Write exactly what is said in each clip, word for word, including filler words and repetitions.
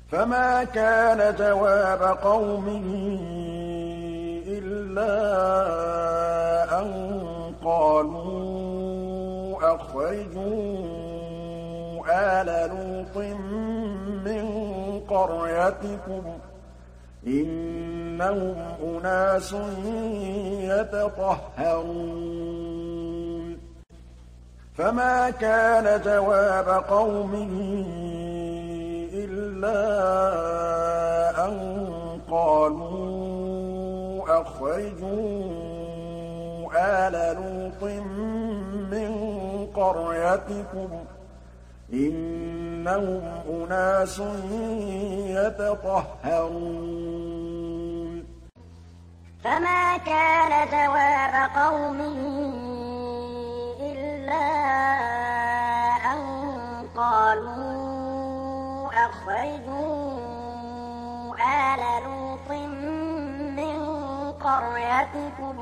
فما كان جواب قومه إلا أن قالوا أخرجوا آل لوط من قريتكم إنهم أناس يتطهرون فما كان جواب قومه إلا أن قالوا أخرجوا آل لوط من قريتكم إنهم أناس يتطهرون فما كان جواب قومه إلا أن قالوا أخرجوا آل لوط من قريتكم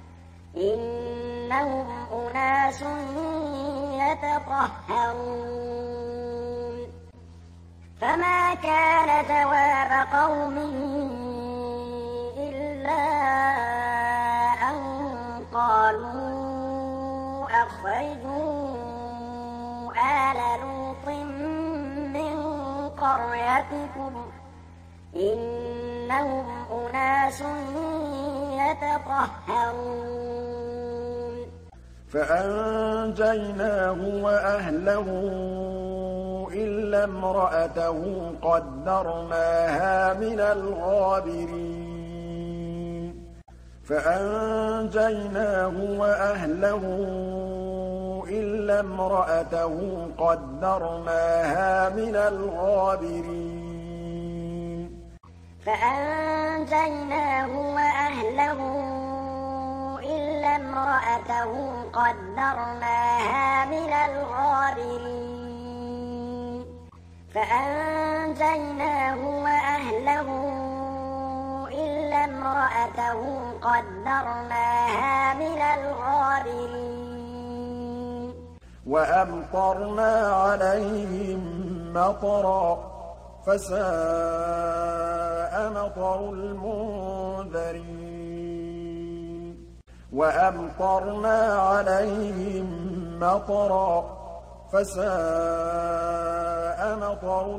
إنهم أناس يتطهرون فما كان جواب قومه إلا أن قالوا أخرجوا آل لوط من قريتكم إنهم أناس يتطهرون فأنجيناه وأهله إلا امرأته قدرناها من الغابرين فأنجيناه وأهله إلا امرأته قدرناها من الغابرين فأنجيناه وأهله إلا امرأته قدرناها من الغابرين فأنجيناه وأهله إلا امرأته قدرناها من الغابرين وأمطرنا عليهم مطرا فساء مطر المنذرين وأمطرنا عليهم مطرا فساء مطر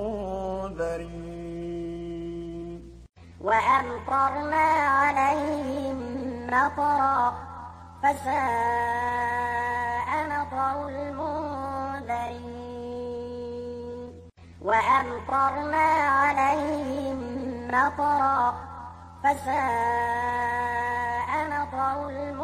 المنذرين وأمطرنا عليهم مطرا فساء مطر المنذرين وأمطرنا عليهم مطرا فساء مطر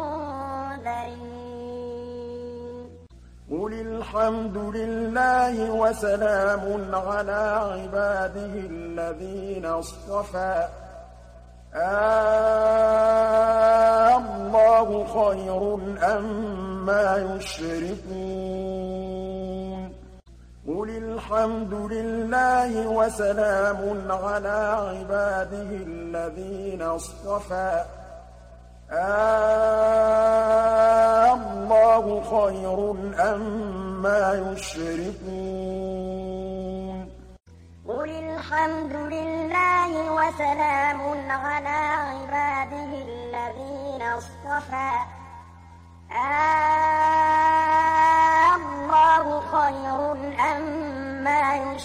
المنذرين قل الحمد لله وسلام على عباده الذين اصطفى آه الله خير أما يشركون قل الحمد لله وسلام على عباده الذين اصطفى آه الله خير أما يشركون قل الحمد لله وسلام على عباده الذين اصطفى آه الله خير أما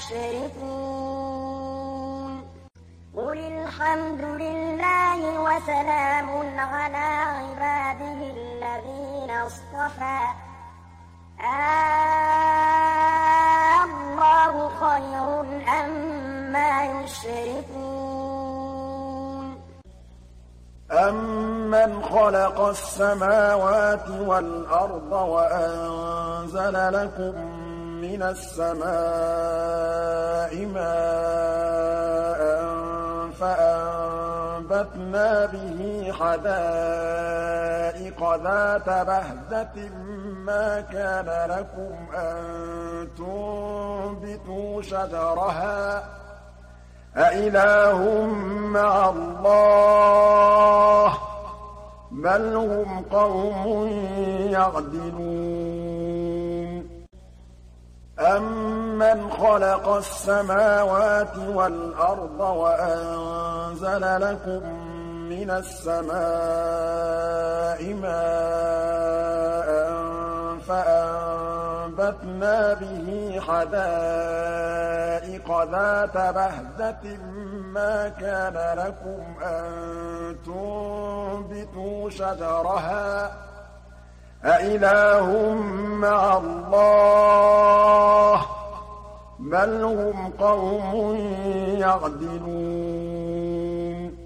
يشركون قل الحمد لله وسلام على عباده الذين اصطفى آه الله خير أما يشركون أَمَّنْ خَلَقَ السَّمَاوَاتِ وَالْأَرْضَ وَأَنزَلَ لَكُم مِّنَ السَّمَاءِ مَاءً فَأَنبَتْنَا بِهِ حَدَائِقَ ذَاتَ بَهْجَةٍ مَّا كَانَ لَكُمْ أَن تُنبِتُوا شَجَرَهَا أَإِلَٰهٌ مَّعَ اللَّهِ ۚ بَلْ هُمْ قَوْمٌ يَعْدِلُونَ أَمَّنْ خَلَقَ السَّمَاوَاتِ وَالْأَرْضَ وَأَنزَلَ لَكُم مِّنَ السَّمَاءِ مَاءً فَأَنبَتْنَا بِهِ حَدَائِقَ ذَاتَ بَهْجَةٍ مَّا كَانَ لَكُمْ أَن تُنبِتُوا شَجَرَهَا ۗ أَإِلَٰهٌ مَّعَ اللَّهِ ۚ بَلْ هُمْ قَوْمٌ يَعْدِلُونَ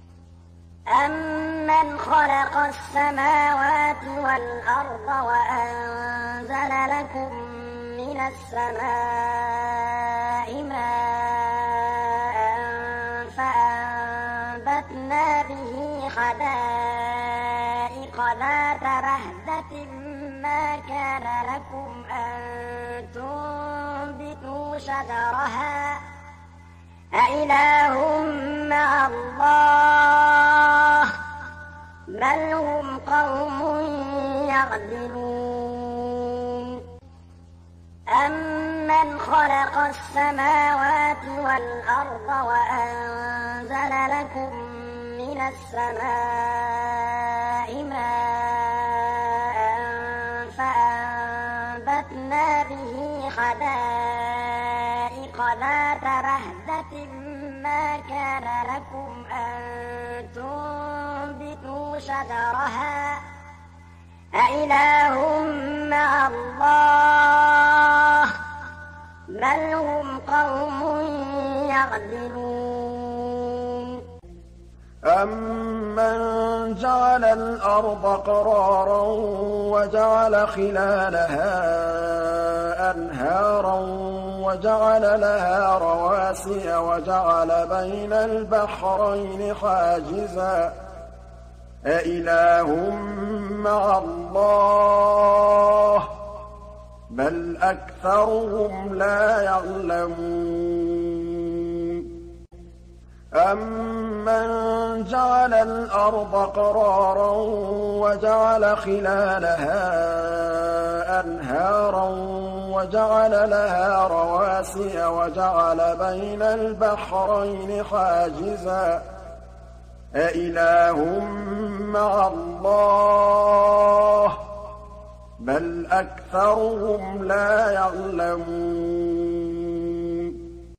أَمَّنْ خَلَقَ السَّمَاوَاتِ وَالْأَرْضَ وَأَنزَلَ لَكُم مِّنَ السَّمَاءِ مَاءً فَأَنبَتْنَا بِهِ حَدَائِقَ ذَاتَ بَهْجَةٍ مَّا كَانَ لَكُمْ أَن تُنبِتُوا شَجَرَهَا ۗ أَإِلَٰهٌ مَّعَ اللَّهِ ۚ بَلْ هُمْ قَوْمٌ يَعْدِلُونَ أَمَّنْ خَلَقَ السَّمَاوَاتِ وَالْأَرْضَ وَأَنزَلَ لَكُم مِّنَ السَّمَاءِ مَاءً فَأَنبَتْنَا بِهِ حَدَائِقَ ذَاتَ بَهْجَةٍ مَّا كَانَ لَكُمْ أَن تُنبِتُوا شَجَرَهَا ۗ أَإِلَٰهٌ مَّعَ اللَّهِ ۚ بَلْ هُمْ قَوْمٌ يَعْدِلُونَ أَمَّن جَعَلَ الْأَرْضَ قَرَارًا وَجَعَلَ خِلَالَهَا أَنْهَارًا وَجَعَلَ لَهَا رَوَاسِيَ وَجَعَلَ بَيْنَ الْبَحْرَيْنِ حَاجِزًا ۗ أَإِلَٰهٌ مَّعَ اللَّهِ ۚ بَلْ أَكْثَرُهُمْ لَا يَعْلَمُونَ أَمَّن جَعَلَ الْأَرْضَ قَرَارًا وَجَعَلَ خِلَالَهَا أَنْهَارًا وَجَعَلَ لَهَا رَوَاسِيَ وَجَعَلَ بَيْنَ الْبَحْرَيْنِ حَاجِزًا ۗ أَإِلَٰهٌ مَّعَ اللَّهِ ۚ بَلْ أَكْثَرُهُمْ لَا يَعْلَمُونَ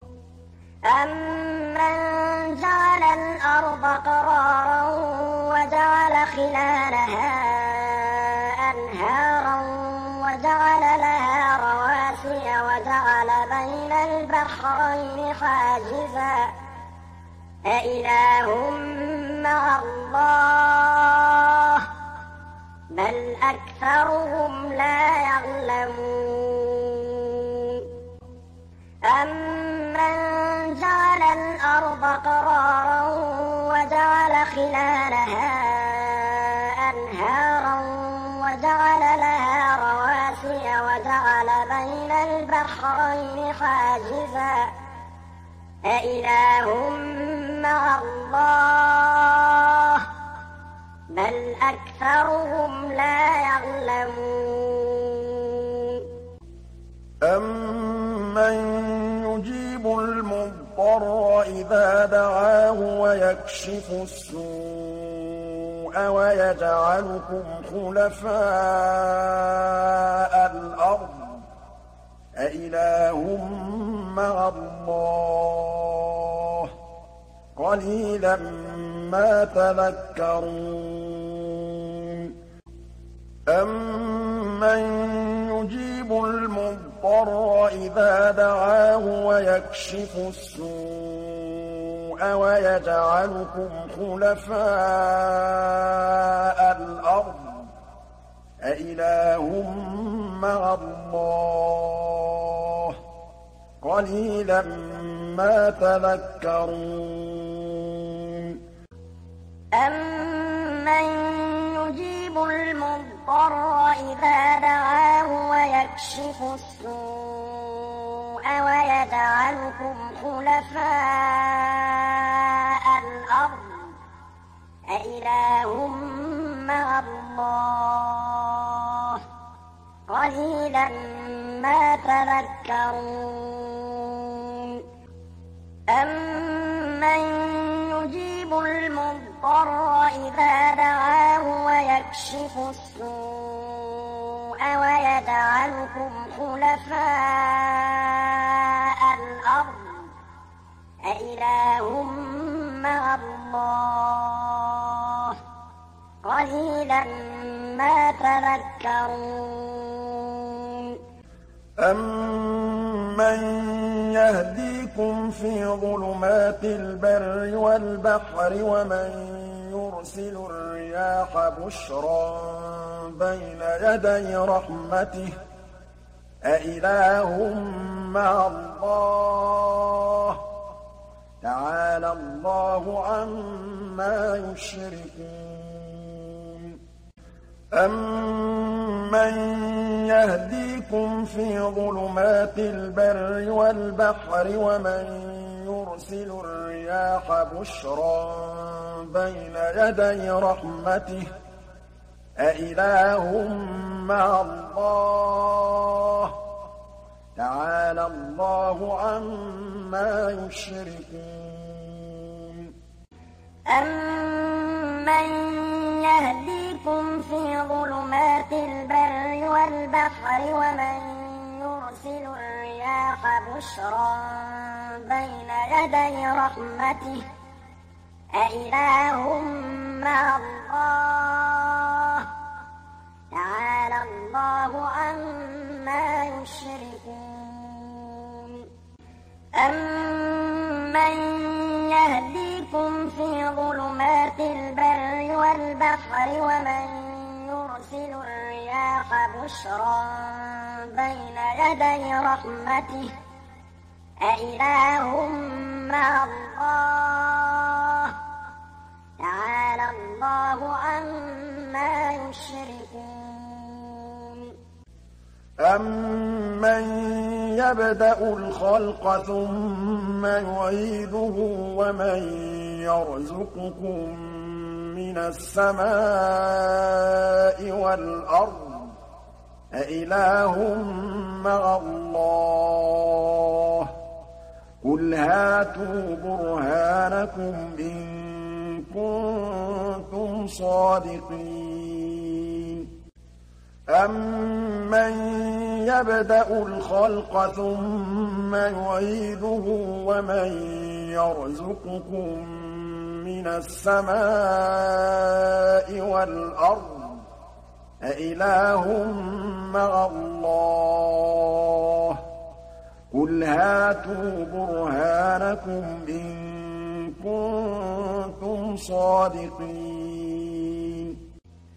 أَمَّن جَعَلَ الْأَرْضَ قَرَارًا وَجَعَلَ خِلَالَهَا أَنْهَارًا وَجَعَلَ لَهَا رَوَاسِيَ وَجَعَلَ بَيْنَ الْبَحْرَيْنِ حَاجِزًا ۗ أَإِلَٰهٌ مَّعَ اللَّهِ ۚ بَلْ أَكْثَرُهُمْ لَا يَعْلَمُونَ أَمَّن جَعَلَ الْأَرْضَ قَرَارًا وَجَعَلَ خِلَالَهَا أَنْهَارًا وَجَعَلَ لَهَا رَوَاسِيَ وَجَعَلَ بَيْنَ الْبَحْرَيْنِ حَاجِزًا ۗ أَإِلَٰهٌ مَّعَ اللَّهِ ۚ بَلْ أَكْثَرُهُمْ لَا يَعْلَمُونَ أَمَّن يُجِيبُ الْمُضْطَرَّ إِذَا دَعَاهُ وَيَكْشِفُ السُّوءَ وَيَجْعَلُكُمْ خُلَفَاءَ الْأَرْضِ ۗ أَإِلَٰهٌ مَّعَ اللَّهِ ۚ قَلِيلًا مَّا تَذَكَّرُونَ أَمَّن يُجِيبُ الْمُضْطَرَّ إِذَا دَعَاهُ وَيَكْشِفُ السُّوءَ وَيَجْعَلُكُمْ خُلَفَاءَ الْأَرْضِ ۗ أَإِلَٰهٌ مَّعَ اللَّهِ ۚ قَلِيلًا مَّا تَذَكَّرُونَ أَمَّن يُجِيبُ الْمُضْطَرَّ إِذَا دَعَاهُ وَيَكْشِفُ السُّوءَ وَيَجْعَلُكُمْ خُلَفَاءَ الْأَرْضِ ۗ أَإِلَٰهٌ مَّعَ اللَّهِ ۚ قليلا ما تذكرون أمن يجيب المضطر إذا دعاه ويكشف السوء ويجعلكم خلفاء الأرض أإله مع الله قليلا ما تذكرون أمن يهديكم في ظلمات البر والبحر ومن يرسل الرياح بشرا بين يدي رحمته أإله مع الله تعالى الله عما يشركون أمن يهديكم في ظلمات البر والبحر ومن يرسل الرياح بشرا بين يدي رحمته أإله مع الله تعالى الله عما يشركون أمن يهديكم في ظلمات البر والبحر ومن يرسل الرياح بشرا بين يدي رحمته أإله مع الله تعالى الله عما يشركون أمن يهديكم في ظلمات البر والبحر ومن يرسل الرياح بشرا بين يدي رحمته أإله مع الله تعالى الله عما يشركون أمن يبدأ الخلق ثم يعيده ومن يرزقكم من السماء والأرض أإله مع الله قل هاتوا برهانكم إن كنتم صادقين أمن يبدأ الخلق ثم يعيده ومن يرزقكم من السماء والأرض أإله مع الله قل هاتوا برهانكم إن كنتم صادقين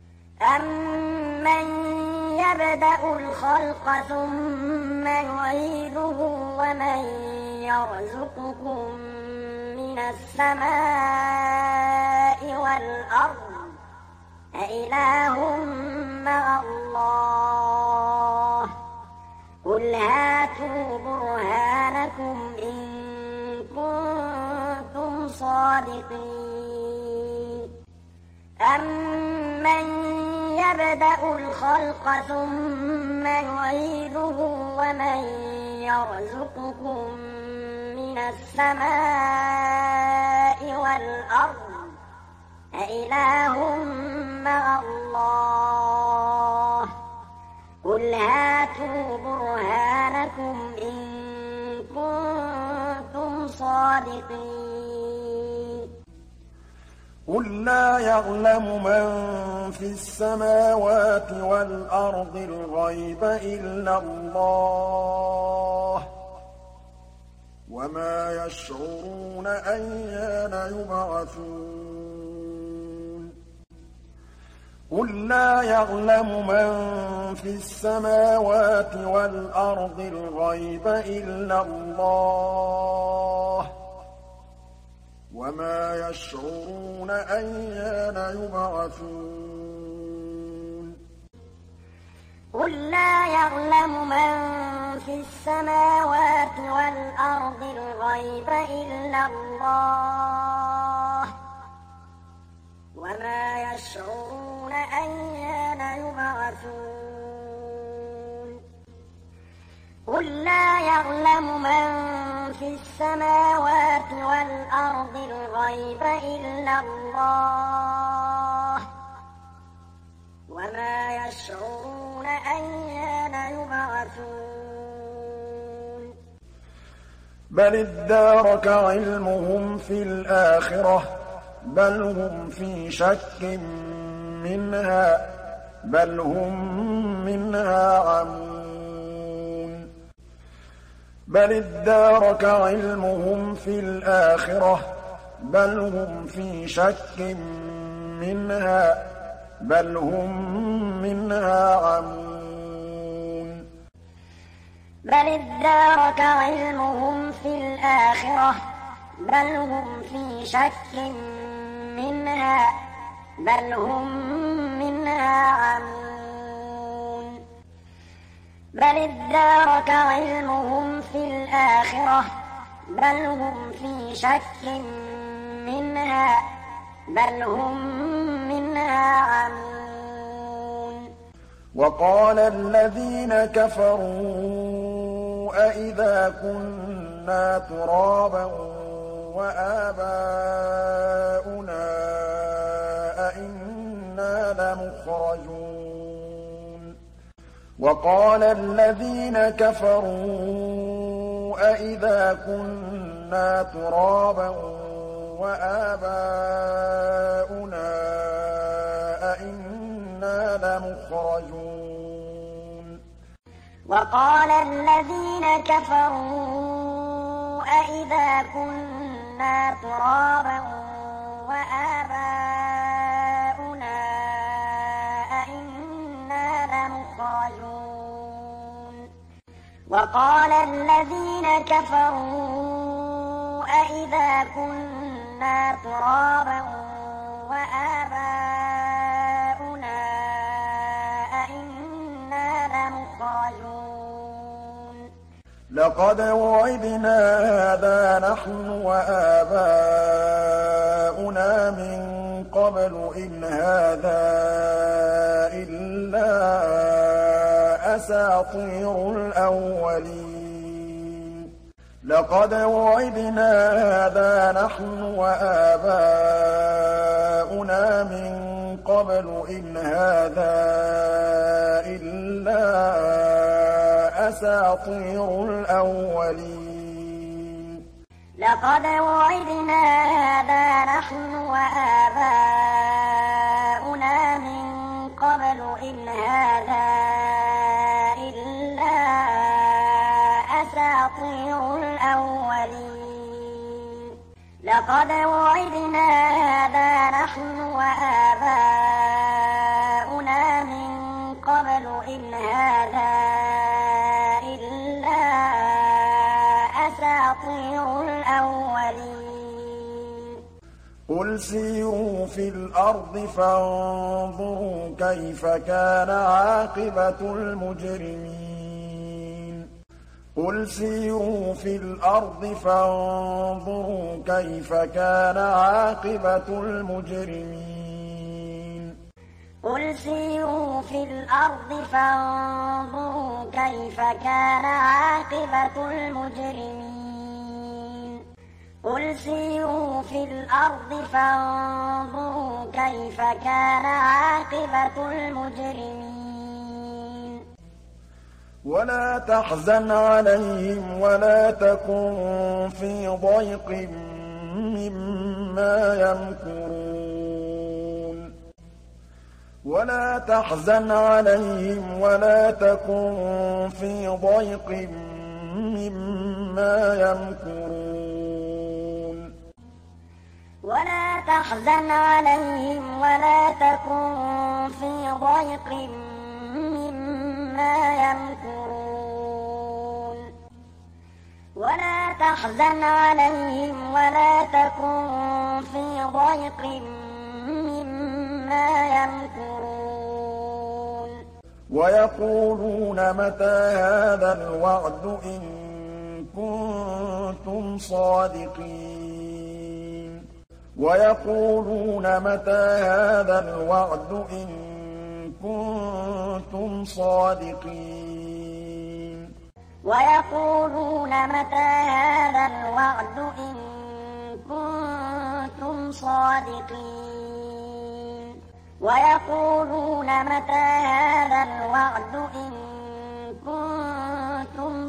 أمن يبدأ الخلق ثم يعيده ومن يرزقكم من السماء والأرض أإله مع الله قل هاتوا برهانكم إن كنتم صادقين أمن يبدأ الخلق ثم يعيده ومن يرزقكم من السماء والأرض أإله مع الله قل هاتوا برهانكم إن كنتم صادقين قل لا يعلم من في السماوات والأرض الغيب إلا الله وما يشعرون أيان يبعثون قل لا يعلم من في السماوات والأرض الغيب إلا الله وما يشعرون أيان يبعثون قل لا يعلم من في السماوات والأرض الغيب إلا الله وما يشعرون أيان يبعثون قل لا يعلم من في السماوات والأرض الغيب إلا الله وما يشعرون أيان يبعثون بل ادارك علمهم في الآخرة بل هم في شك منها بل هم منها عمون بل ادارك علمهم في الآخرة بل هم في شك منها بل هم منها عمون بل ادارك علمهم في الآخرة بل هم في شك منها بل هم منها عمون بل ادارك علمهم في الآخرة بل هم في شك منها بل هم منها عمون وقال الذين كفروا أئذا كنا ترابا وآباؤنا أئنا لمخرجون وقال الذين كفروا أئذا كنا ترابا وآباؤنا أئنا لمخرجون وقال الذين كفروا أئذا كنا ترابا وآباؤنا أئنا لمخرجون وقال الذين كفروا أئذا كنا ترابا وآباؤنا أئنا لمخرجون لقد وعدنا هذا نحن وآباؤنا من قبل إن هذا إلا أساطير الأولين لقد وعدنا هذا نحن وآباؤنا من قبل إن هذا إلا أساطير الأولين لقد وعدنا هذا نحن وآباؤنا من قبل إن هذا إلا أساطير الأولين لقد وعدنا هذا نحن وآباؤنا من قبل إن هذا إلا أساطير الأولين قل سيروا في الأرض فانظروا كيف كان عاقبة المجرمين قل سيروا في الأرض فانظروا كيف كان عاقبة المجرمين قل سيروا في الأرض فانظروا كيف كان عاقبة المجرمين قل سيروا في الأرض فانظروا كيف كان عاقبة المجرمين ولا تحزن عليهم ولا تكن في ضيق مما يمكرون ولا تحزن عليهم ولا تكن في ضيق مما يمكرون ولا تحزن عليهم ولا تكن في ضيق مما يمكرون ولا تحزن عليهم ولا تكن في ضيق مما يمكرون ويقولون متى هذا الوعد إن كنتم صادقين ويقولون متى هذا الوعد إن كنتم صادقين ويقولون متى هذا الوعد إن كنتم صادقين ويقولون متى هذا الوعد إن كنتم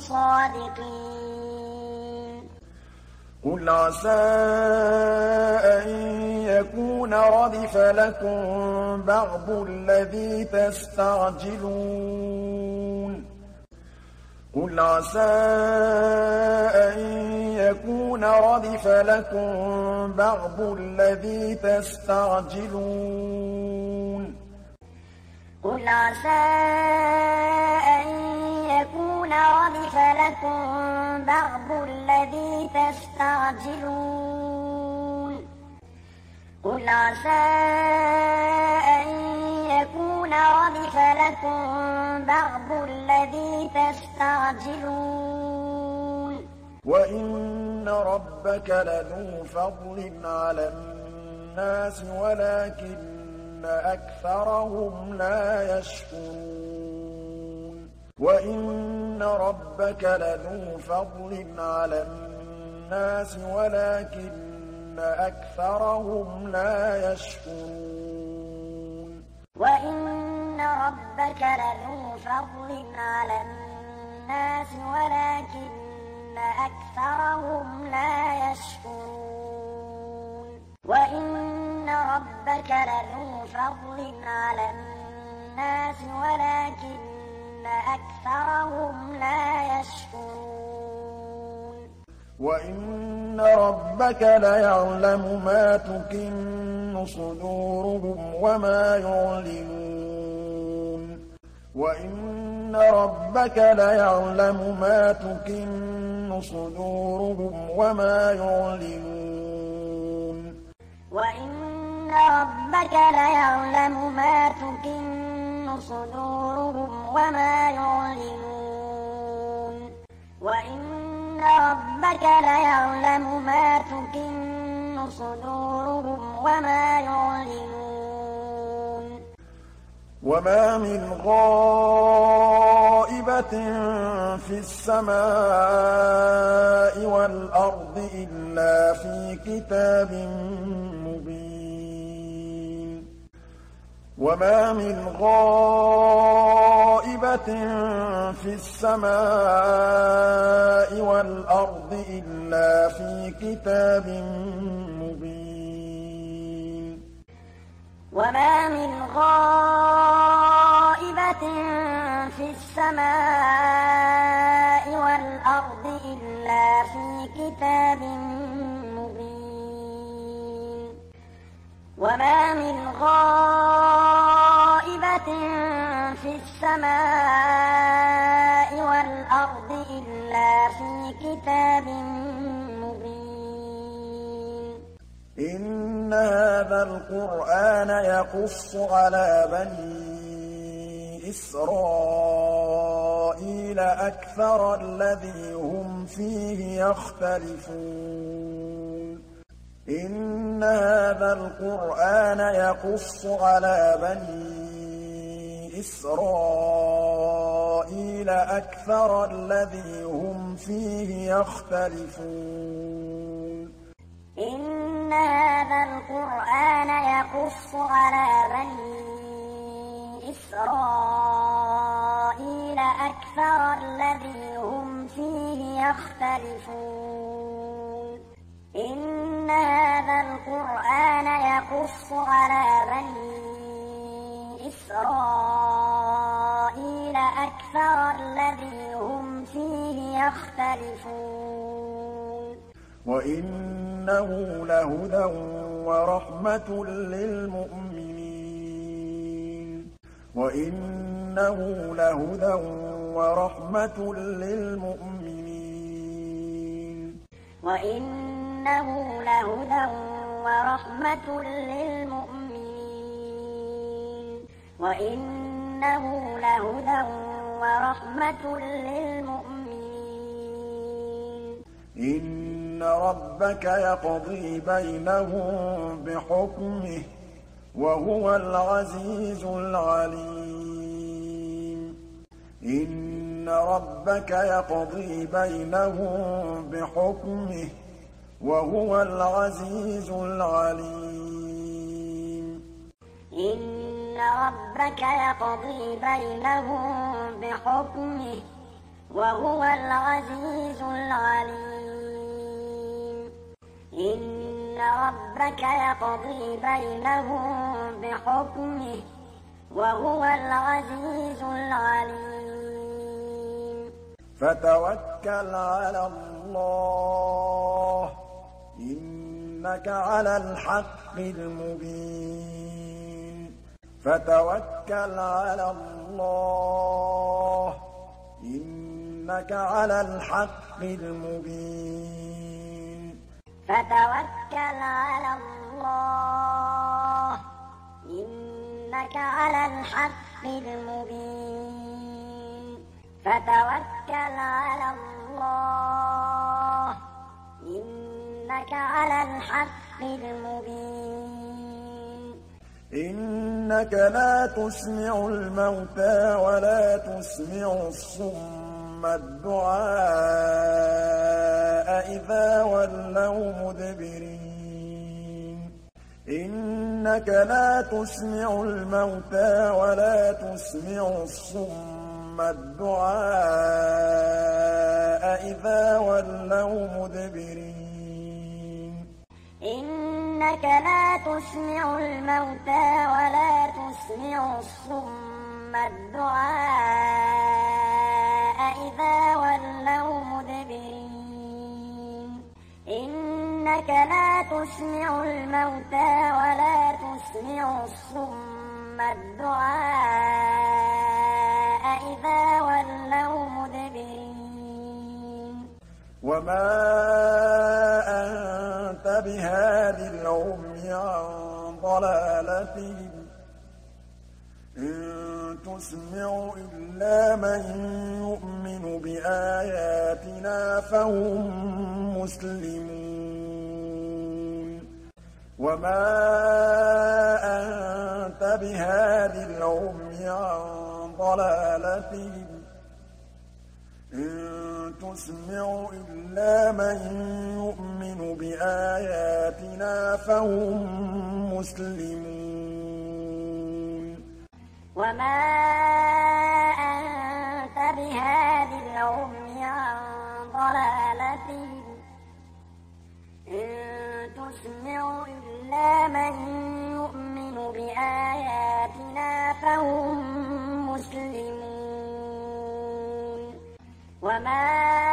صادقين قل عسى أن يكون ردف لكم بعض الذي تستعجلون قل عسى أن يكون ردف لكم بعض الذي تستعجلون قل عسى أن يكون ردف لكم بعض الذي تستعجلون قل عسى أن يكون ردف لكم بعض الذي تستعجلون وإن ربك لذو فضل على الناس ولكن أكثرهم لا يشكرون وإن ربك لذو فضل على الناس ولكن أكثرهم لا يشكرون وإن ربك لذو فضل على الناس ولكن أكثرهم لا يشكرون وإن ربك لذو فضل على الناس ولكن أكثرهم لا يشكرون وإن ربك ليعلم ما تكن صدورهم وما يعلنون وإن ربك ليعلم ما تكن صدورهم وما يعلنون وإن ربك ليعلم ما تكن صدورهم وما يعلنون وإن ربك ليعلم ما تكن صدورهم وما يعلنون وما من غائبة في السماء والأرض إلا في كتاب مبين وما من غائبة في السماء والأرض إلا في كتاب مبين وما من غائبة في السماء والأرض إلا في كتاب مبين وما من غائبة في السماء والأرض إلا في كتاب مبين إن هذا القرآن يقص على بني إسرائيل أكثر الذي هم فيه يختلفون إن هذا القرآن يقص على بني إسرائيل أكثر الذي هم فيه يختلفون إن هذا القرآن يقص على بني إسرائيل أكثر الذي هم فيه يختلفون إن هذا القرآن يقص على بني إسرائيل أكثر الذي هم فيه يختلفون وإنه لهدى ورحمة للمؤمنين وإنه لهدى ورحمة للمؤمنين وإنه لهدى ورحمة للمؤمنين وإنه لهدى ورحمة للمؤمنين إن ربك يقضي بينهم بحكمه وهو العزيز العليم إن إن ربك يقضي بينهم بحكمه وهو العزيز العليم إن ربك يقضي بينهم بحكمه وهو العزيز العليم إن ربك يقضي بينهم بحكمه وهو العزيز العليم فتوكل على الله إنك على الحق المبين فتوكل على الله إنك على الحق المبين فتوكل على الله إنك على الحق المبين فتوكل على الله إنك على الحق المبين إنك لا تسمع الموتى ولا تسمع الصم الدعاء إذا ولوا مدبرين إنك لا تسمع الموتى ولا تسمع الصم الدعاء إذا ولوا مدبرين إنك لا تسمع الموتى ولا تسمع الصم الدعاء إذا ولوا مدبرين إنك لا تسمع الموتى ولا تسمع الصم الدعاء إذا ولوا مدبرين وما أنت بهاد العمي عن ضلالتهم إن تسمع إلا من يؤمن بآياتنا فهم مسلمون وما أنت بهاد العمي عن ضلالتهم إن تسمع إلا من يؤمن بآياتنا فهم مسلمون وما أنت بهاد العمي عن ضلالتهم إن تسمع إلا من يؤمن بآياتنا فهم مسلمون وما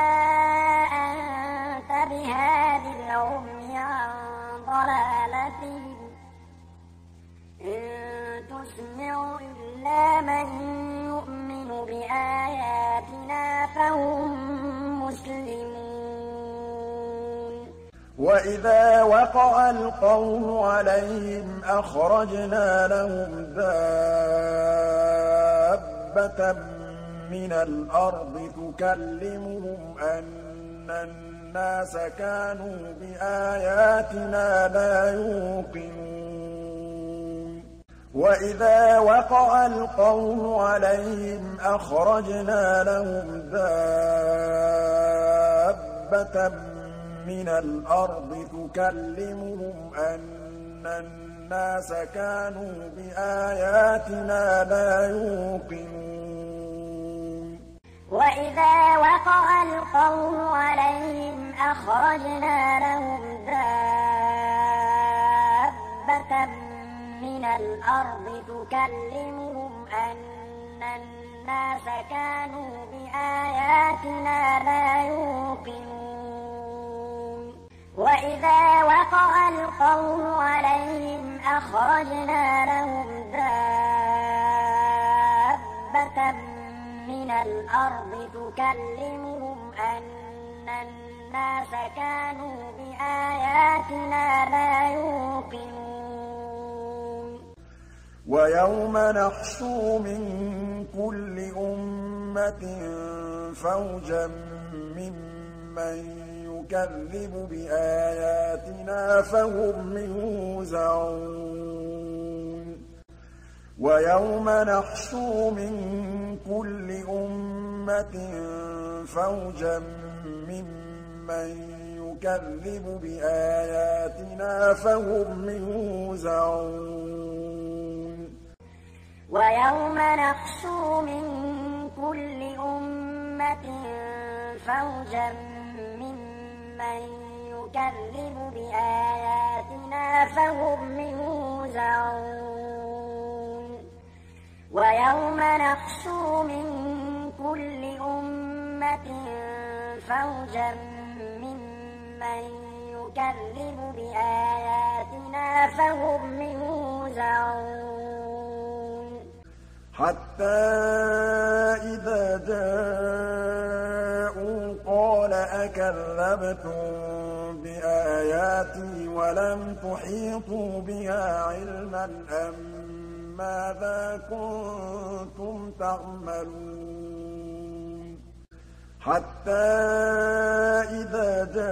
أنت بهاد العمي عن ضلالتهم إن تسمع إلا من يؤمن بآياتنا فهم مسلمون وإذا وقع القول عليهم أخرجنا لهم دابة من الأرض تكلمهم أن الناس كانوا بآياتنا لا يوقنون وإذا وقع القول عليهم أخرجنا لهم دابة من الأرض تكلمهم أن الناس كانوا بآياتنا لا يوقنون وإذا وقع القول عليهم أخرجنا لهم دابة من الأرض تكلمهم أن الناس كانوا بآياتنا لا يوقنون وإذا وقع القول عليهم أخرجنا لهم دابة من الأرض تكلمهم أن الناس كانوا بآياتنا لا يوقنون ويوم نحشر من كل أمة فوجا ممن يكذب بآياتنا فهم يوزعون وَيَوْمَ نَحْشُرُ مِن كُلِّ أُمَّةٍ فَوْجًا مِّمَّن يُكَذِّبُ بِآيَاتِنَا فَهُمْ يُوزَعُونَ وَيَوْمَ نَحْشُرُ مِن كُلِّ أُمَّةٍ فَوْجًا مِّمَّن يُكَذِّبُ بِآيَاتِنَا فَهُمْ يُوزَعُونَ وَيَوْمَ نَحْشُرُ مِن كُلِّ أُمَّةٍ فَوْجًا مِّمَّن يُكَذِّبُ بِآيَاتِنَا فَهُمْ يُوزَعُونَ حَتَّىٰ إِذَا جَاءُوا قَالَ أَكَذَّبْتُم بِآيَاتِي وَلَمْ تُحِيطُوا بِهَا عِلْمًا أَم مَّاذَا كُنتُمْ تَعْمَلُونَ حَتَّىٰ إِذَا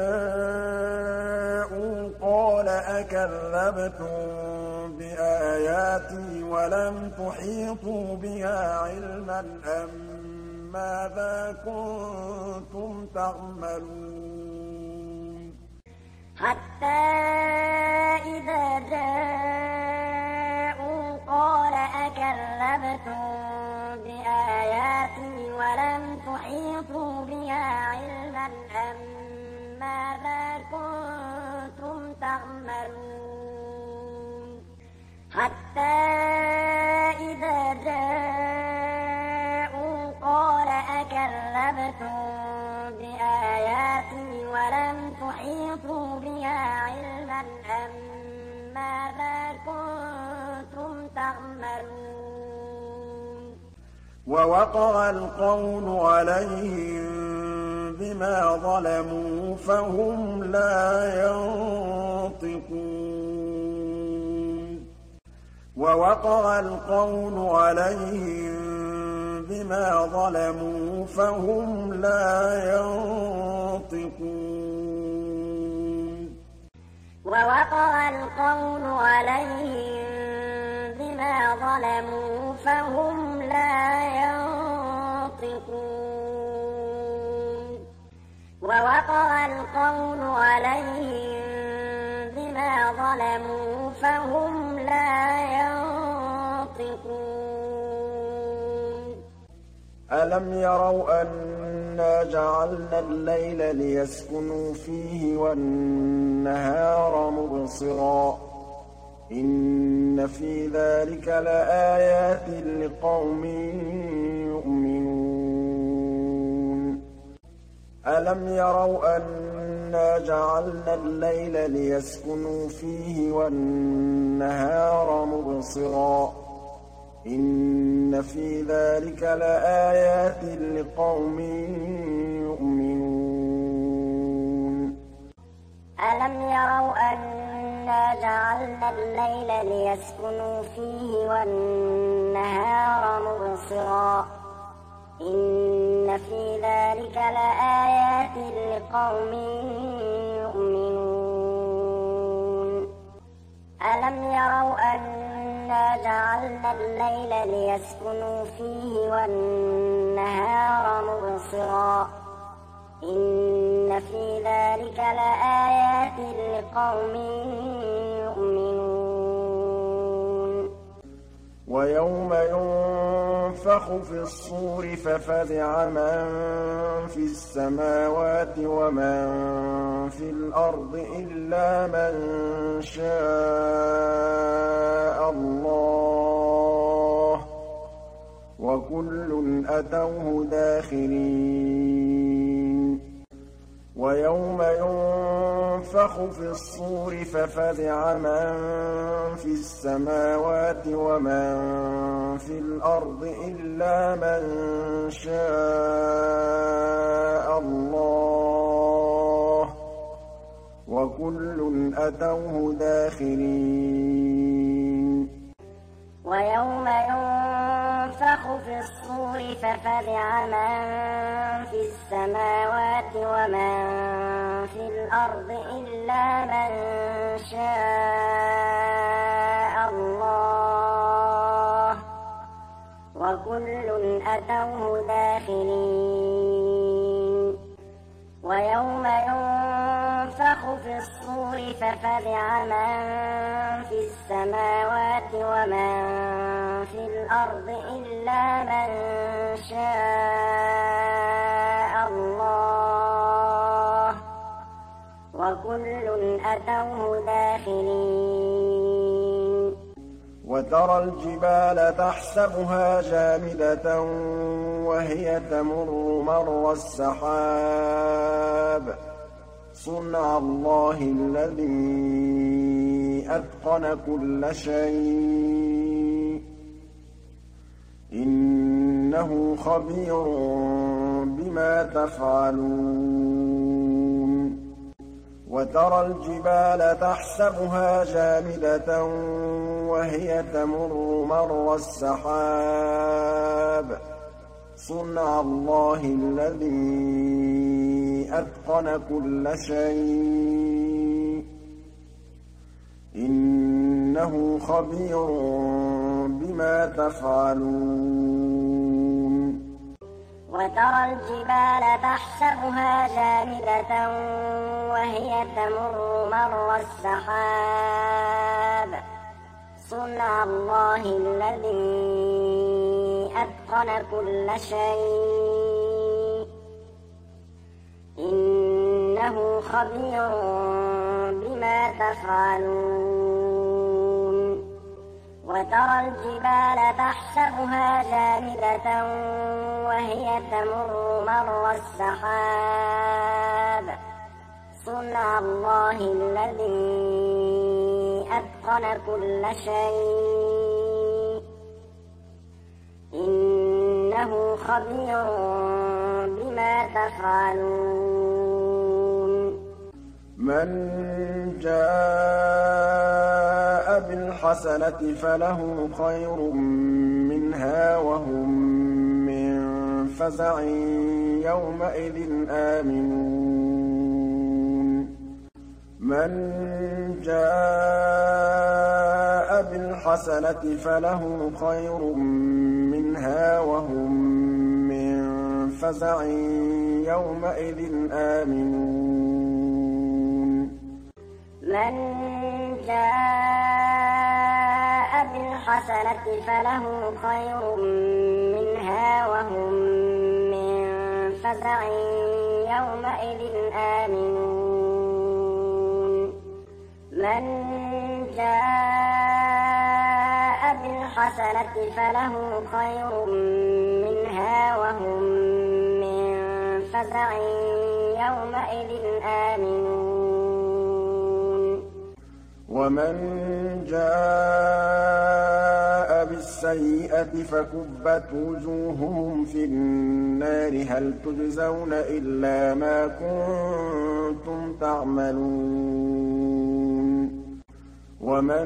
جَاءُوا قَالَ أَكَذَّبْتُم بِآيَاتِي وَلَمْ تُحِيطُوا بِهَا عِلْمًا أَم مَّاذَا كُنتُمْ تَعْمَلُونَ حَتَّىٰ إِذَا جَاءُوا قَالَ أَكَذَّبْتُم بِآيَاتِي وَلَمْ تُحِيطُوا بِهَا عِلْمًا أَم مَّاذَا كُنتُمْ تَعْمَلُونَ حَتَّىٰ إِذَا جَاءُوا قَالَ أَكَذَّبْتُم بِآيَاتِي وَلَمْ تُحِيطُوا بِهَا عِلْمًا أَم مَّاذَا كُنتُمْ تَعْمَلُونَ وَوَقَعَ الْقَوْلُ عَلَيْهِم بِمَا ظَلَمُوا فَهُمْ لَا يَنطِقُونَ وَوَقَعَ الْقَوْلُ عَلَيْهِم بِمَا ظَلَمُوا فَهُمْ لَا يَنطِقُونَ وَوَقَعَ الْقَوْلُ عَلَيْهِم بِمَا ظَلَمُوا فَهُمْ لَا يَنطِقُونَ وَوَقَعَ الْقَوْلُ عَلَيْهِم بِمَا ظَلَمُوا فَهُمْ لَا يَنطِقُونَ أَلَمْ يَرَوْا أَنَّا جَعَلْنَا اللَّيْلَ لِيَسْكُنُوا فِيهِ وَالنَّهَارَ مُبْصِرًا ۚ إِنَّ فِي ذَٰلِكَ لَآيَاتٍ لِّقَوْمٍ يُؤْمِنُونَ أَلَمْ يَرَوْا أَنَّا جَعَلْنَا اللَّيْلَ لِيَسْكُنُوا فِيهِ وَالنَّهَارَ مُبْصِرًا ۚ إِنَّ فِي ذَٰلِكَ لَآيَاتٍ لِّقَوْمٍ يُؤْمِنُونَ أَلَمْ يَرَوْا أَنَّا جَعَلْنَا اللَّيْلَ لِيَسْكُنُوا فِيهِ وَالنَّهَارَ مُبْصِرًا ۚ إِنَّ فِي ذَٰلِكَ لَآيَاتٍ لِّقَوْمٍ يُؤْمِنُونَ أَلَمْ يَرَوْا أَنَّا جَعَلْنَا اللَّيْلَ لِيَسْكُنُوا فِيهِ وَالنَّهَارَ مُبْصِرًا ۚ إِنَّ فِي ذَٰلِكَ لَآيَاتٍ لِّقَوْمٍ يُؤْمِنُونَ وَيَوْمَ يُنفَخُ فِي الصُّورِ فَفَزِعَ مَن فِي السَّمَاوَاتِ وَمَن فِي الْأَرْضِ إِلَّا مَن شَاءَ اللَّهُ ۖ وَكُلٌّ أَتَوْهُ دَاخِرِينَ وَيَوْمَ يُنفَخُ فِي الصُّورِ فَفَزِعَ مَن فِي السَّمَاوَاتِ وَمَن فِي الْأَرْضِ إِلَّا مَن شَاءَ اللَّهُ ۖ وَكُلٌّ أَتَوْهُ دَاخِرِينَ وَيَوْمَ يُنفَخُ فِي الصُّورِ فَفَزِعَ مَن فِي السَّمَاوَاتِ وَمَن فِي الْأَرْضِ إِلَّا مَن شَاءَ اللَّهُ ۖ وكل أتوه داخرين ويوم ينفخ في الصور ففزع من في السماوات ومن في الأرض إلا من شاء الله وكل أتوه داخرين وترى الجبال تحسبها جامدة وهي تمر مر السحاب صنع الله الذي أتقن كل شيء إنه خبير بما تفعلون وترى الجبال تحسبها جامدة وهي تمر مر السحاب صنع الله الذي أتقن كل شيء إنه خبير بما تفعلون وترى الجبال تحسبها جامدة وهي تمر مر السحاب صنع الله الذي أتقن كل شيء إنه خبير بما تفعلون وترى الجبال تحسبها جامدة وهي تمر مر السحاب صنع الله الذي أتقن كل شيء إنه خبير بما تفعلون من جاء بالحسنة فله خير منها وهم من فزع يومئذ آمنون من جاء بالحسنة فله خير منها وهم من فزع يومئذ آمنون من جاء بالحسنة فله خير منها وهم من فزع يومئذ آمنون من جاء بالحسنة فله خير منها وهم من فزع يومئذ آمنون ومن جاء بالسيئة فكبت وجوههم في النار هل تجزون إلا ما كنتم تعملون ومن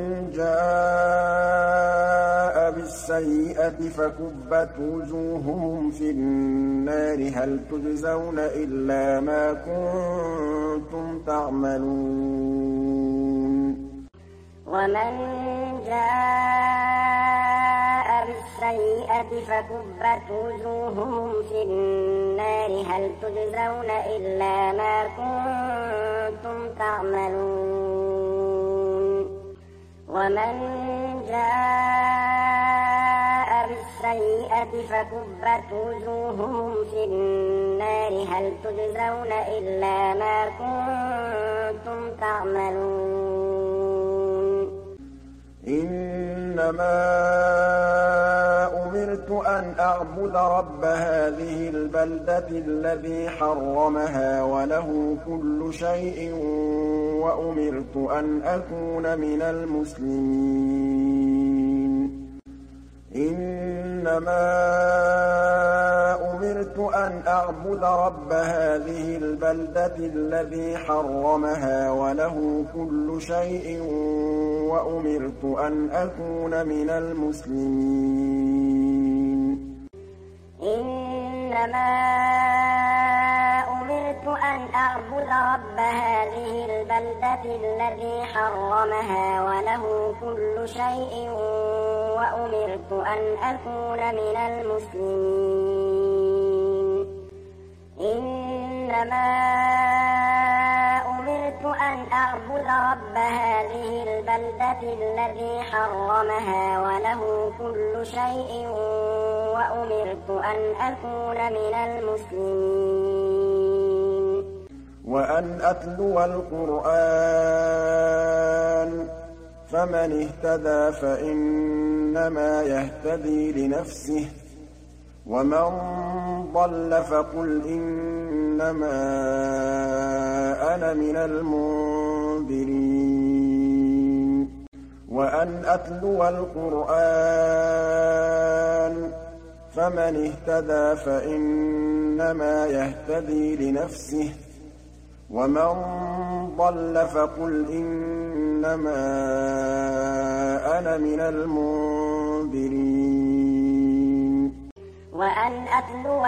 جاء بالسيئة فكبت وجوههم في النار هل تجزون إلا ما كنتم تعملون ومن جاء بالسيئة فكبت وجوههم في النار هل تجزون إلا ما كنتم تعملون ومن جاء بالسيئة فكبت وجوههم في النار هل تجزون إلا ما كنتم تعملون إنما أمرت أن أعبد رب هذه البلدة الذي حرمها وله كل شيء وأمرت أن أكون من المسلمين إنما أمرت أن أعبد رب هذه البلدة الذي حرمها وله كل شيء وأمرت أن أكون من المسلمين إنما أمرت أن أعبد رب هذه البلدة الذي حرمها وله كل شيء وأمرت أن أكون من المسلمين إنما أمرت أن أعبد رب هذه البلدة الذي حرمها وله كل شيء وأمرت أن أكون من المسلمين وأن أتلو القرآن فمن اهتدى فإنما يهتدي لنفسه ومن ضل فقل إنما أنا من المنذرين وأن أتلو القرآن فمن اهتدى فإنما يهتدي لنفسه ومن ضل فقل إنما أنا من المنذرين وأن أتلو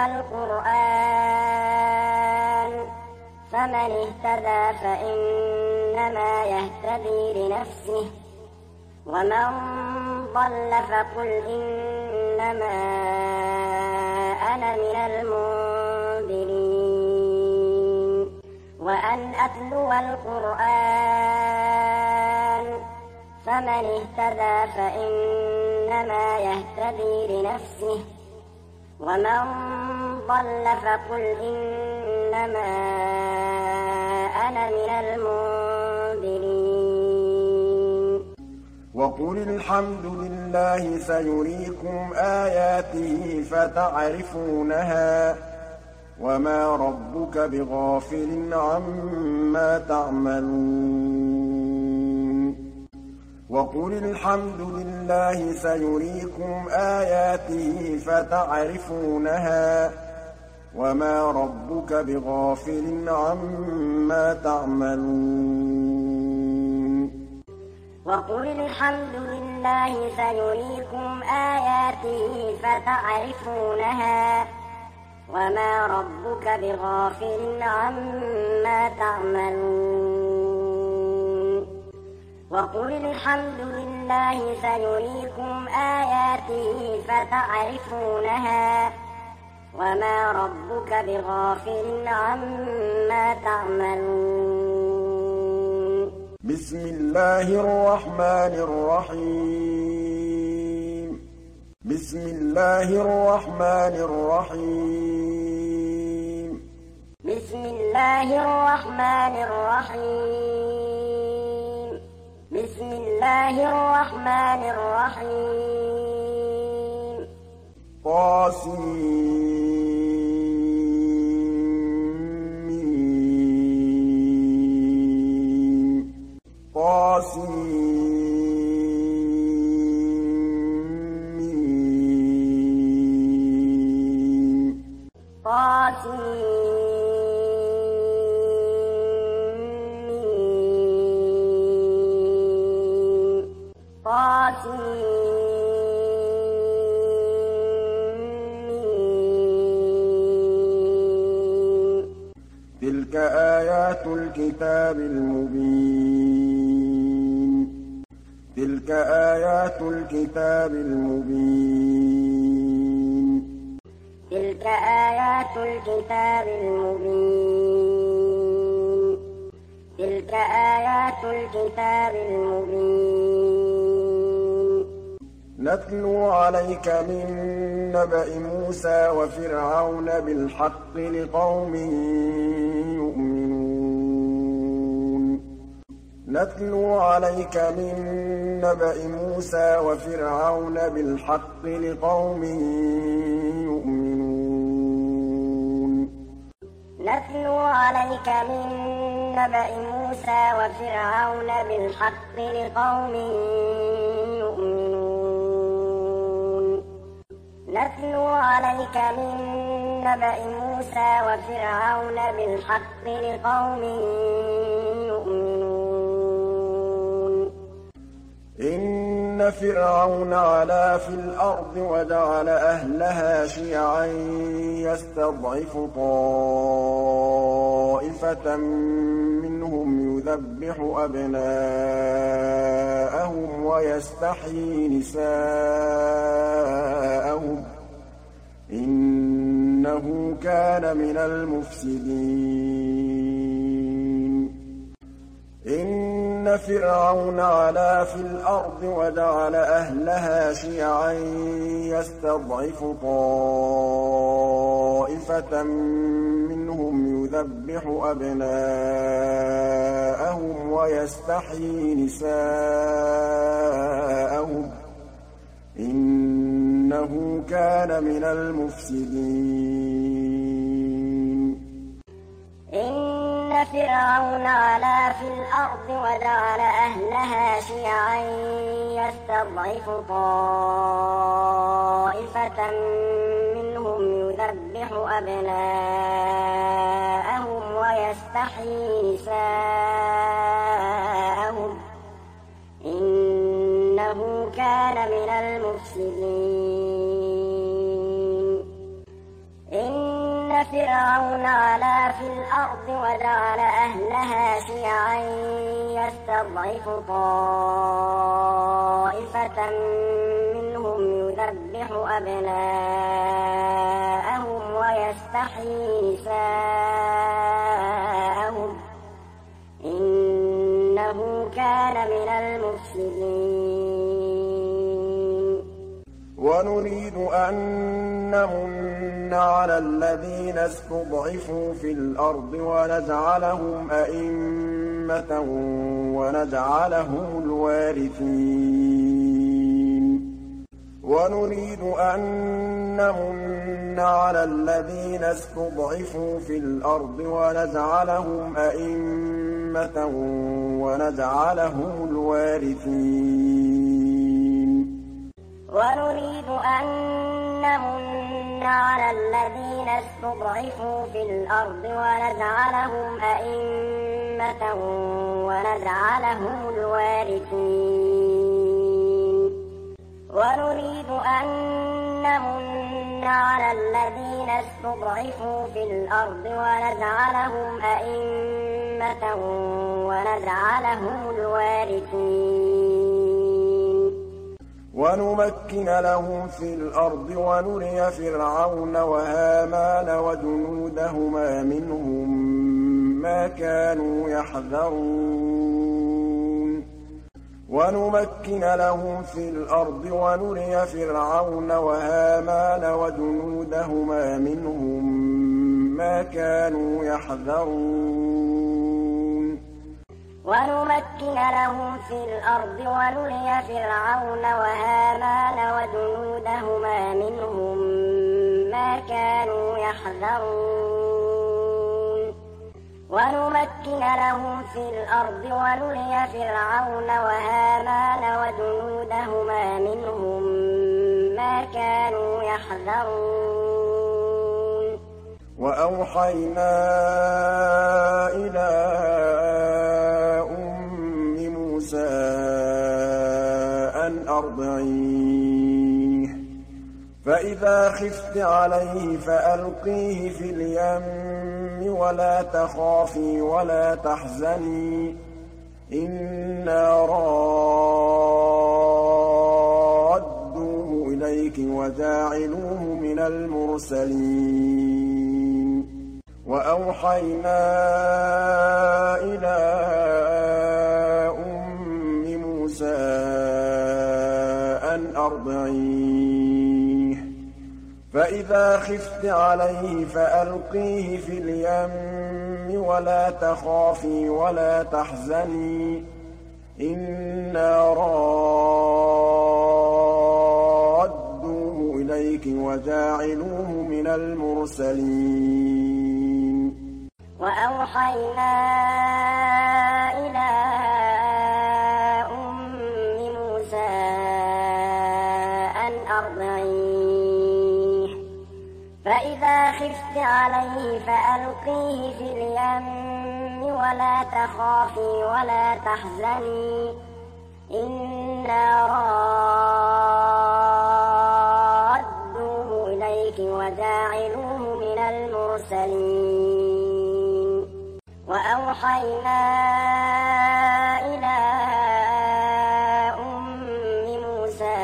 القرآن فمن اهتدى فإنما يهتدي لنفسه ومن ضل فقل إنما أنا من المنذرين وأن أتلو القرآن فمن اهتدى فإنما يهتدي لنفسه ومن ضل فقل إنما أنا من المنذرين وقل الحمد لله سيريكم آياته فتعرفونها وما ربك بغافل عما تعملون وقل الحمد لله سيريكم آياته فتعرفونها وما ربك بغافل عما تعملون وقل الحمد لله سيريكم آياته فتعرفونها وما ربك بغافل عما تعملون وقل الحمد لله سيريكم آياته فتعرفونها وما ربك بغافل عما تعملون بسم الله الرحمن الرحيم بسم الله الرحمن الرحيم بسم الله الرحمن الرحيم بسم الله الرحمن الرحيم طاسيم طاسيم طاسيم طاسيم تلك آيات الكتاب المبين تلك آيات الكتاب المبين تلك آيات الكتاب المبين تلك آيات الكتاب المبين نتلو عليك من نبأ موسى وفرعون بالحق لقوم يؤمنون نتلو عليك من نبأ موسى وفرعون بالحق لقوم يؤمنون نتلو عليك من نبأ موسى وفرعون بالحق لقوم يؤمنون نتلو عليك من نبأ موسى وفرعون بالحق لقوم يؤمنون إن إِنَّ فِرْعَوْنَ عَلَا فِي الْأَرْضِ وَجَعَلَ أَهْلَهَا شِيَعًا يَسْتَضْعِفُ طَائِفَةً مِّنْهُمْ يُذَبِّحُ أَبْنَاءَهُمْ وَيَسْتَحْيِي نِسَاءَهُمْ ۚ إِنَّهُ كَانَ مِنَ الْمُفْسِدِينَ إِنَّ فِرْعَوْنَ عَلَا فِي الْأَرْضِ وَجَعَلَ أَهْلَهَا شِيَعًا يَسْتَضْعِفُ طَائِفَةً مِّنْهُمْ يُذَبِّحُ أَبْنَاءَهُمْ وَيَسْتَحْيِي نِسَاءَهُمْ ۚ إِنَّهُ كَانَ مِنَ الْمُفْسِدِينَ إِنَّ فِرْعَوْنَ عَلَا فِي الْأَرْضِ وَجَعَلَ أَهْلَهَا شِيَعًا يَسْتَضْعِفُ طَائِفَةً مِّنْهُمْ يُذَبِّحُ أَبْنَاءَهُمْ وَيَسْتَحْيِي نِسَاءَهُمْ ۚ إِنَّهُ كَانَ مِنَ الْمُفْسِدِينَ إِنَّ فِرْعَوْنَ عَلَا فِي الْأَرْضِ وَجَعَلَ أَهْلَهَا شِيَعًا يَسْتَضْعِفُ طَائِفَةً مِّنْهُمْ يُذَبِّحُ أَبْنَاءَهُمْ وَيَسْتَحْيِي نِسَاءَهُمْ ۚ إِنَّهُ كَانَ مِنَ الْمُفْسِدِينَ وَنُرِيدُ أَن نَّمُنَّ عَلَى الَّذِينَ اسْتُضْعِفُوا فِي الْأَرْضِ وَنَجْعَلَهُمْ أَئِمَّةً وَنَجْعَلَهُمُ الْوَارِثِينَ وَنُرِيدُ أَن نَّمُنَّ عَلَى الَّذِينَ اسْتُضْعِفُوا فِي الْأَرْضِ وَنَجْعَلَهُمْ أَئِمَّةً وَنَجْعَلَهُمُ الْوَارِثِينَ وَنُرِيدُ أَن نَّمُنَّ عَلَى الَّذِينَ اسْتُضْعِفُوا فِي الْأَرْضِ وَنَجْعَلَهُمْ أَئِمَّةً وَنَجْعَلَهُمُ الْوَارِثِينَ وَنُرِيدُ أَن نَّمُنَّ عَلَى الَّذِينَ اسْتُضْعِفُوا فِي الْأَرْضِ وَنَجْعَلَهُمْ أَئِمَّةً وَنَجْعَلَهُمُ الْوَارِثِينَ وَنُمَكِّنَ لَهُمْ فِي الْأَرْضِ وَنُرِيَ فِرْعَوْنَ وَهَامَانَ وَجُنُودَهُمَا مِنْهُم مَّا كَانُوا يَحْذَرُونَ وَنُمَكِّنَ لَهُمْ فِي الْأَرْضِ وَنُرِيَ فِرْعَوْنَ وَهَامَانَ وَجُنُودَهُمَا مِنْهُم مَّا كَانُوا يَحْذَرُونَ وَنُمَكِّنَ لَهُمْ فِي الْأَرْضِ وَنُرِيَ فِرْعَوْنَ وَهَامَانَ وَجُنُودَهُمَا مِنْهُم مَّا كَانُوا يَحْذَرُونَ وَنُمَكِّنَ لَهُمْ فِي الْأَرْضِ وَنُرِيَ فِرْعَوْنَ وَهَامَانَ وَجُنُودَهُمَا مِنْهُم مَّا كَانُوا يَحْذَرُونَ وَأَوْحَيْنَا إِلَىٰ أُمِّ مُوسَىٰ أَنْ أَرْضِعِيهِ فَإِذَا خِفْتِ عَلَيْهِ فَأَلْقِيهِ فِي الْيَمِّ وَلَا تَخَافِي وَلَا تَحْزَنِي إِنَّا رَادُّوهُ إِلَيْكِ وَجَاعِلُوهُ مِنَ الْمُرْسَلِينَ وَأَوْحَيْنَا إِلَىٰ أُمِّ مُوسَىٰ أَنْ أَرْضِعِيهِ فَإِذَا خِفْتِ عَلَيْهِ فَأَلْقِيهِ فِي الْيَمِّ وَلَا تَخَافِي وَلَا تَحْزَنِي إِنَّا رَادُّوهُ إِلَيْكِ وَجَاعِلُوهُ مِنَ الْمُرْسَلِينَ وَأَوْحَيْنَا إِلَىٰ أُمِّ مُوسَىٰ أَنْ أَرْضِعِيهِ فَإِذَا خِفْتِ عَلَيْهِ فَأَلْقِيهِ فِي الْيَمِّ وَلَا تَخَافِي وَلَا تَحْزَنِي إنا رادوه إليك وجاعلوه من المرسلين وأوحينا إلى أم موسى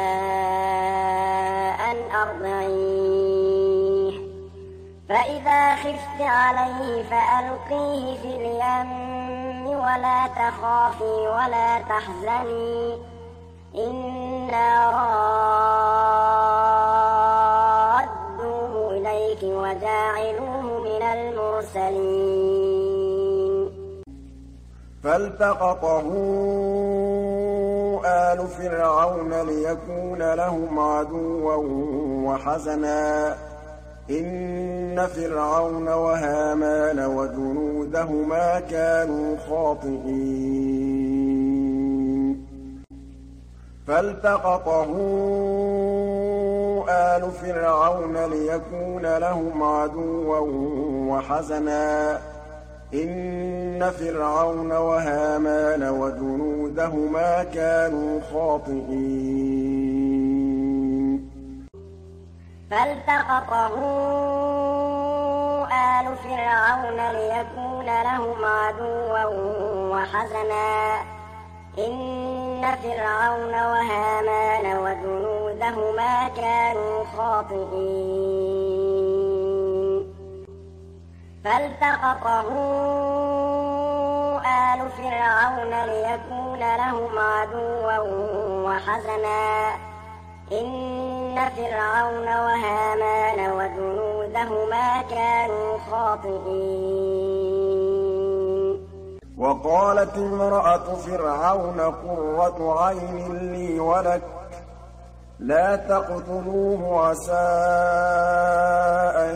أن أرضعيه فإذا خفت عليه فألقيه في اليم ولا تخافي ولا تحزني إنا رادوه إليك وجاعلوه من المرسلين فالتقطه آل فرعون ليكون لهم عدوا وحزنا إن فرعون وهامان وجنودهما كانوا خاطئين فالتقطه آل فرعون ليكون لهم عدوا وحزنا إن فرعون وهامان وجنودهما كانوا خاطئين فالتقطه آل فرعون ليكون لهم عدوا وحزنا إن فرعون وهامان وجنودهما كانوا خاطئين فالتقطه آل فرعون ليكون لهم عدوا وحزنا إن فرعون وهامان وجنودهما كانوا خاطئين وقالت امرأة فرعون قرة عين لي ولك لا تقتلوه عسى أن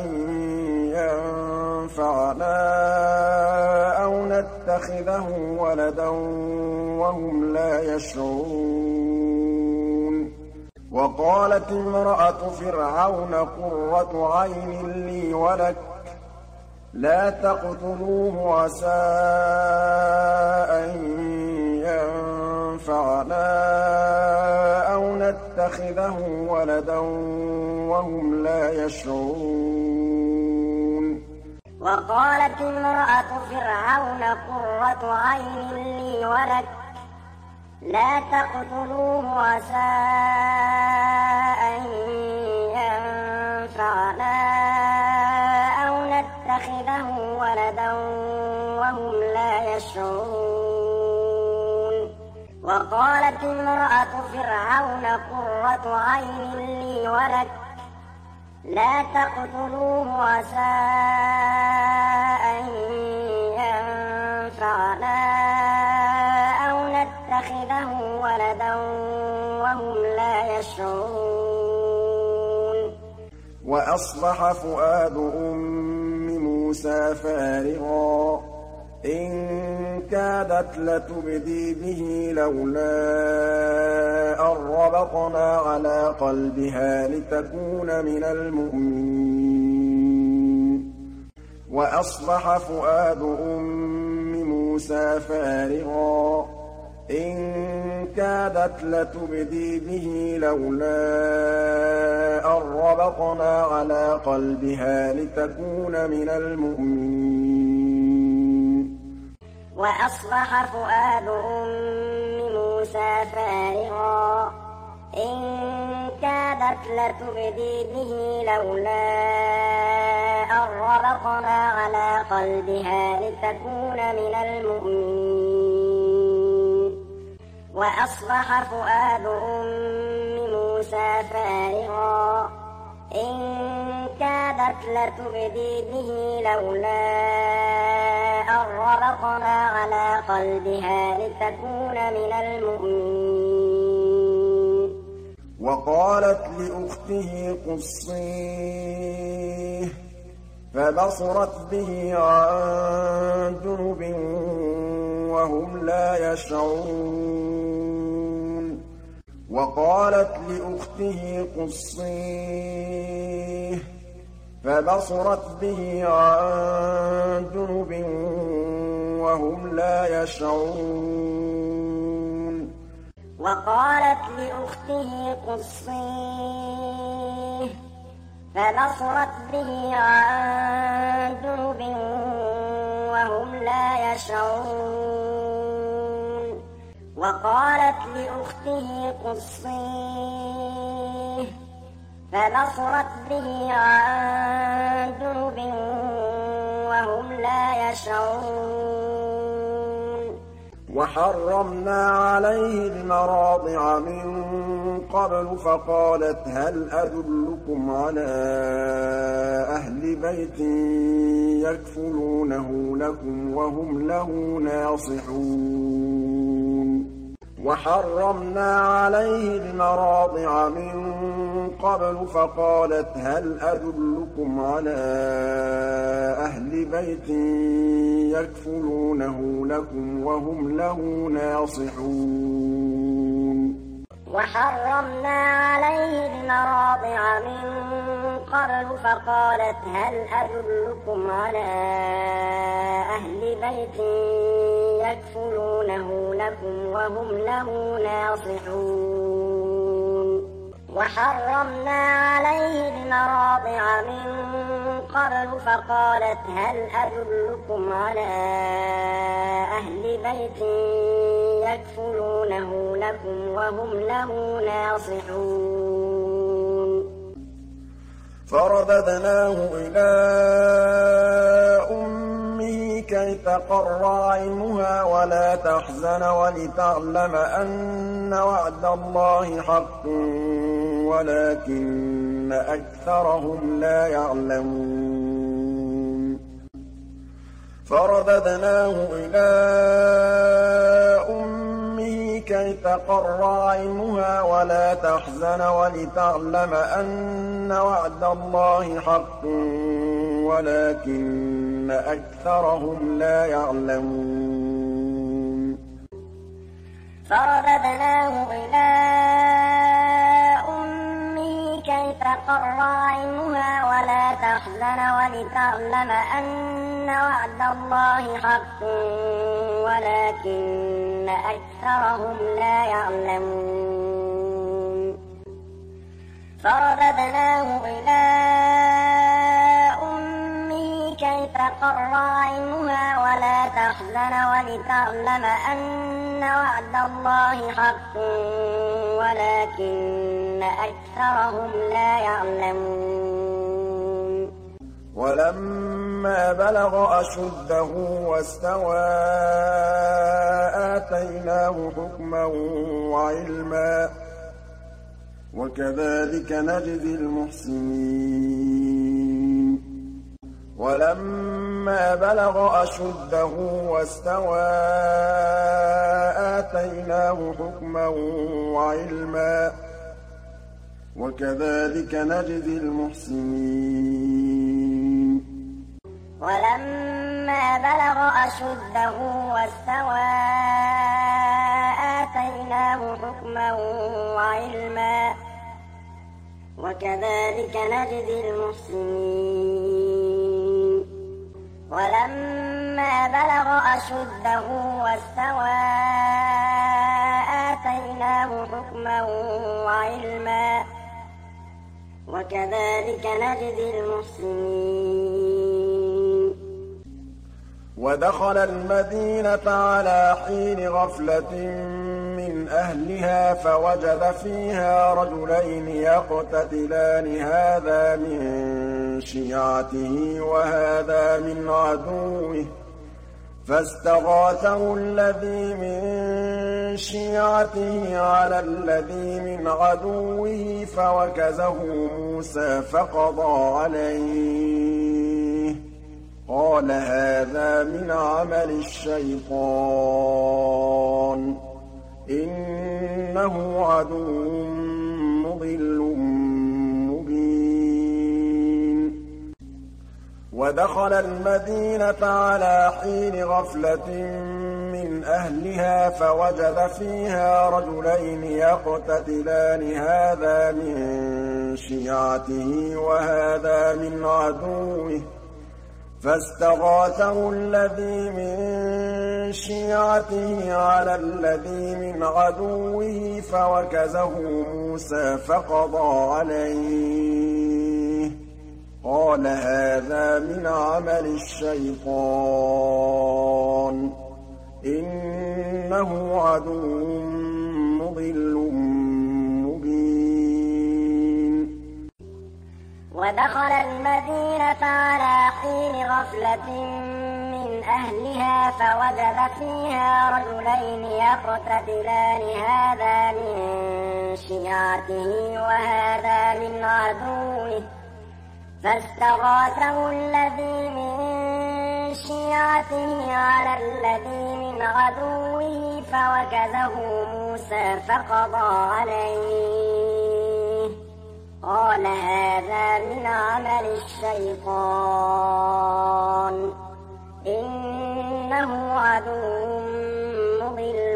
ينفعنا أو نتخذه ولدا وهم لا يشعرون وقالت امرأة فرعون قرة عين لي ولك لا تقتلوه عسى أن ينفعنا أو نتخذه ولدا وهم لا يشعرون وقالت امرأة فرعون قرة عين لي ولك لا تقتلوه عسى أن ينفعنا أو نتخذه ولدا وهم لا يشعرون وقالت امرأة فرعون قرة عين لي ولك لا تقتلوه عسى أن ينفعنا أو نتخذه ولدا وهم لا يشعرون وأصبح فؤاد أم موسى فارغا إن كادت لتبدي به لولا أن ربطنا على قلبها لتكون من المؤمنين وأصبح فؤاد أم موسى فارغا إن كادت لتبدي به لولا أن ربطنا على قلبها لتكون من المؤمنين وأصبح فؤاد أم موسى فارغا إن كادت لتبدي به لولا أن ربطنا على قلبها لتكون من المؤمنين وأصبح فؤاد أم موسى فارغا إن كادت لتبدي به لولا أن ربطنا على قلبها لتكون من المؤمنين وقالت لأخته قصيه فبصرت به عن جنب وهم لا يشعرون وقالت لأخته قصيه فبصرت به عن جنب وهم لا يشعرون وقالت لأخته قصيه فبصرت به عن جنب وهم لا يشعرون وقالت لأخته قصيه فبصرت به عن جنب وهم لا يشعرون وحرمنا عليه المراضع من قبل فقالت هل أدلكم على أهل بيت يكفلونه لكم وهم له ناصحون وحرمنا عليه المراضع من قبل فقالت هل أدلكم على أهل بيت يكفلونه لكم وهم له ناصحون وحرمنا عليه المراضع من قبل فقالت هل أدلكم على أهل بيت يكفلونه لكم وهم له ناصحون وحرمنا عليه المراضع من قبل فقالت هل أدلكم على أهل بيت يكفلونه لكم وهم له ناصحون فرددناه إلى أمه كي تقر عينها ولا تحزن ولتعلم أن وعد الله حق ولكن أكثرهم لا يعلمون فرددناه إلى أمه كي تقر عينها ولا تحزن ولتعلم أن وعد الله حق ولكن أكثرهم لا يعلمون فرددناه إلى أمه كي تقر عينها ولا تحزن ولتعلم أن وعد الله حق ولكن أكثرهم لا يعلمون فرددناه إلى أمه كي تقر عينها ولا تحزن ولتعلم أن وعد الله حق ولكن أكثرهم لا يعلمون ولما بلغ أشده واستوى آتيناه حكما وعلما وكذلك نجزي المحسنين ولما بلغ أشده واستوى آتيناه حكما وعلما وكذلك نجزي المحسنين ولما بلغ أشده واستوى آتيناه حكما وعلما وكذلك نجزي المحسنين ولما بلغ أشده واستوى آتيناه حكما وعلما وكذلك نجزي المحسنين ودخل المدينة على حين غفلة من أهلها فوجد فيها رجلين يقتتلان هذا من شيعته وهذا من عدوه فاستغاثه الذي من شيعته على الذي من عدوه فوكزه موسى فقضى عليه قال هذا من عمل الشيطان إنه عدو مضل مبين ودخل المدينة على حين غفلة من أهلها فوجد فيها رجلين يقتتلان هذا من شيعته وهذا من عدوه فاستغاثه الذي من شيعته على الذي من عدوه فوكزه موسى فقضى عليه قال هذا من عمل الشيطان إنه عدو مضل مبين ودخل المدينة على حين غفلة من أهلها فوجد فيها رجلين يقتتلان هذا من شيعته وهذا من عدوه فاستغاثه الذي من شيعته على الذي من عدوه فوكزه موسى فقضى عليه قال هذا من عمل الشيطان إنه عدو مضل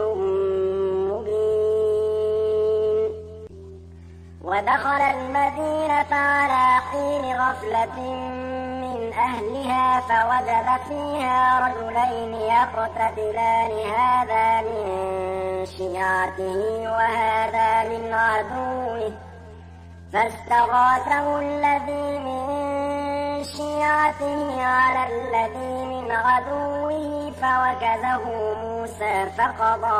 مبين ودخل المدينة على حين غفلة من أهلها فوجد فيها رجلين يقتتلان هذا من شيعته وهذا من عدوه فاستغاثه الذي من شيعته على الذي من عدوه فوكزه موسى فقضى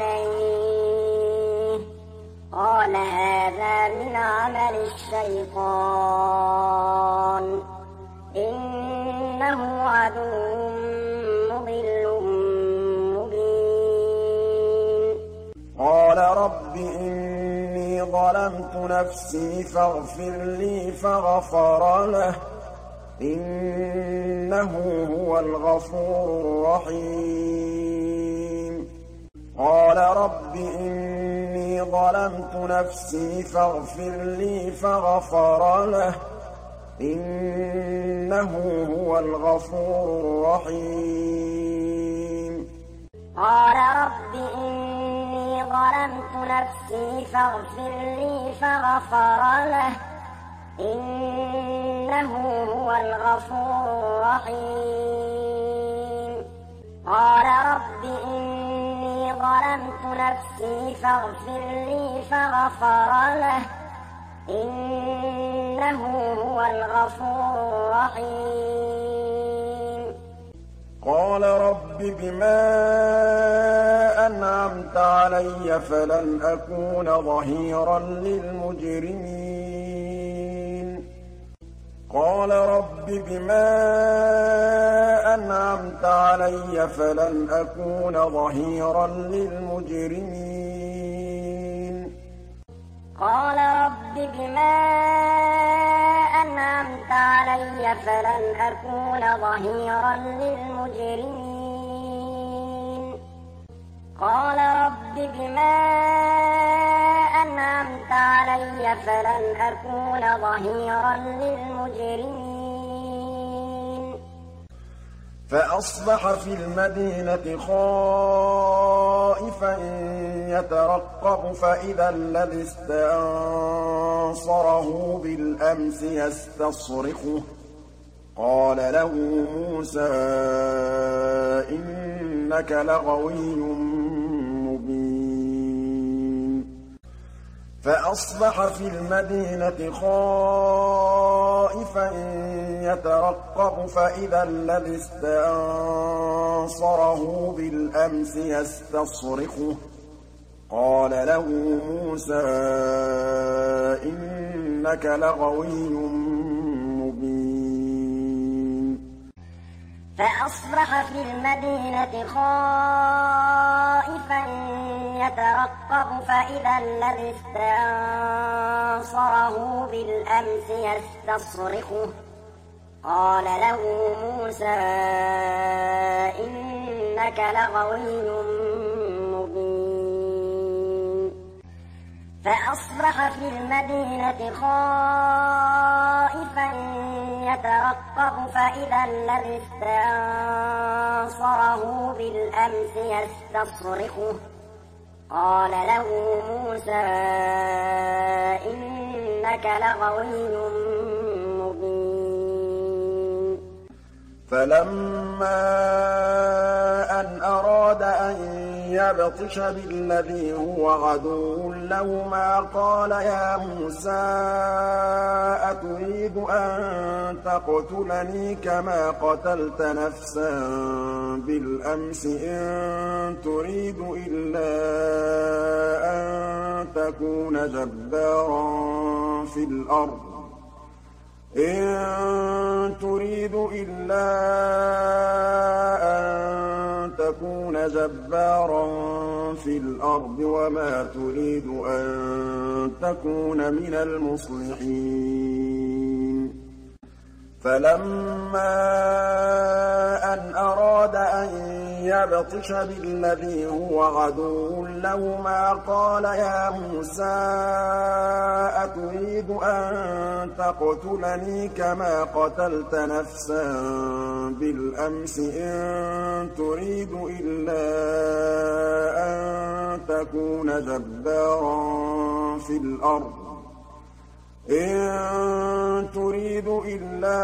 عليه قال هذا من عمل الشيطان إنه عدو مضل مبين قال رب إني ظلمت نفسي فاغفر لي فغفر له إنه هو الغفور الرحيم قال رب إني ظلمت نفسي فاغفر لي فغفر له إنه هو الغفور الرحيم قال رب إني ظلمت نفسي فاغفر لي فغفر له إنه هو الغفور الرحيم قال رب إني ظلمت نفسي فاغفر لي فغفر له إنه هو الغفور الرحيم قال رب بما أنعمت علي فلن أكون ظهيرا للمجرمين قال رب بما أنعمت علي فلن أكون ظهيرا للمجرمين قال رب بما أنعمت علي فلن أكون ظهيرا للمجرمين قال رب بما أنعمت علي فلن أكون ظهيرا للمجرمين فأصبح في المدينة خائفا يترقب فإذا الذي استنصره بالأمس يستصرخه قال له موسى إنك لغوي مبين فأصبح في المدينة خائفا يترقب فإذا الذي استنصره بالأمس يستصرخه قال له موسى إنك لغوي مبين فأصبح في المدينة خائفا يترقب فإذا الذي استنصره بالأمس يستصرخه قال له موسى إنك لغوي مبين فأصبح في المدينة خائفا يترقب فإذا الذي استنصره بالأمس يستصرخه قال له موسى إنك لغوي مبين فَلَمَّا أَنْ أَرَادَ أَن يَبْطِشَ بِالَّذِي هُوَ عَدُوٌّ لَّهُمَا قَالَ يَا مُوسَىٰ أَتُرِيدُ أَن تَقْتُلَنِي كَمَا قَتَلْتَ نَفْسًا بِالْأَمْسِ إِن تُرِيدُ إِلَّا أَن تَكُونَ جَبَّارًا فِي الْأَرْضِ إِن تُرِيدُ إِلَّا أَن تَكُونَ جَبَّارًا فِي الْأَرْضِ وَمَا تُرِيدُ أَن تَكُونَ مِنَ الْمُصْلِحِينَ فَلَمَّا أَنْ أَرَادَ أَن يَبْطِشَ بِالَّذِي هُوَ عَدُوٌّ لَّهُمَا قَالَ يَا مُوسَىٰ أَتُرِيدُ أَن تَقْتُلَنِي كَمَا قَتَلْتَ نَفْسًا بِالْأَمْسِ إِن تُرِيدُ إِلَّا أَن تَكُونَ جَبَّارًا فِي الْأَرْضِ إِن تُرِيدُ إِلَّا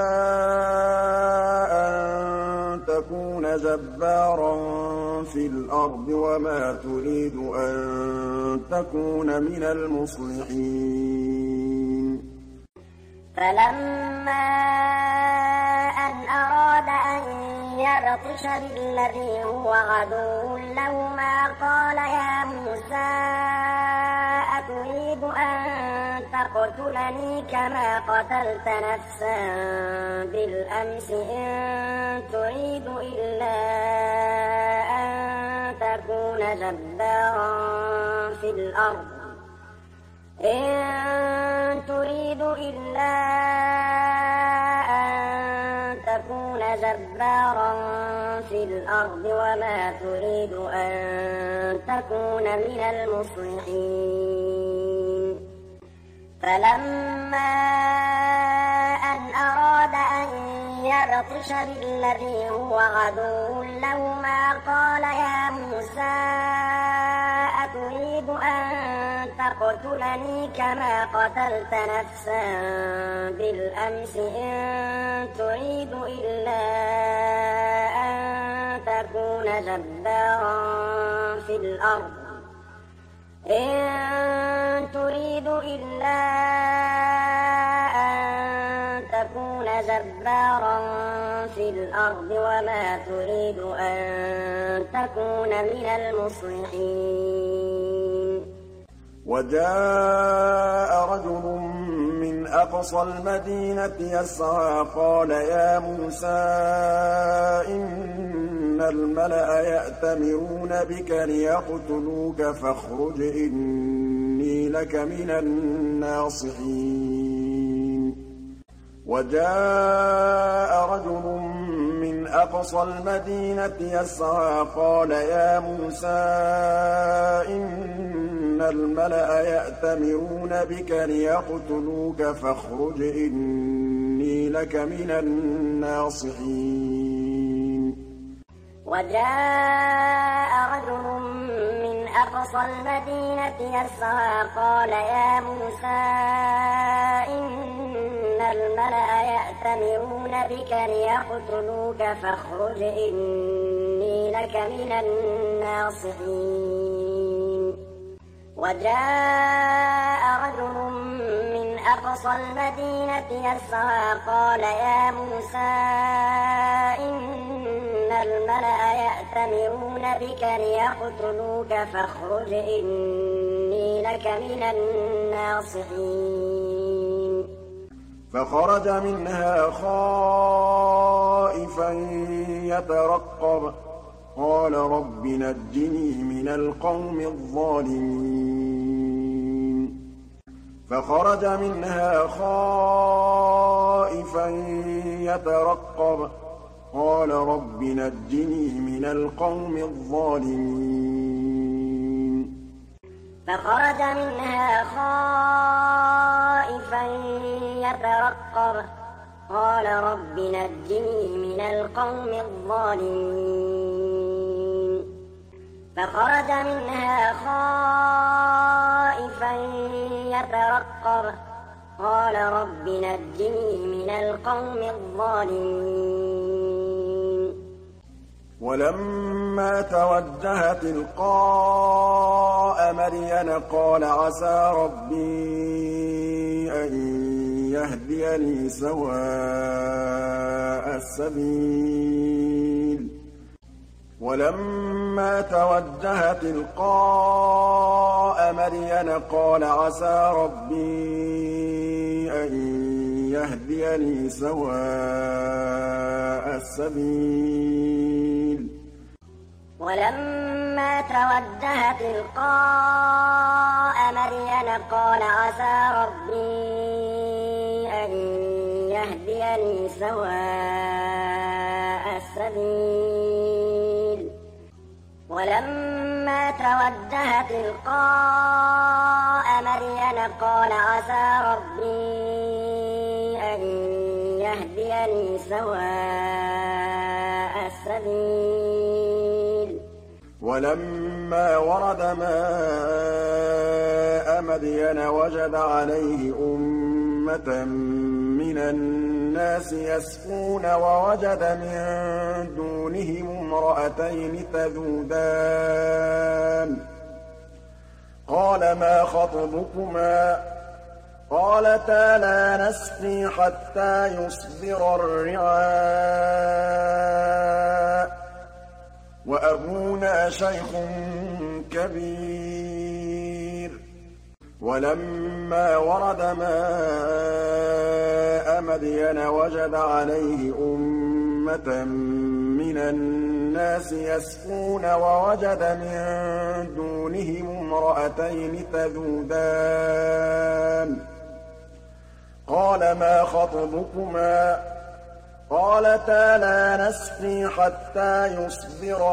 أَن تَكُونَ جَبَّارًا فِي الْأَرْضِ وَمَا تُرِيدُ أَن تَكُونَ مِنَ الْمُصْلِحِينَ فَلَمَّا أَنْ أَرَادَ أَن يَبْطِشَ بِالَّذِي هُوَ عَدُوٌّ لَّهُمَا قَالَ يَا مُوسَىٰ أَتُرِيدُ أَن تَقْتُلَنِي كَمَا قَتَلْتَ نَفْسًا بِالْأَمْسِ إِن تُرِيدُ إِلَّا أَن تَكُونَ جَبَّارًا فِي الْأَرْضِ إِن تُرِيدُ إِلَّا أَن تَكُونَ جَبَّارًا فِي الْأَرْضِ وَمَا تُرِيدُ أَن تَكُونَ مِنَ الْمُصْلِحِينَ فَلَمَّا أَنْ أَرَادَ أَن يَبْطِشَ بِالَّذِي هُوَ عَدُوٌّ لَّهُمَا قَالَ يَا مُوسَىٰ أَتُرِيدُ أَن تَقْتُلَنِي كَمَا قَتَلْتَ نَفْسًا بِالْأَمْسِ إِن تُرِيدُ إِلَّا أَن تَكُونَ جَبَّارًا فِي الْأَرْضِ إِن تُرِيدُ إِلَّا أَن تَكُونَ جَبَّارًا فِي الْأَرْضِ وَمَا تُرِيدُ أَن تَكُونَ مِنَ الْمُصْلِحِينَ وَجَاءَ رَجُلٌ مِّنْ أَقْصَى الْمَدِينَةِ يَسْعَىٰ قَالَ يَا مُوسَىٰ إِنَّ الْمَلَأَ يَأْتَمِرُونَ بِكَ لِيَقْتُلُوكَ فَاخْرُجْ إِنِّي لَكَ مِنَ النَّاصِحِينَ وَجَاءَ رَجُلٌ مِّنْ أَقْصَى الْمَدِينَةِ يَسْعَىٰ قَالَ يَا مُوسَىٰ إِنَّ الْمَلَأَ يَأْتَمِرُونَ بِكَ لِيَقْتُلُوكَ فَاخْرُجْ إِنِّي لَكَ مِنَ النَّاصِحِينَ وَجَاءَ رَجُلٌ مِّنْ أَقْصَى الْمَدِينَةِ يَسْعَىٰ قَالَ يَا مُوسَىٰ إِنَّ الْمَلَأَ يَأْتَمِرُونَ بِكَ لِيَقْتُلُوكَ فَاخْرُجْ إِنِّي لَكَ مِنَ النَّاصِحِينَ وَجَاءَ رَجُلٌ مِّنْ أَقْصَى الْمَدِينَةِ يَسْعَىٰ قَالَ يَا مُوسَىٰ إِنَّ الْمَلَأَ يَأْتَمِرُونَ بِكَ لِيَقْتُلُوكَ فَاخْرُجْ إِنِّي لَكَ مِنَ النَّاصِحِينَ فَخَرَجَ مِنْهَا خَائِفًا يَتَرَقَّبُ قَالَ رَبِّ نَجِّنِي مِنَ الْقَوْمِ الظَّالِمِينَ فَخَرَجَ مِنْهَا خَائِفًا يَتَرَقَّبُ قَالَ رَبِّ نَجِّنِي مِنَ الْقَوْمِ الظَّالِمِينَ فَخَرَجَ مِنْهَا خَائِفًا يَتَرَقَّبُ قَالَ رَبِّ نَجِّنِي مِنَ الْقَوْمِ الظَّالِمِينَ فَخَرَجَ مِنْهَا خَائِفًا يَتَرَقَّبُ قَالَ رَبِّ نَجِّنِي مِنَ الْقَوْمِ الظَّالِمِينَ وَلَمَّا تَوَجَّهَ تِلْقَاءَ مَدْيَنَ قَالَ عَسَىٰ رَبِّي أَن يَهْدِيَنِي سَوَاءَ السَّبِيلِ وَلَمَّا تَوَجَّهَ تِلْقَاءَ مَدْيَنَ قَالَ عَسَىٰ رَبِّي أَن يَهْدِيَنِي سَوَاءَ السَّبِيلِ وَلَمَّا تَوَجَّهَ تِلْقَاءَ مَدْيَنَ قَالَ عَسَىٰ رَبِّي أَن يَهْدِيَنِي سَوَاءَ السَّبِيلِ وَلَمَّا تَوَجَّهَ تِلْقَاءَ مَدْيَنَ قَالَ عَسَىٰ رَبِّي أَن يَهْدِيَنِي سَوَاءَ السَّبِيلِ وَلَمَّا وَرَدَ مَاءَ مَدْيَنَ وَجَدَ عَلَيْهِ أُمَّةً مِّنَ النَّاسِ يَسْقُونَ وَوَجَدَ مِن دُونِهِمُ امْرَأَتَيْنِ تَذُودَانِ قَالَ مَا خَطْبُكُمَا ۖ قَالَتَا لَا نَسْقِي حَتَّىٰ يُصْدِرَ الرِّعَاءُ ۖ وَأَبُونَا شَيْخٌ كَبِيرٌ وَلَمَّا وَرَدَ مَاءَ مَدْيَنَ وَجَدَ عَلَيْهِ أُمَّةً مِّنَ النَّاسِ يَسْقُونَ وَوَجَدَ مِن دُونِهِمُ امْرَأَتَيْنِ تَذُودَانِ قَالَ مَا خَطْبُكُمَا ۖ قَالَتَا لَا نَسْقِي حَتَّىٰ يُصْدِرَ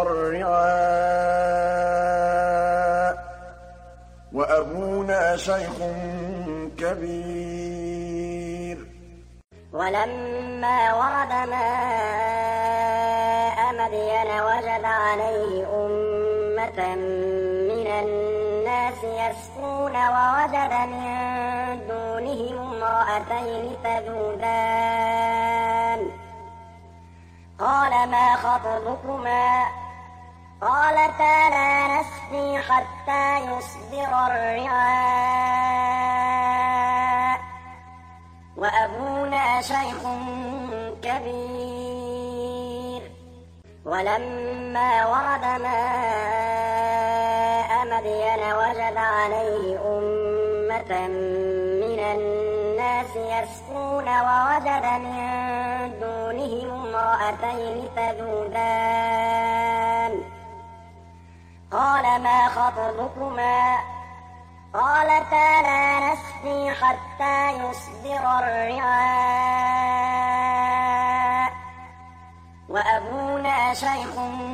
الرِّعَاءُ ۖ وَأَبُونَا شَيْخٌ كَبِيرٌ وَلَمَّا وَرَدَ مَاءَ مَدْيَنَ وَجَدَ عَلَيْهِ أُمَّةً مِّنَ النَّاسِ يَسْقُونَ وَوَجَدَ مِن دُونِهِمُ امْرَأَتَيْنِ تَذُودَانِ قَالَ مَا خَطْبُكُمَا ۖ قَالَتَا لَا نَسْقِي حَتَّىٰ يُصْدِرَ الرِّعَاءُ ۖ وَأَبُونَا شَيْخٌ كَبِيرٌ وَلَمَّا وَرَدَ مَاءَ مَدْيَنَ وَجَدَ عَلَيْهِ أُمَّةً مِّنَ النَّاسِ يَسْقُونَ وَوَجَدَ مِن دُونِهِمُ امْرَأَتَيْنِ تَذُودَانِ قَالَ مَا خَطْبُكُمَا ۖ قَالَتَا لَا نَسْقِي حَتَّىٰ يُصْدِرَ الرِّعَاءُ ۖ وَأَبُونَا شَيْخٌ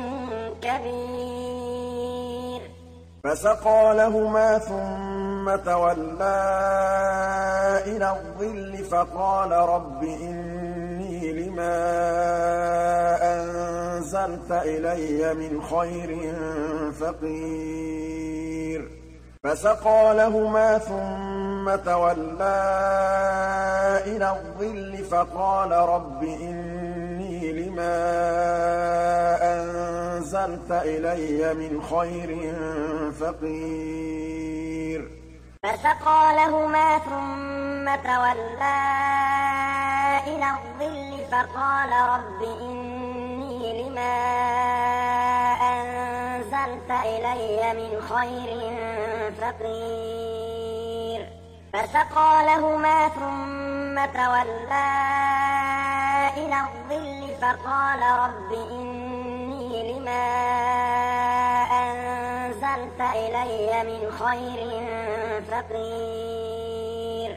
كَبِيرٌ فَسَقَىٰ لَهُمَا ثُمَّ تَوَلَّىٰ إِلَى الظِّلِّ فَقَالَ رَبِّ إِنِّي لِمَا أَنزَلْتَ إِلَيَّ مِنْ خَيْرٍ فَقِيرٌ فَسَقَىٰ لَهُمَا ثُمَّ تَوَلَّىٰ إِلَى الظِّلِّ فَقَالَ رَبِّ إِنِّي لِمَا أَنزَلْتَ إِلَيَّ مِنْ خَيْرٍ فَقِيرٌ فَسَقَىٰ لَهُمَا ثُمَّ تَوَلَّىٰ إِلَى الظِّلِّ فَقَالَ رَبِّ إِنِّي لِمَا أَنزَلْتَ إِلَيَّ مِنْ خَيْرٍ فَقِيرٌ فَسَقَىٰ لَهُمَا ثُمَّ تَوَلَّىٰ إِلَى الظِّلِّ فَقَالَ رَبِّ إِنِّي لِمَا أَنزَلْتَ إِلَيَّ مِنْ خَيْرٍ فَقِيرٌ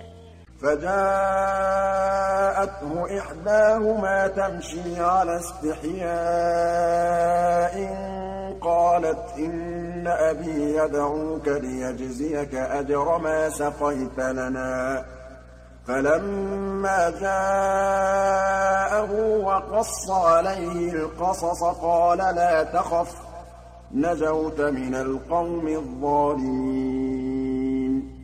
فَجَاءَتْهُ إِحْدَاهُمَا تَمْشِي عَلَى اسْتِحْيَاءٍ قَالَتْ إِنَّ أَبِي يَدْعُوكَ لِيَجْزِيَكَ أَجْرَ مَا سَقَيْتَ لَنَا فَلَمَّا جَاءَهُ وَقَصَّ عَلَيْهِ الْقَصَصَ قَالَ لَا تَخَفْ نَجَوْتَ مِنَ الْقَوْمِ الظَّالِمِينَ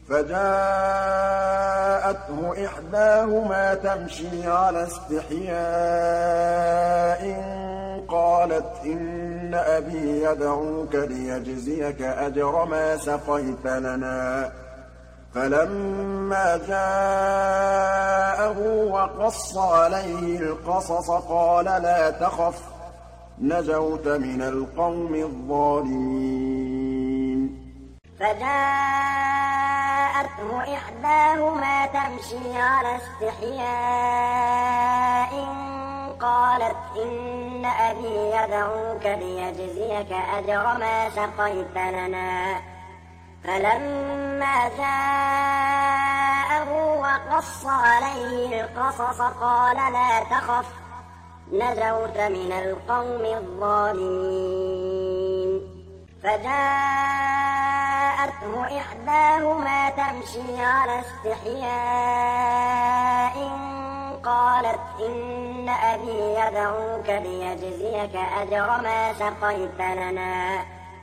فَجَاءَتْهُ إِحْدَاهُمَا تَمْشِي عَلَى اسْتِحْيَاءٍ قالت إن أبي يدعوك ليجزيك أجر ما سقيت لنا فلما جاءه وقص عليه القصص قال لا تخف نجوت من القوم الظالمين فجاءته إحداهما تمشي على استحياء قالت إن أبي يدعوك ليجزيك أجر ما سقيت لنا فلما جاءه وقص عليه القصص قال لا تخف نجوت من القوم الظالمين فجاءته إحداهما تمشي على استحياء قالت إن أبي يدعوك ليجزيك أجر ما سقيت لنا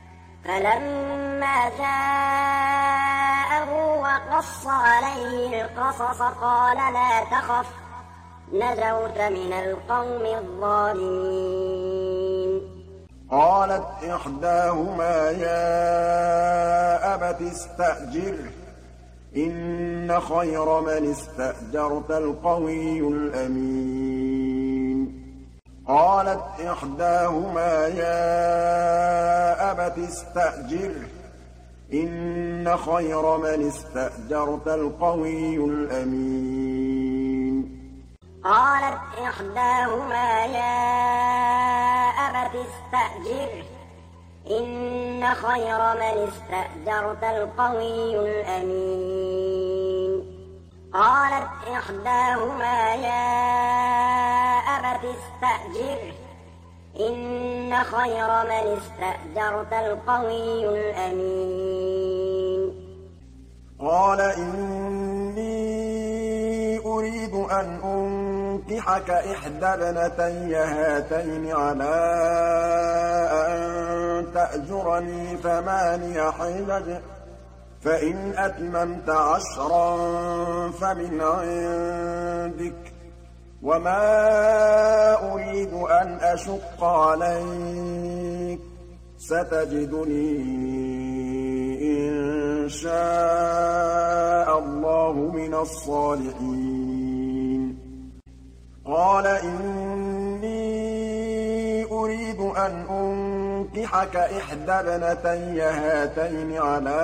فلما جاءه وقص عليه القصص قال لا تخف نجوت من القوم الظالمين قالت إحداهما يا أبت استأجره إن خير من استأجرت القوي الأمين قالت إحداهما يا أبت استأجره إن خير من استأجرت القوي الأمين قالت إحداهما يا أبت استأجره إن خير من استأجرت القوي الأمين قالت إحداهما يا أبت استأجره إن خير من استأجرت القوي الأمين قال إني أريد أن أنكحك إحدى ابنتي هاتين على أن تأجرني ثماني حجج فإن أتممت عشرا فمن عندك وما أريد أن أشق عليك ستجدني إن شاء الله من الصالحين قال إني أريد أن أنكحك إحدى ابنتي هاتين على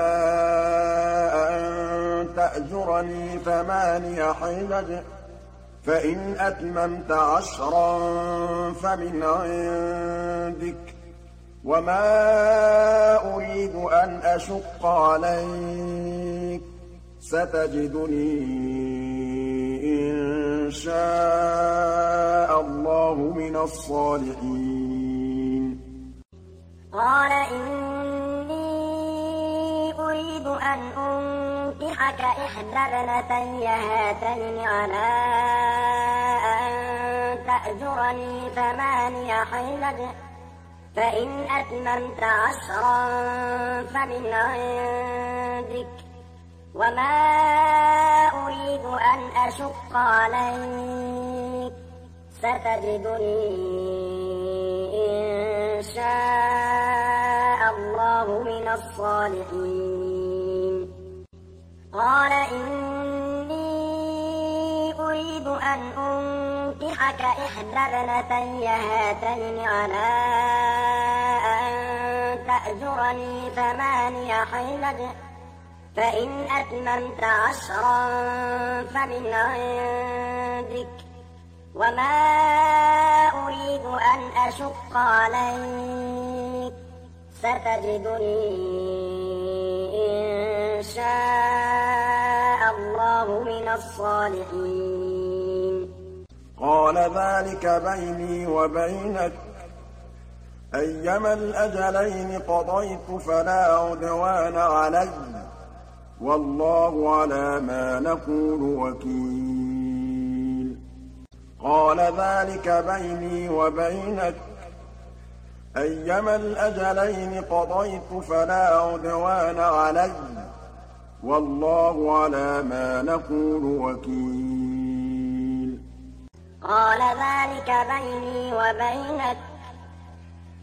أن تأجرني ثماني حجج فإن أتممت عشرا فمن عندك وما أريد أن أشق عليك ستجدني إن شاء الله من الصالحين قال إني أريد أن أنكحك إحدى ابنتي هاتين على أن تأجرني ثماني حجج فإن أتممت عشرا فمن عندك وما أريد أن أشق عليك ستجدني إن شاء الله من الصالحين قال إني أريد أن أنكحك إحدى ابنتي هاتين على أن تأجرني ثماني حجج فإن أتممت عشرا فمن عندك وما أريد أن أشق عليك ستجدني إن شاء الله من الصالحين قال ذلك بيني وبينك أيما الأجلين قضيت فلا عدوان علي والله على ما نقول وكيل قال ذلك بيني وبينك أيما الأجلين قضيت فلا عدوان علي والله على ما نقول وكيل قال ذلك بيني وبينك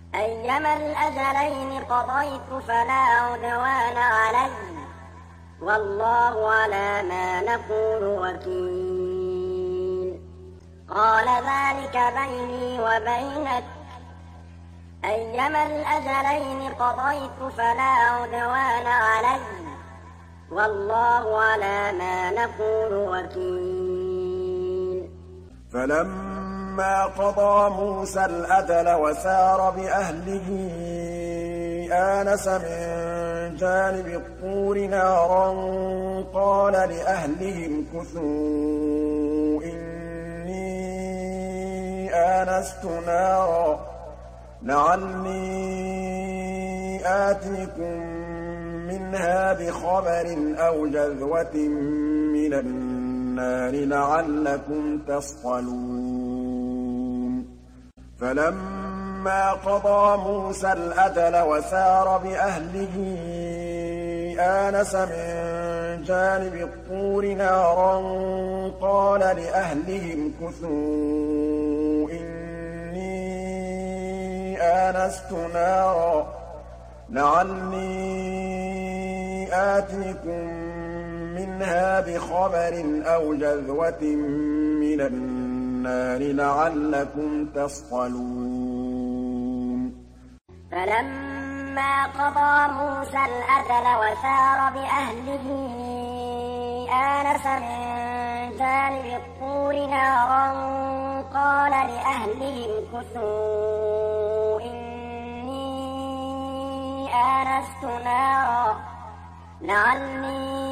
أيما الأجلين قضيت فلا عدوان علي والله على ما نقول وكيل قال ذلك بيني وبينك أيما الأجلين قضيت فلا عدوان علي والله على ما نقول وكيل فلما قضى موسى الأجل وسار بأهله آنس من جانب الطور نارا قال لأهلهم كثوا إني آنست نارا لعلي آتيكم منها بخبر أو جذوة من النار لعلكم تصطلون فلما قضى موسى الأجل وسار بأهله آنس من جانب الطور نارا قال لأهلهم كثوا إني آنست نارا لعلي آتيكم منها بخبر أو جذوة من النار لعلكم تصطلون فلما قضى موسى الأجل وسار بأهله آنس من جانب الطور نارا قال لأهلهم كثوا إني آنست نارا لعلي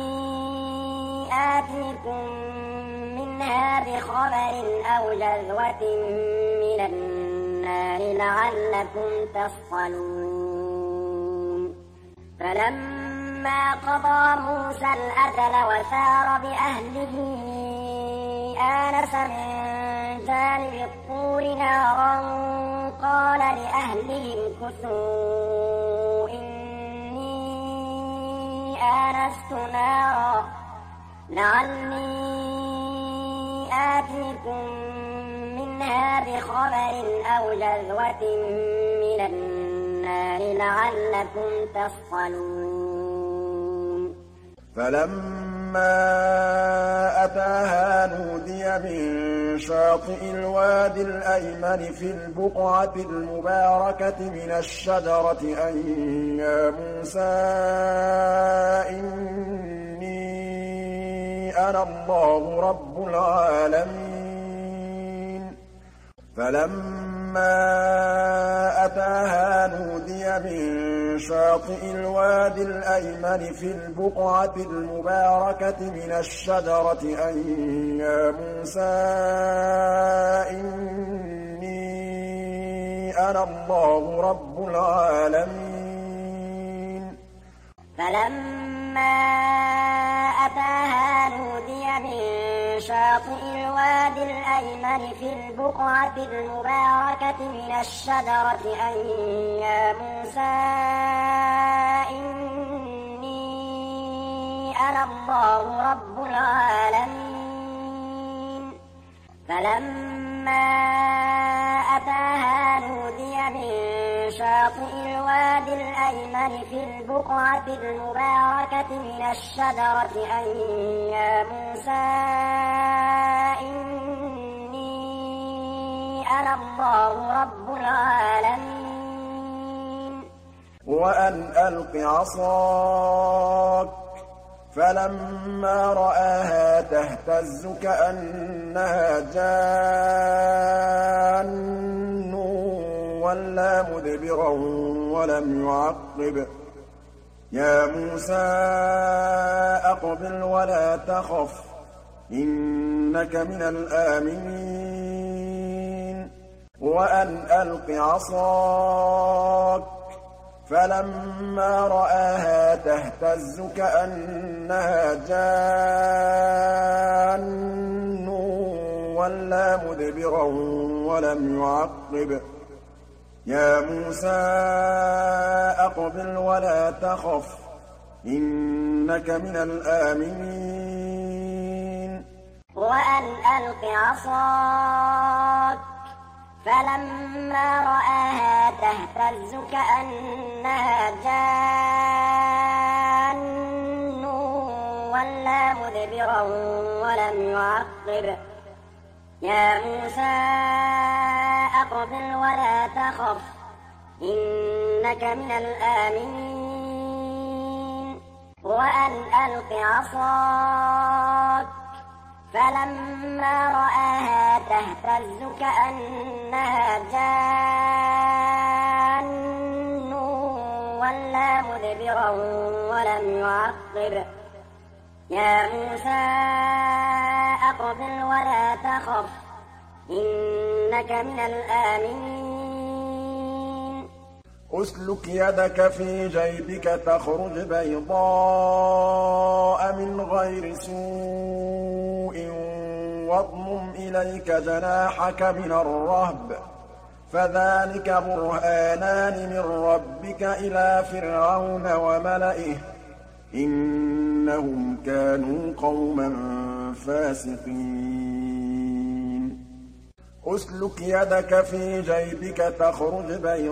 آتيكم منها بخبر أو جذوة من النار لعلكم تصطلون فلما قضى موسى الأجل وسار بأهله آنس من جانب الطور نارا قال لأهلهم كثوا إني آنست نارا لعلي آتيكم منها بخبر أو جذوة من النار لعلكم تصطلون فلما أتاها نودي من شاطئ الوادي الأيمن في البقعة المباركة من الشجرة أن يا موسى إني أنا الله رب العالمين فلما أتاها نودي من شاطئ الوادي الأيمن في البقعة المباركة من الشجرة أن يا موسى إني أنا الله رب العالمين فلما أتاها نودي من شاطئ الوادي الأيمن في البقعة المباركة من الشجرة أن يا موسى إني أنا الله رب العالمين فلما أتاها نودي من شاطئ الوادي الأيمن في البقعة المباركة من الشجرة أن يا موسى إني أنا الله رب العالمين وأن ألق عصاك فلما رآها تهتز كأنها جان وَلَّىٰ مُدْبِرًا وَلَمْ يُعَقِّبْ يَا مُوسَىٰ أَقْبِلْ وَلَا تَخَفْ إِنَّكَ مِنَ الْآمِنِينَ وَأَنْ أَلْقِ عَصَاكَ فَلَمَّا رَآهَا تَهْتَزُّ كَأَنَّهَا جَانٌّ وَلَّىٰ مُدْبِرًا وَلَمْ يُعَقِّبْ يَا مُوسَىٰ أَقْبِلْ وَلَا تَخَفْ إِنَّكَ مِنَ الْآمِنِينَ وَأَنْ أَلْقِ عَصَاكَ فلما رآها تهتز كأنها جان ولا مدبرا ولم يعقب يا موسى أقبل ولا تخف إنك من الآمنين وأن ألق عصاك فلما رآها تهتز كأنها جان ولا مدبرا ولم يعقب يا موسى أقبل ولا تخف إنك من الآمنين أسلك يدك في جيبك تخرج بيضاء من غير سوء واضمم إليك جناحك من الرهب فذلك برهانان من ربك إلى فرعون وملئه إنهم كانوا قوما فاسقين أسلك يدك في جيبك تخرج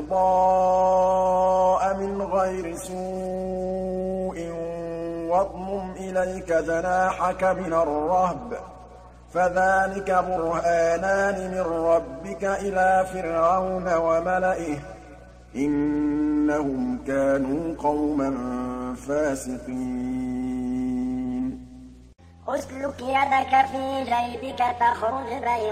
بيضاء من غير سوء واضمم إليك جناحك من الرهب فذلك برهانان من ربك إلى فرعون وملئه إنهم كانوا قوما فاسقين أسلك يدك في جيبك تخرج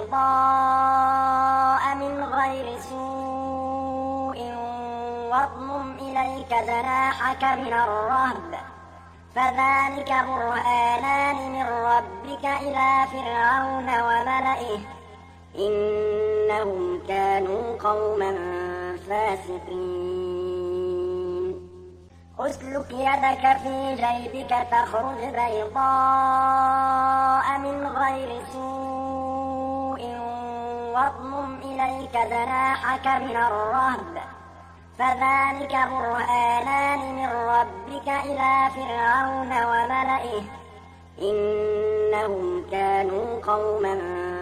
بيضاء من غير سوء واضمم إليك جناحك من الرهب فذلك برهانان من ربك إلى فرعون وملئه إنهم كانوا قوما فاسقين أسلك يدك في جيبك تخرج بيضاء من غير سوء واضمم إليك جناحك من الرهب فذلك برهانان من ربك إلى فرعون وملئه إنهم كانوا قوما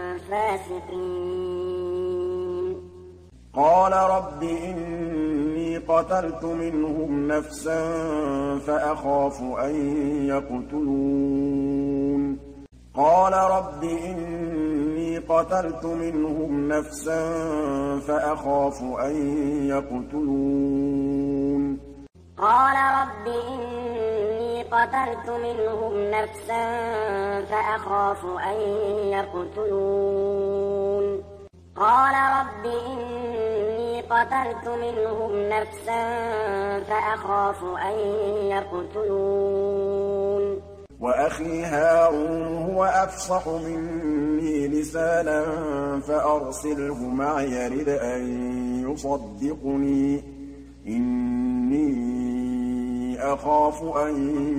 فاسقين قال رب إني قتلت منهم نفسا فأخاف أن يقتلون قال رب إني قتلت منهم نفسا فأخاف أن يقتلون قال رب إني قتلت منهم نفسا فأخاف أن يقتلون قال رب إني قتلت منهم نفسا فأخاف أن يقتلون وأخي هارون هو أفصح مني لسانا فأرسله معي يرد أن يصدقني إني أخاف أن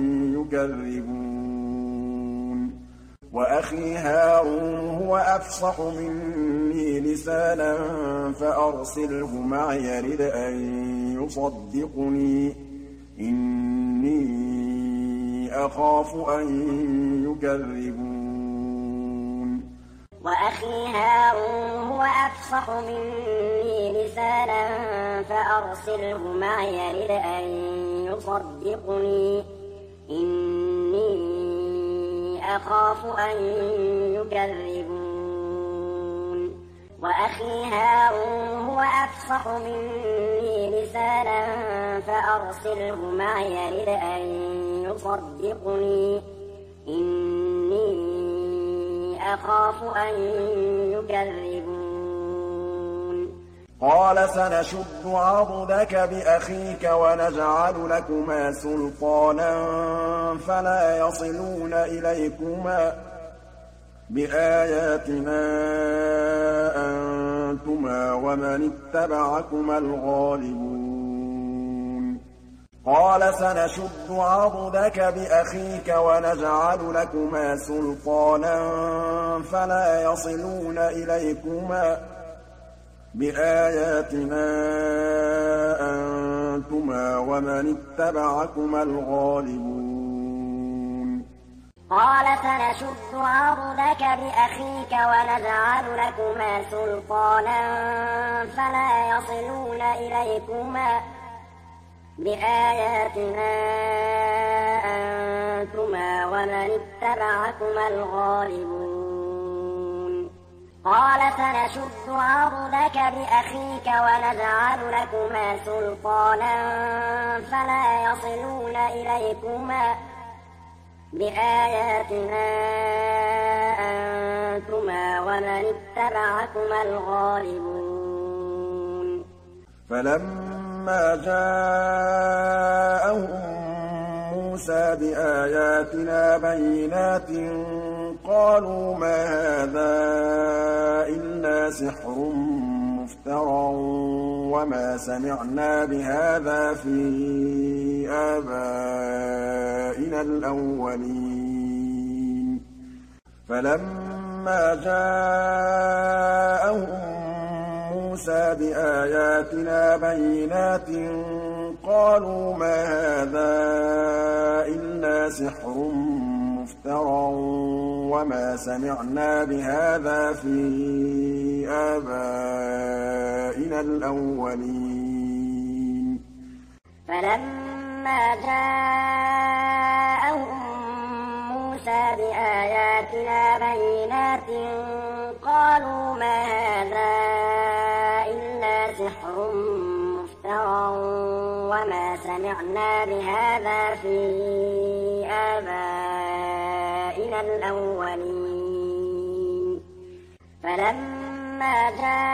يكذبون وأخي هارون هو أفصح مني لسانا فأرسله معي يرد أن يصدقني إني أخاف أن يكذبون وأخي هارون هو أفصح مني لسانا فأرسله معي يرد أن يصدقني إني أخاف أن يكذبون وأخي هارون هو أفصح مني لسانا فأرسله معي يرد أن يصدقني إني أخاف أن يكذبون قال سنشد عضدك بأخيك ونجعل لكما سلطانا فلا يصلون إليكما بآياتنا أنتما ومن اتبعكما الغالبون قال سنشد عضدك بأخيك ونجعل لكما سلطانا فلا يصلون إليكما بآياتنا أنتما ومن اتبعكما الغالبون قال سنشد عضدك بأخيك ونجعل لكما سلطانا فلا يصلون إليكما بآياتنا أنتما ومن اتبعكما الغالبون قال سنشد عضدك بأخيك ونجعل لكما سلطانا فلا يصلون إليكما بآياتنا أنتما ومن اتبعكما الغالبون فلما جاءهم موسى بآياتنا بينات قالوا ما هذا إلا سحر مفترى وما سمعنا بهذا في آبائنا الأولين فلما جاءهم موسى بآياتنا بينات قالوا ما هذا إلا سحر مفترى وما سمعنا بهذا في آبائنا الأولين فلما جاءهم موسى بآياتنا بينات قالوا ما هذا إلا سحر مفترى وما سمعنا بهذا في آبائنا الأولين فلما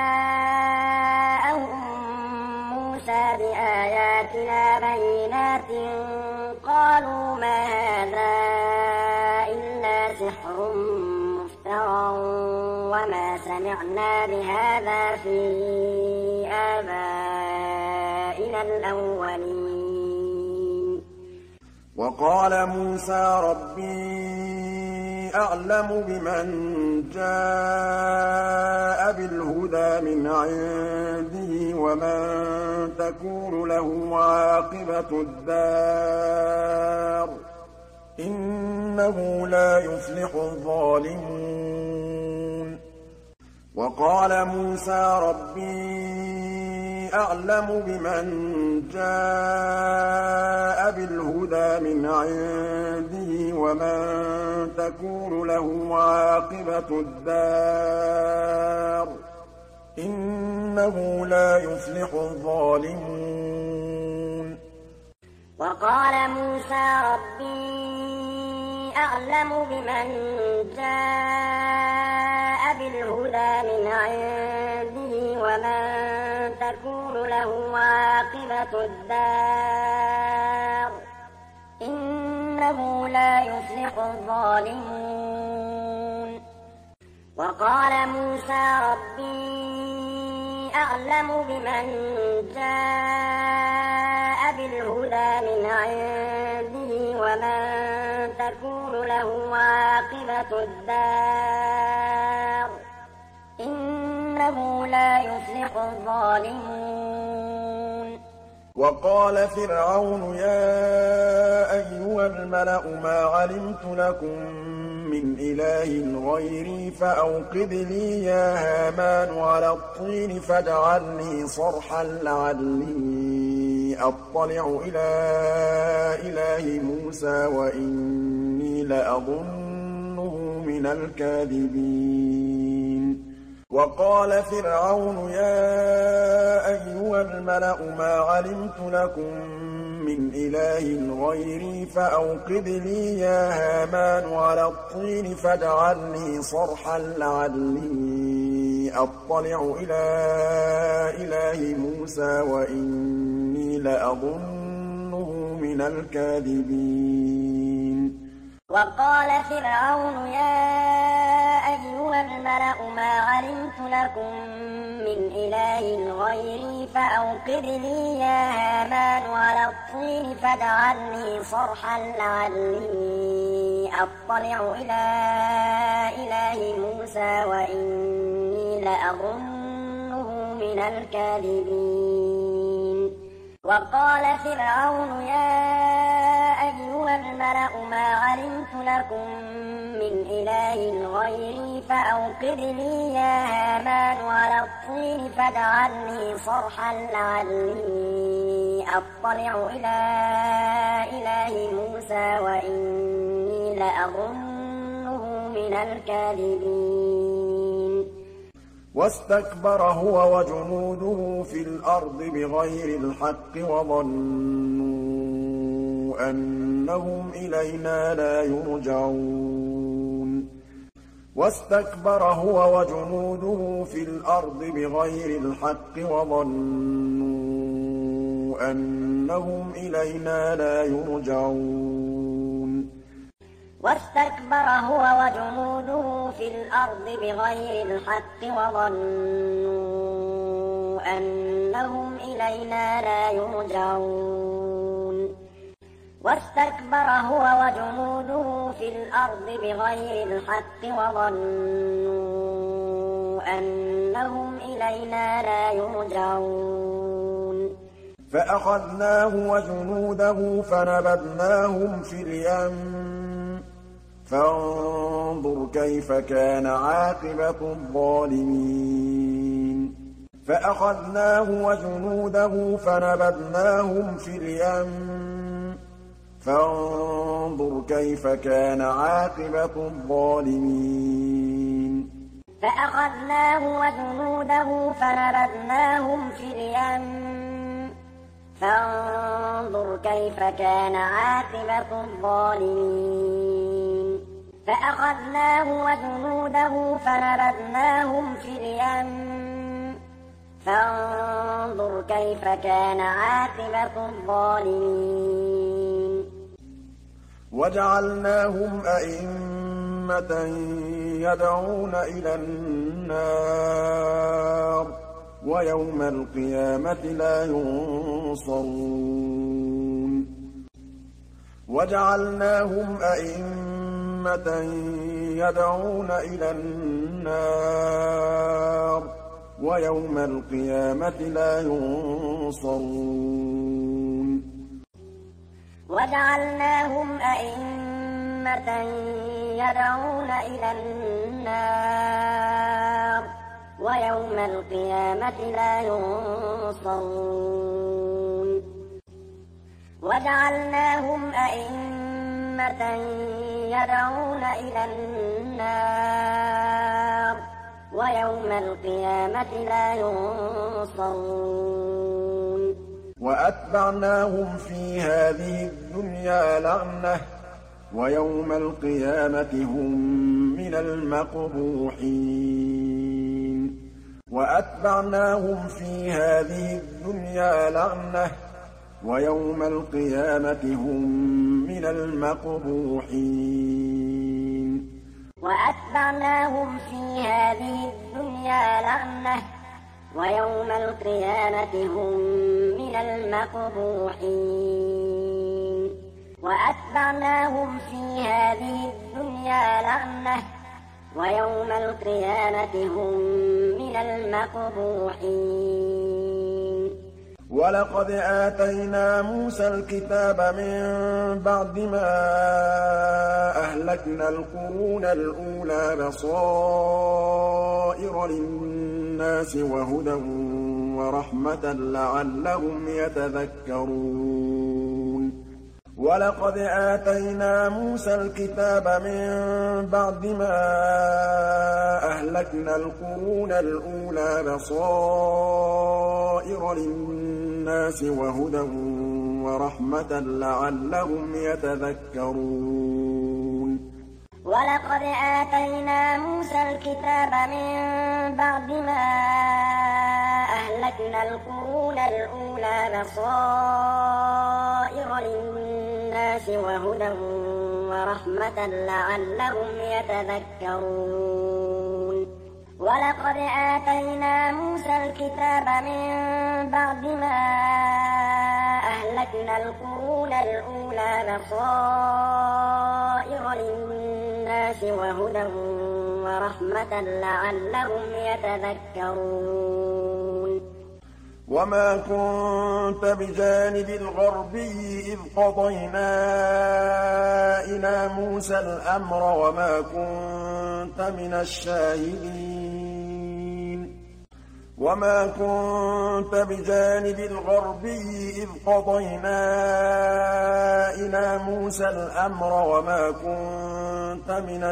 جاءهم موسى بآياتنا بينات قالوا ما هذا إلا سحر مفترى وما سمعنا بهذا في آبائنا الأولين وقال موسى ربي أعلم بمن جاء بالهدى من عنده ومن تكون له عاقبة الدار إنه لا يفلح الظالمون وقال موسى ربي أعلم بمن جاء بالهدى من عنده ومن تكون له عاقبة الدار إنه لا يفلح الظالمون وقال موسى ربي أعلم بمن جاء بالهدى من عنده ومن تكون له عاقبة الدار إنه لا يفلح الظالمون وقال موسى ربي أعلم بمن جاء بالهدى من عنده ومن تكون له عاقبة الدار إنه لا يفلح الظالمون وقال فرعون يا أيها الملأ ما علمت لكم من إله غيري فأوقد لي يا هامان على الطين فاجعل لي صرحا لعلي أطلع إلى إله موسى وإني لأظنه من الكاذبين وقال فرعون يا أيها الملأ ما علمت لكم من إله غيري فأوقد لي يا هامان على الطين فاجعل لي صرحا لعلي أطلع إلى إله موسى وإني لأظنه من الكاذبين وقال فرعون يا أيها الملأ ما علمت لكم من إله غيري فأوقد لي يا هامان على الطين فاجعل لي صرحا لعلي أطلع إلى إله موسى وإني لأظنه من الكاذبين وقال فرعون يا أيها الملأ الْمَلَأُ مَا عَلِمْتُ لَكُم مِّنْ إِلَٰهٍ غَيْرِي فَأَوْقِدْ لِي يَا هَامَانُ عَلَى الطِّينِ فَاجْعَل لِّي صَرْحًا لَّعَلِّي أَطَّلِعُ إِلَىٰ إِلَٰهِ مُوسَىٰ وَإِنِّي لَأَظُنُّهُ مِنَ الْكَاذِبِينَ وَاسْتَكْبَرَ هُوَ وَجُنُودُهُ فِي الْأَرْضِ بِغَيْرِ الْحَقِّ وَظَنُّوا أَنَّهُمْ إِلَيْنَا لَا يُرْجَعُونَ وَاسْتَكْبَرَ هُوَ وَجُنُودُهُ فِي الْأَرْضِ بِغَيْرِ الْحَقِّ وَظَنُّوا أَنَّهُمْ إِلَيْنَا لَا يُرْجَعُونَ وَاسْتَكْبَرَ هُوَ وَجُنُودُهُ فِي الْأَرْضِ بِغَيْرِ الْحَقِّ وَظَنُّوا أَنَّهُمْ إِلَيْنَا لَا يُرْجَعُونَ وَاسْتَكْبَرَ هُوَ وَجُنُودُهُ فِي الْأَرْضِ بِغَيْرِ الْحَقِّ وَظَنُّوا أَنَّهُمْ إِلَيْنَا لَا يُرْجَعُونَ فَأَخَذْنَاهُ وَجُنُودَهُ فَنَبَذْنَاهُمْ فِي الْيَمِّ فانظُرْ كَيْفَ كَانَ عَاقِبَةُ الظَّالِمِينَ فَأَخَذْنَاهُ وَجُنُودَهُ فَنَبَذْنَاهُمْ فِي الْيَمِّ فانظُرْ كَيْفَ كَانَ عَاقِبَةُ الظَّالِمِينَ فَأَخَذْنَاهُ وَجُنُودَهُ فَنَبَذْنَاهُمْ فِي الْيَمِّ فانظُرْ كَيْفَ كَانَ عَاقِبَةُ الظَّالِمِينَ فَأَخَذْنَاهُ وَجُنُودَهُ فَنَبَذْنَاهُمْ فِي الْيَمِّ فانظُرْ كَيْفَ كَانَ عَاقِبَةُ الظَّالِمِينَ وَجَعَلْنَاهُمْ أَئِمَّةً يَدْعُونَ إِلَى النَّارِ وَيَوْمَ الْقِيَامَةِ لَا يُنصَرُونَ وَجَعَلْنَاهُمْ أَئِمَّةً يَدْعُونَ إِلَى النَّارِ وَيَوْمَ الْقِيَامَةِ لَا يُنصَرُونَ وَجَعَلْنَاهُمْ أَئِمَّةً يَدْعُونَ إِلَى النَّارِ وَيَوْمَ الْقِيَامَةِ لَا يُنصَرُونَ وَجَعَلْنَاهُمْ أَئِمَّةً يَدْعُونَ إِلَى النَّارِ وَيَوْمَ الْقِيَامَةِ لَا يُنصَرُونَ وَأَتْبَعْنَاهُمْ فِي هَٰذِهِ الدُّنْيَا لَعْنَةً وَيَوْمَ الْقِيَامَةِ هُم مِّنَ الْمَقْبُوحِينَ وَأَتْبَعْنَاهُمْ فِي هَٰذِهِ الدُّنْيَا لَعْنَةً وَيَوْمَ الْقِيَامَةِ هُم مِّنَ الْمَقْبُوحِينَ وَأَتْبَعْنَاهُمْ فِي هَٰذِهِ الدُّنْيَا لَعْنَةً وَيَوْمَ الْقِيَامَةِ هُم مِّنَ الْمَقْبُوحِينَ وَأَتْبَعْنَاهُمْ فِي هَٰذِهِ الدُّنْيَا لَعْنَةً وَيَوْمَ الْقِيَامَةِ هُم مِّنَ الْمَقْبُوحِينَ وَلَقَدْ آتَيْنَا مُوسَى الْكِتَابَ مِن بَعْدِ مَا أَهْلَكْنَا الْقُرُونَ الْأُولَىٰ بَصَائِرَ لِلنَّاسِ وَهُدًى وَرَحْمَةً لَّعَلَّهُمْ يَتَذَكَّرُونَ وَلَقَدْ آتَيْنَا مُوسَى الْكِتَابَ مِن بَعْدِ مَا أَهْلَكْنَا الْقُرُونَ الْأُولَىٰ بَصَائِرَ لِلنَّاسِ وَهُدًى وَرَحْمَةً لَّعَلَّهُمْ يَتَذَكَّرُونَ وَلَقَدْ آتَيْنَا مُوسَى الْكِتَابَ مِن بَعْدِ مَا أَهْلَكْنَا الْقُرُونَ الْأُولَىٰ بَصَائِرَ لِلنَّاسِ وَهُدًى وَرَحْمَةً لَّعَلَّهُمْ يَتَذَكَّرُونَ وَلَقَدْ آتَيْنَا مُوسَى الْكِتَابَ مِن بَعْدِ مَا أَهْلَكْنَا الْقُرُونَ الْأُولَىٰ بَصَائِرَ لِلنَّاسِ وَهُدًى وَرَحْمَةً لَّعَلَّهُمْ يَتَذَكَّرُونَ وما كنت بجانب الغربي إذ قضينا إلى موسى الأمر وما كنت من الشاهدين وما كنت بجانب الغربي إذ قضينا إلى موسى الأمر وما كنت من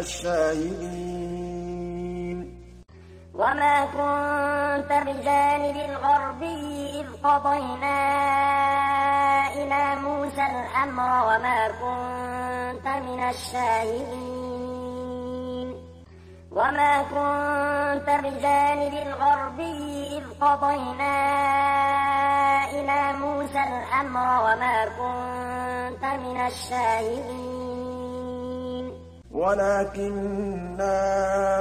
الشاهدين وما كنت بجانب الغربي إذ قضينا إلى موسى الأمر وما كنت من الشاهدين وما كنت بجانب الغربي إذ قضينا إلى موسى الأمر وما كنت من الشاهدين ولكننا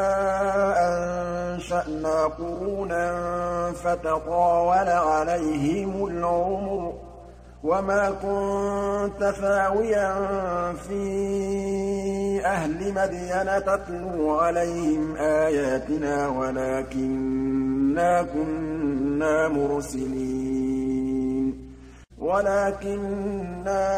أنشأنا قرونا فتطاول عليهم العمر وما كنت ثاويا في أهل مدين تتلو عليهم آياتنا ولكننا كنا مرسلين ولكننا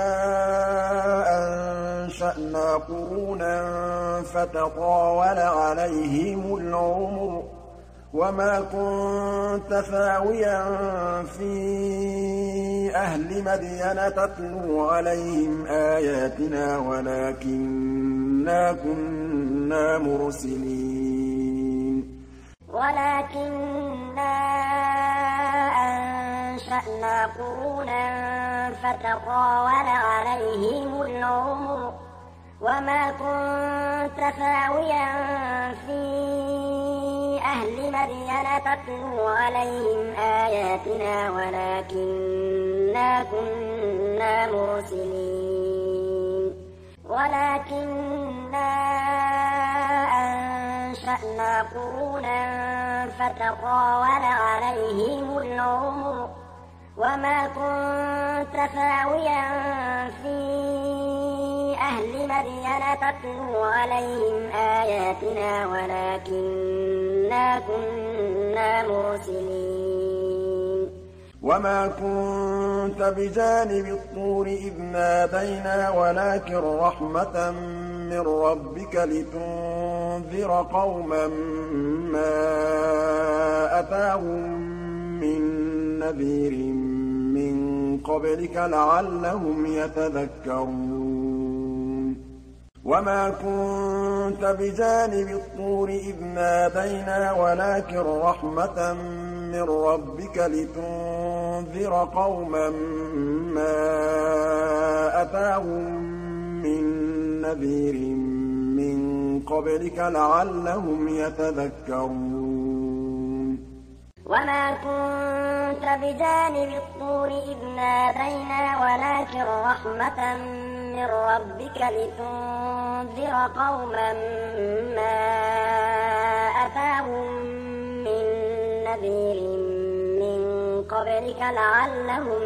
أنشأنا قرونا فتطاول عليهم العمر وما كنت ثاويا في أهل مدين تتلو عليهم آياتنا ولكننا كنا مرسلين ولكننا أنشأنا قرونا فتطاول عليهم العمر وما كنت ثاويا في أهل مدين تتلو عليهم آياتنا ولكننا كنا مرسلين ولكننا أنشأنا قرونا فتطاول عليهم العمر وما كنت ثاويا في أهل مدين تتلو عليهم آياتنا ولكننا كنا مرسلين وما كنت بجانب الطور إذ نادينا ولكن رحمة من ربك لتنذر قوما ما أتاهم من نذير من قبلك لعلهم يتذكرون وما كنت بجانب الطور إذ نادينا ولكن رحمة من ربك لتنذر قوما ما أتاهم من نذير من قبلك لعلهم يتذكرون وما كنت بجانب الطور إذ نادينا ولكن رحمة من ربك لتنذر قوما ما أتاهم من نذير من قبلك لعلهم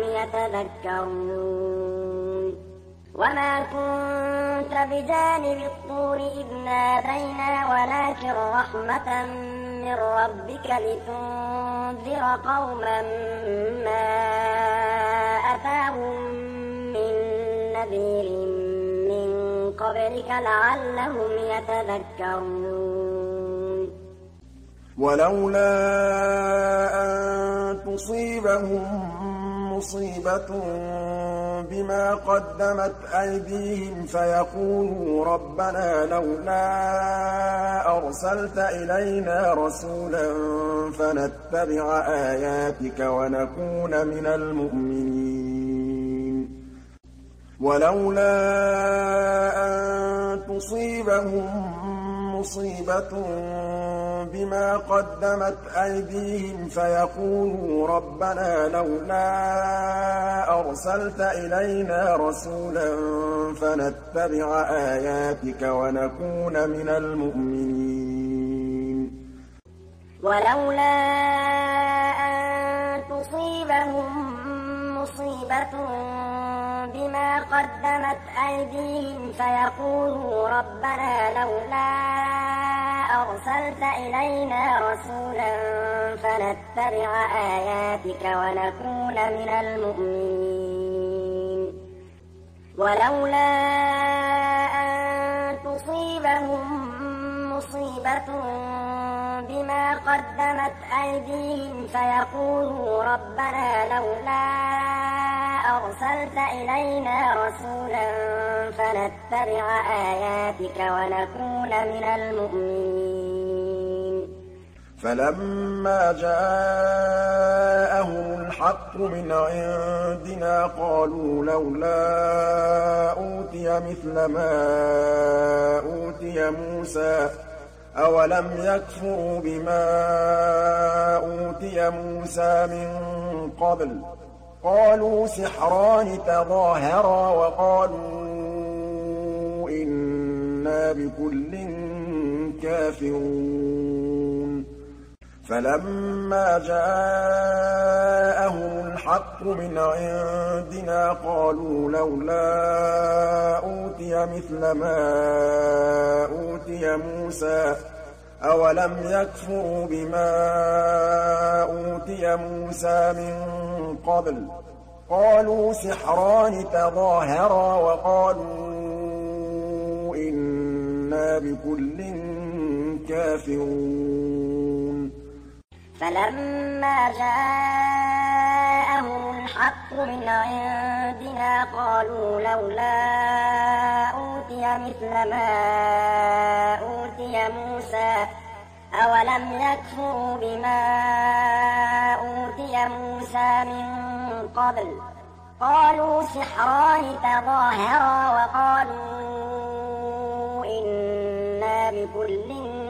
يتذكرون وما كنت بجانب الطور إذ نادينا ولكن رحمة من ربك لتنذر قوما ما أتاهم من نذير من قبلك لعلهم يتذكرون ولولا أن تصيبهم مصيبة بما قدمت أيديهم فيقولوا ربنا لولا أرسلت إلينا رسولا فنتبع آياتك ونكون من المؤمنين ولولا أن تصيبهم مصيبة بما قدمت أيديهم فيقولوا ربنا لولا أرسلت إلينا رسولا فنتبع آياتك ونكون من المؤمنين ولولا أن تصيبهم مصيبة بما قدمت أيديهم فيقولوا ربنا لولا أرسلت إلينا رسولا فنتبع آياتك ونكون من المؤمنين ولولا أن تصيبهم مصيبة بما قدمت أيديهم فيقولوا ربنا لولا أرسلت إلينا رسولا فنتبع آياتك ونكون من المؤمنين فلما جاءهم الحق من عندنا قالوا لولا أوتي مثل ما أوتي موسى أولم يكفروا بما أوتي موسى من قبل قالوا سحران تظاهرا وقالوا إنا بكل كافرون فلما جاءهم الحق من عندنا قالوا لولا أوتي مثل ما أوتي موسى أولم يكفروا بما أوتي موسى من قبل قالوا سحران تظاهرا وقالوا إنا بكل كافرون فلما جاءهم الحق من عندنا قالوا لولا أوتي مثل ما أوتي موسى أولم يكفروا بما أوتي موسى من قبل قالوا سحران تظاهرا وقالوا إنا بكل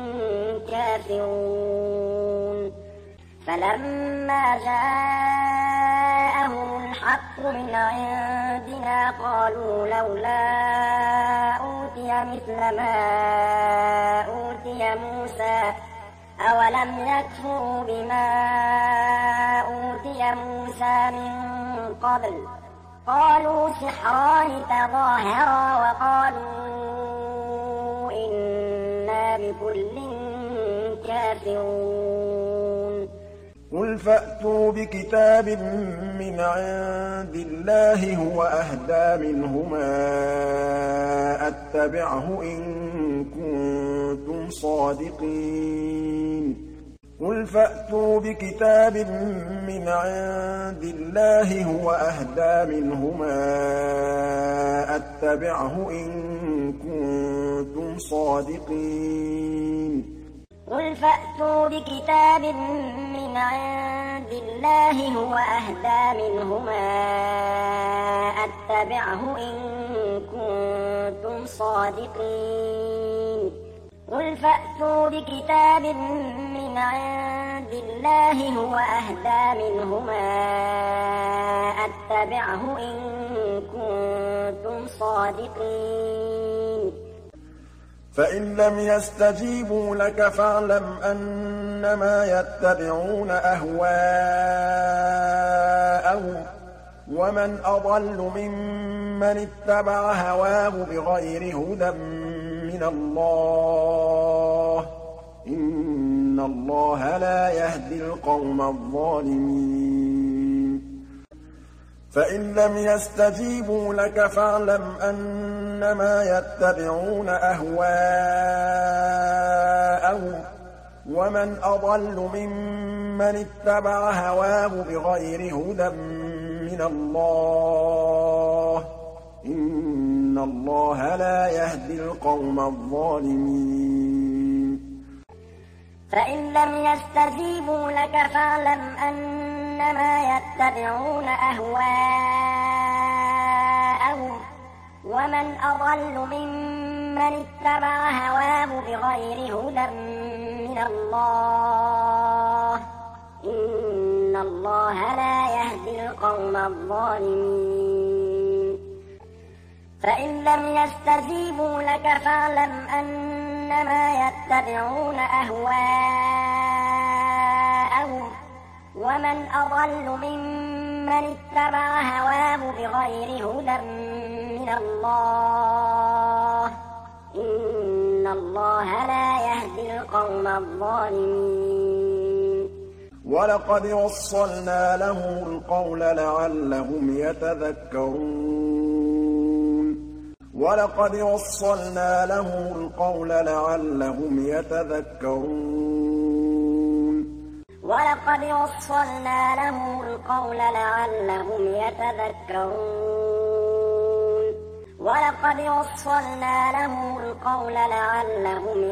كافرون فلما جاءهم الحق من عندنا قالوا لولا أوتي مثل ما أوتي موسى أولم يكفروا بما أوتي موسى من قبل قالوا سحران تظاهرا وقالوا إنا بكل كافرون قل فأتوا بكتاب من عند الله هو أهدى منهما أتبعه إن كنتم صادقين قل فأتوا بكتاب من عند الله هو أهدى منهما أتبعه إن كنتم صادقين قل فأتوا بكتاب من عند الله هو أهدى منهما أتبعه إن كنتم صادقين قل فأتوا بكتاب من عند الله هو أهدى منهما أتبعه إن كنتم صادقين فإن لم يستجيبوا لك فاعلم أنما يتبعون أهواءهم ومن أضل ممن اتبع هواه بغير هدى من الله إن الله لا يهدي القوم الظالمين فإن لم يستجيبوا لك فاعلم أنما يتبعون أهواءهم ومن أضل ممن اتبع هواه بغير هدى من الله إن الله لا يهدي القوم الظالمين فإن لم يستجيبوا لك فاعلم أنما يتبعون أهواءهم ومن أضل ممن اتبع هواه بغير هدى من الله إن الله لا يهدي القوم الظالمين فإن لم يستجيبوا لك فاعلم أنما يتبعون أهواءهم ومن أضل ممن اتبع هواه بغير هدى من الله إن الله لا يهدي القوم الظالمين ولقد وصلنا لهم القول لعلهم يتذكرون ولقد وصلنا لهم القول لعلهم يتذكرون ولقد وصلنا لهم القول لعلهم يتذكرون ولقد وصلنا لهم القول لعلهم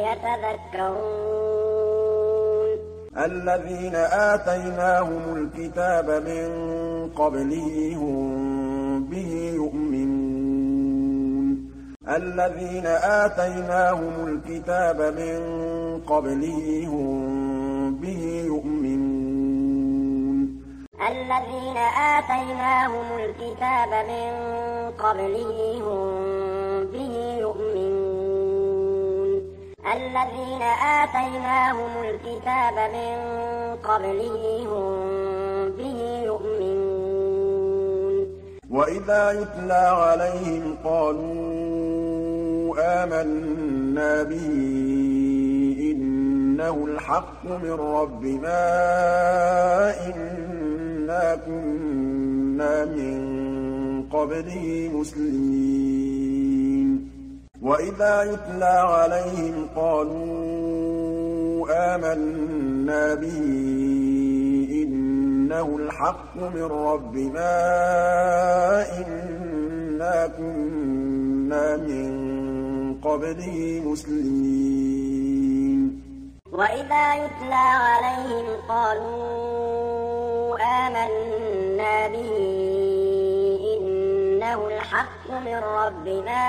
يتذكرون الذين آتيناهم الكتاب من قبله هم به يؤمنون الذين آتيناهم الكتاب من قبله هم به يؤمنون الذين آتيناهم الكتاب من قبله هم به يؤمنون الذين آتيناهم الكتاب من قبله هم به يؤمنون وإذا يتلى عليهم قالوا آمنا به إنه الحق من ربنا إنا كنا من قبله مسلمين وإذا يتلى عليهم قالوا آمنا به إنه الحق من ربنا إنا كنا من قبله مسلمين وإذا يتلى عليهم قالوا آمنا به إنه الحق من ربنا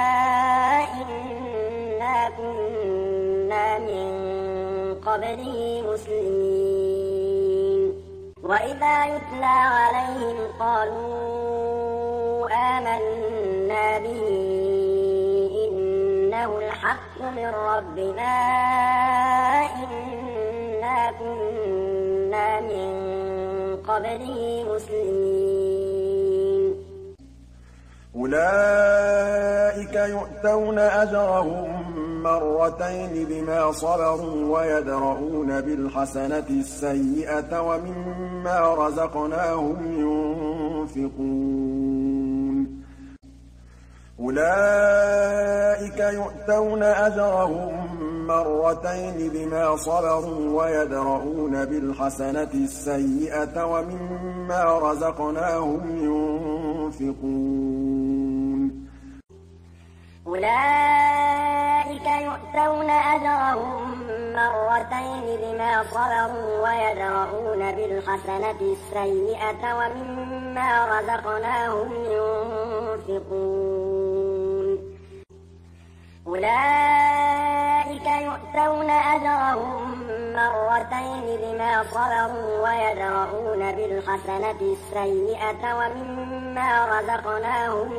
إنا كنا من قبله مسلمين وإذا يتلى عليهم قالوا آمنا به إنه الحق من ربنا إنا كنا من قبله مسلمين أولئك يؤتون أجرهم مرتين بما صبروا ويدرؤون بالحسنة السيئة ومما رزقناهم ينفقون أولئك يؤتون أجرهم مرتين بما صبروا ويدرؤون بالحسنة السيئة ومما رزقناهم ينفقون أولئك يؤتون أجرهم مرتين بما صبروا ويدرؤون بالحسنة السيئة ومما رزقناهم ينفقون أولئك يؤتون أجرهم مرتين بما صبروا ويدرؤون بالحسنة السيئة ومما رزقناهم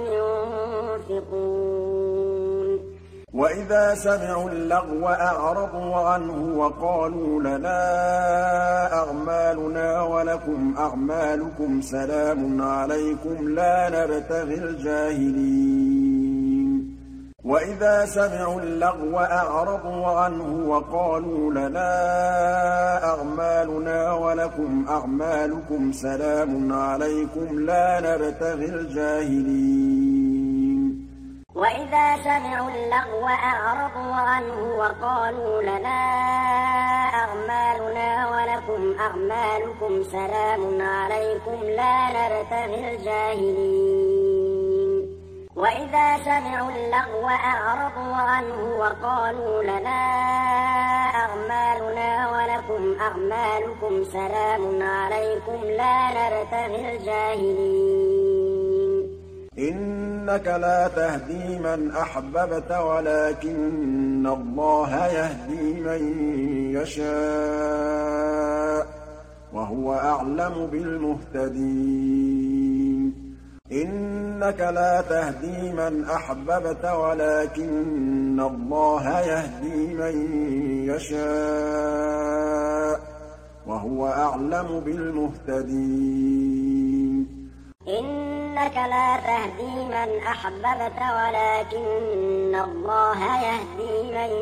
ينفقون وإذا سمعوا اللغو أعرضوا عنه وقالوا لنا أعمالنا ولكم أعمالكم سلام عليكم لا نبتغي الجاهلين وإذا سمعوا اللغو أعرضوا عنه وقالوا لنا أعمالنا ولكم أعمالكم سلام عليكم لا نبتغي الجاهلين وإذا سمعوا اللغو أعرضوا عنه وقالوا لنا أعمالنا ولكم أعمالكم سلام عليكم لا نبتغي الجاهلين وإذا سمعوا اللغو أعرضوا عنه وقالوا لنا أعمالنا ولكم أعمالكم سلام عليكم لا نبتغي الجاهلين إنك لا تهدي من أحببت ولكن الله يهدي من يشاء وهو أعلم بالمهتدين إنك لا تهدي من أحببت ولكن الله يهدي من يشاء وهو أعلم بالمهتدين إنك لا تهدي من أحببت ولكن الله يهدي من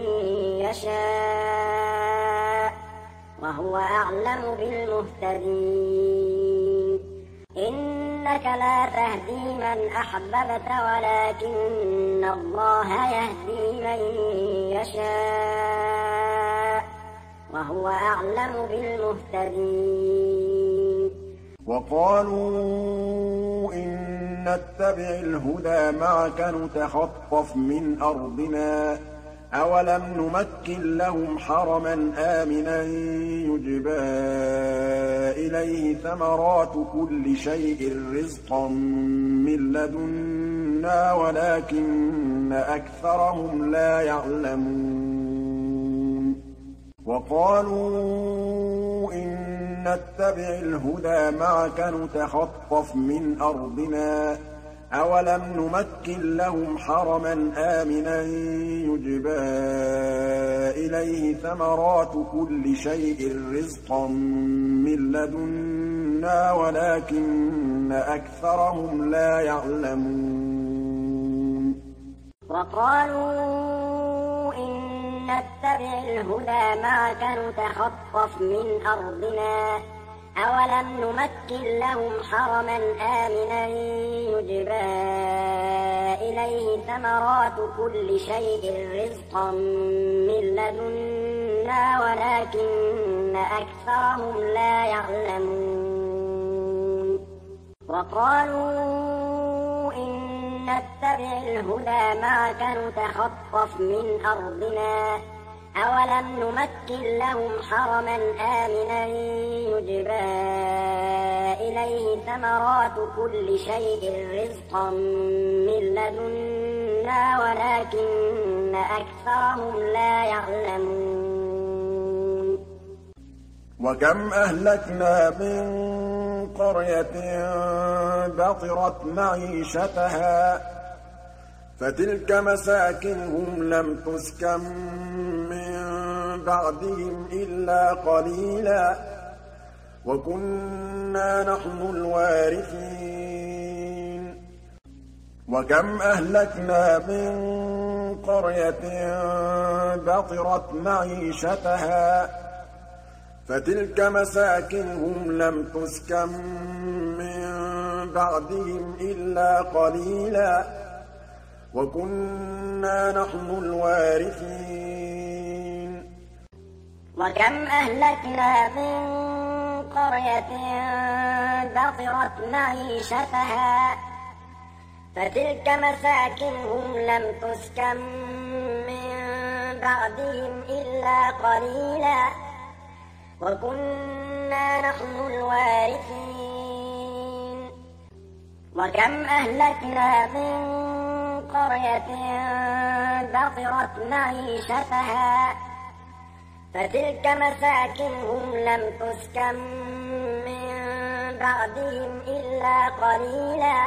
يشاء وهو أعلم بالمهتدين إنك لا تهدي من أحببت ولكن الله يهدي من يشاء وهو أعلم بالمهتدين وقالوا إن نتبع الهدى معك نتخطف من أرضنا أولم نمكن لهم حرما آمنا يجبى إليه ثمرات كل شيء رزقا من لدنا ولكن أكثرهم لا يعلمون وقالوا إن نتبع الهدى معك نتخطف من أرضنا أولم نمكن لهم حرما آمنا يجبى إليه ثمرات كل شيء رزقا من لدنا ولكن أكثرهم لا يعلمون وقالوا إن نتبع الهدى معك نتخطف من أرضنا أولم نمكن لهم حرما آمنا يجبى إليه ثمرات كل شيء رزقا من لدنا ولكن أكثرهم لا يعلمون وقالوا إن نتبع الهدى معك نتخطف من أرضنا أولم نمكن لهم حرما آمنا يجبى إليه ثمرات كل شيء رزقا من لدنا ولكن أكثرهم لا يعلمون وكم أهلكنا من قرية بطرت معيشتها فتلك مساكنهم لم تسكن من بعدهم إلا قليلا وكنا نحن الوارثين وكم أهلكنا من قرية بطرت معيشتها فتلك مساكنهم لم تسكن من بعدهم إلا قليلا وكنا نحن الوارثين وكم أهلكنا من قرية بطرت معيشتها فتلك مساكنهم لم تسكن من بعدهم إلا قليلا وكنا نحن الوارثين وكم أهلكنا من قرية بطرت معيشتها فتلك مساكنهم لم تسكن من بعدهم إلا قليلا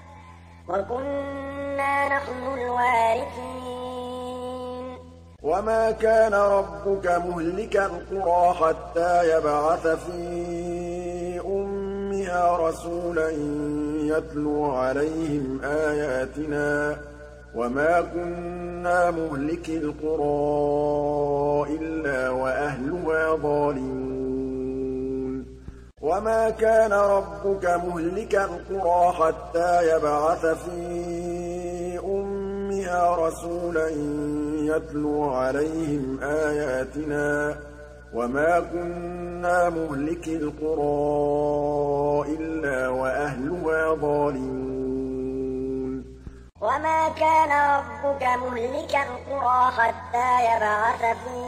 وكنا نحن الوارثين وما كان ربك مهلك القرى حتى يبعث في أمها رسولا يتلو عليهم آياتنا وما كنا مهلك القرى إلا وأهلها ظالمون وما كان ربك مهلك القرى حتى يبعث في أمها رسولا يتلو عليهم آياتنا وما كنا مهلك القرى إلا وأهلها ظالمون وما كان ربك مهلك القرى حتى يبعث في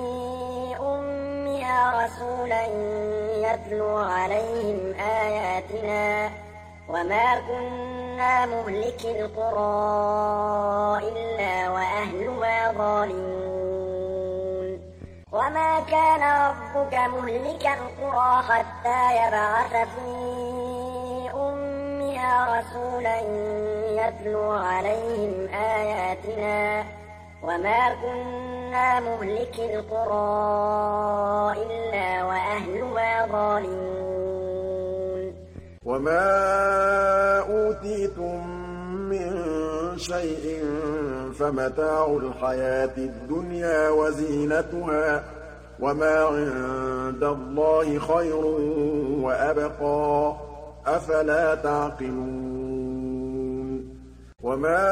أمها رسولا يتلو عليهم آياتنا وما كنا مهلك القرى إلا وأهلها ظالمون وما كان ربك مهلك القرى حتى يبعث في أمها رسولا يتلو عليهم آياتنا وما كنا مهلك القرى إلا وأهلها ظالمون وَمَا أُوتِيتُم مِّن شَيْءٍ فَمَتَاعُ الْحَيَاةِ الدُّنْيَا وَزِينَتُهَا ۚ وَمَا عِندَ اللَّهِ خَيْرٌ وَأَبْقَىٰ ۚ أَفَلَا تَعْقِلُونَ وَمَا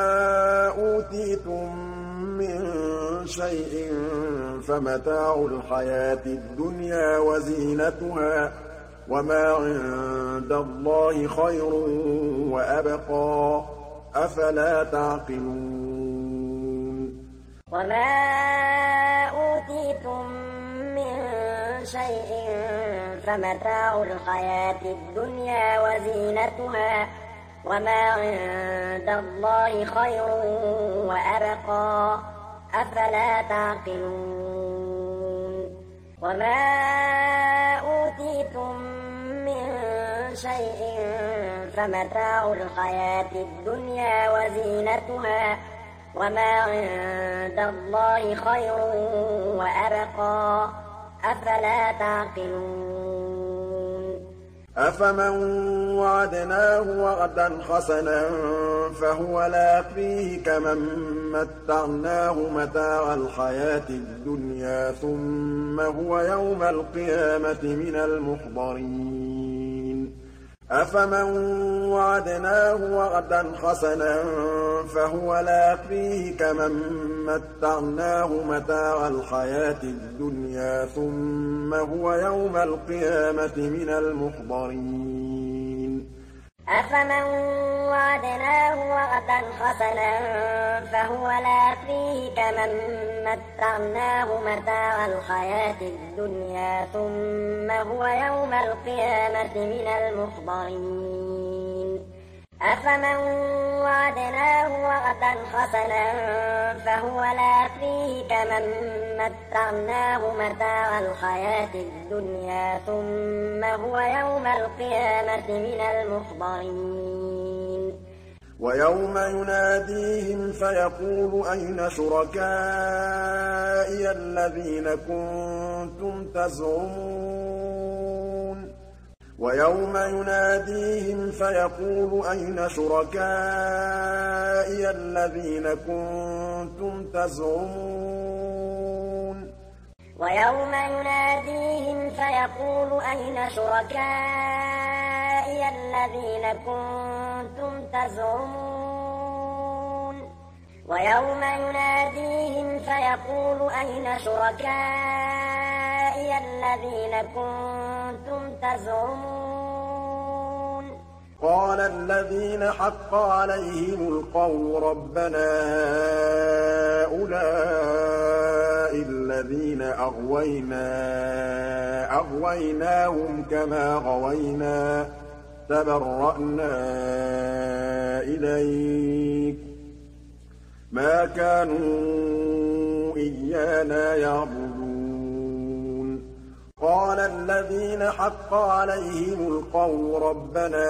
أُوتِيتُم مِّن شَيْءٍ فَمَتَاعُ الْحَيَاةِ الدُّنْيَا وَزِينَتُهَا ۚ وَمَا عِندَ اللَّهِ خَيْرٌ وَأَبْقَىٰ ۚ أَفَلَا تَعْقِلُونَ وَمَا أُوتِيتُم مِّن شَيْءٍ فَمَتَاعُ الْحَيَاةِ الدُّنْيَا وَزِينَتُهَا ۚ وَمَا عِندَ اللَّهِ خَيْرٌ وَأَبْقَىٰ ۚ أَفَلَا تَعْقِلُونَ وَمَا أُوتِيتُم مِّن شَيْءٍ فَمَتَاعُ الْحَيَاةِ الدُّنْيَا وَزِينَتُهَا ۚ وَمَا عِندَ اللَّهِ خَيْرٌ وَأَبْقَىٰ ۚ أَفَلَا تَعْقِلُونَ أَفَمَن وَعَدْنَاهُ وَعْدًا حَسَنًا فَهُوَ لَاقِيهِ كَمَن مَّتَّعْنَاهُ مَتَاعَ الْحَيَاةِ الدُّنْيَا ثُمَّ هُوَ يَوْمَ الْقِيَامَةِ مِنَ الْمُحْضَرِينَ أَفَمَن وَعَدْنَاهُ وَعْدًا حَسَنًا فَهُوَ لَاقِيهِ كَمَن مَّتَّعْنَاهُ مَتَاعَ الْحَيَاةِ الدُّنْيا ثُمَّ هُوَ يَوْمَ الْقِيَامَةِ مِنَ الْمُحْضَرِينَ أَفَمَن وَعَدْنَاهُ وَعْدًا حَسَنًا فَهُوَ لَاقِيهِ كَمَن مَّتَّعْنَاهُ مَتَاعَ الْحَيَاةِ الدُّنْيا ثُمَّ هُوَ يَوْمَ الْقِيَامَةِ مِنَ الْمُحْضَرِينَ أَفَمَن وَعَدْنَاهُ وَعْدًا حَسَنًا فَهُوَ لَاقِيهِ كَمَن مَّتَّعْنَاهُ مَتَاعَ الْحَيَاةِ الدُّنْيا ثُمَّ هُوَ يَوْمَ الْقِيَامَةِ مِنَ الْمُحْضَرِينَ وَيَوْمَ يُنَادِيهِمْ فَيَقُولُ أَيْنَ شُرَكَائِيَ الَّذِينَ كُنتُمْ تَزْعُمُونَ وَيَوْمَ يُنَادِيهِمْ فَيَقُولُ أَيْنَ شُرَكَائِيَ الَّذِينَ كُنتُمْ تَزْعُمُونَ وَيَوْمَ يُنَادِيهِمْ فَيَقُولُ أَيْنَ شُرَكَائِيَ الَّذِينَ كُنتُمْ تَزْعُمُونَ وَيَوْمَ يُنَادِيهِمْ فَيَقُولُ أَيْنَ شُرَكَائِيَ الَّذِينَ كُنتُمْ تَزْعُمُونَ قَالَ الَّذِينَ حَقَّ عَلَيْهِمُ الْقَوْلُ رَبَّنَا هَٰؤُلَاءِ الَّذِينَ أَغْوَيْنَا أَغْوَيْنَاهُمْ كَمَا غَوَيْنَا تَبَرَّأْنَا إِلَيْكَ مَا كَانُوا إِيَّانَا يَعْبُدُونَ قَالَ الَّذِينَ حَقَّ عَلَيْهِمُ الْقَوْلُ رَبَّنَا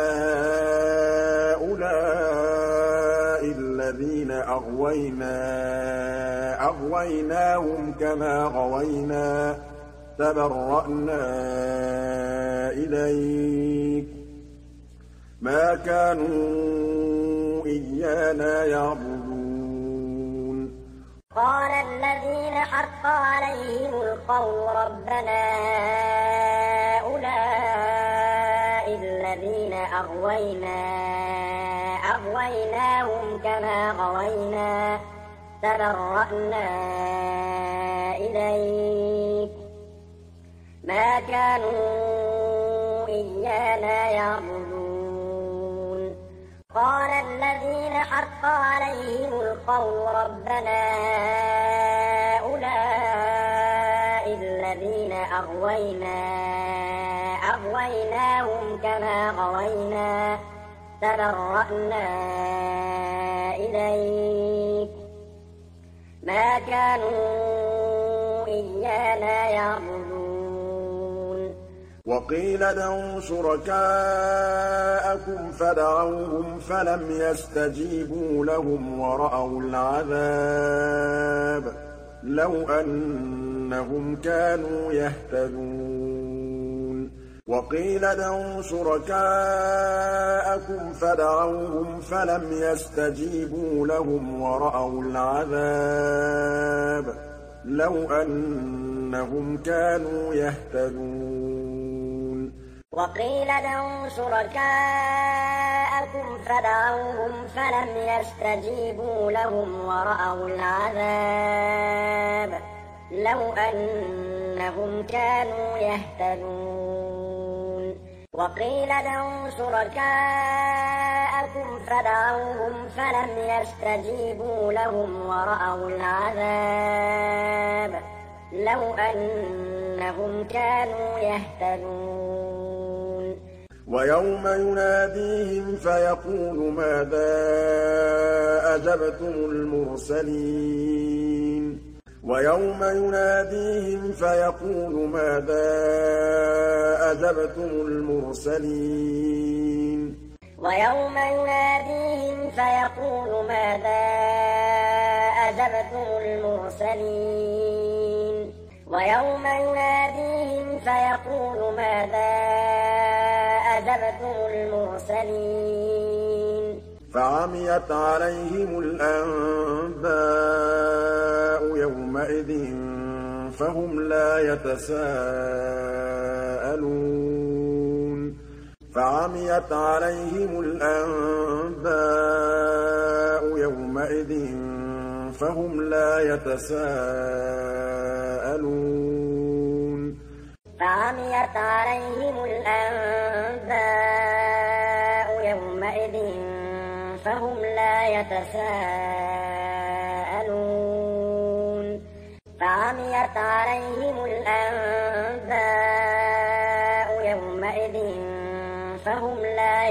هَٰؤُلَاءِ الَّذِينَ أَغْوَيْنَا أَغْوَيْنَاهُمْ كَمَا غَوَيْنَا تَبَرَّأْنَا إِلَيْكَ مَا كَانُوا إِيَّانَا يَعْبُدُونَ قَالَ الَّذِينَ حَقَّ عَلَيْهِمُ الْقَوْلُ رَبَّنَا هَٰؤُلَاءِ الَّذِينَ أَغْوَيْنَا أَغْوَيْنَاهُمْ كَمَا غَوَيْنَا تَبَرَّأْنَا إِلَيْكَ مَا كَانُوا إِيَّانَا يَعْبُدُونَ قَالَ الَّذِينَ حَقَّ عَلَيْهِمُ الْقَوْلُ رَبَّنَا هَٰؤُلَاءِ الَّذِينَ أَغْوَيْنَا أَغْوَيْنَاهُمْ كَمَا غَوَيْنَا تَبَرَّأْنَا إِلَيْكَ مَا كَانُوا إِيَّانَا يَعْبُدُونَ وَقِيلَ ادْعُوا شُرَكَاءَكُمْ فَدَعَوْهُمْ فَلَمْ يَسْتَجِيبُوا لَهُمْ وَرَأَوُا الْعَذَابَ لَوْ أَنَّهُمْ كَانُوا يَهْتَدُونَ وقيل ادعوا شركاءكم فدعوهم فلم يستجيبوا لهم ورأوا العذاب لو أنهم كانوا يهتدون وقيل ادعوا شركاءكم فدعوهم فلم يستجيبوا لهم ورأوا العذاب لو أنهم كانوا يهتدون وقيل ادعوا شركاءكم فدعوهم فلم يستجيبوا لهم ورأوا العذاب لو أنهم كانوا يهتدون ويوم يناديهم فيقول ماذا أجبتم المرسلين ويوم يناديهم فيقول ماذا أجبتم المرسلين ويوم يناديهم فيقول ماذا أجبتم المرسلين ويوم يناديهم فيقول ماذا أجبتم المرسلين فعميت عليهم الأنباء يومئذ فهم لا يتساءلون فعميت عليهم الأنباء يومئذ فهم لا يتساءلون فعميت عليهم الأنباء يومئذ فهم لا يتساءلون فعميت عليهم الأنباء يومئذ فهم لا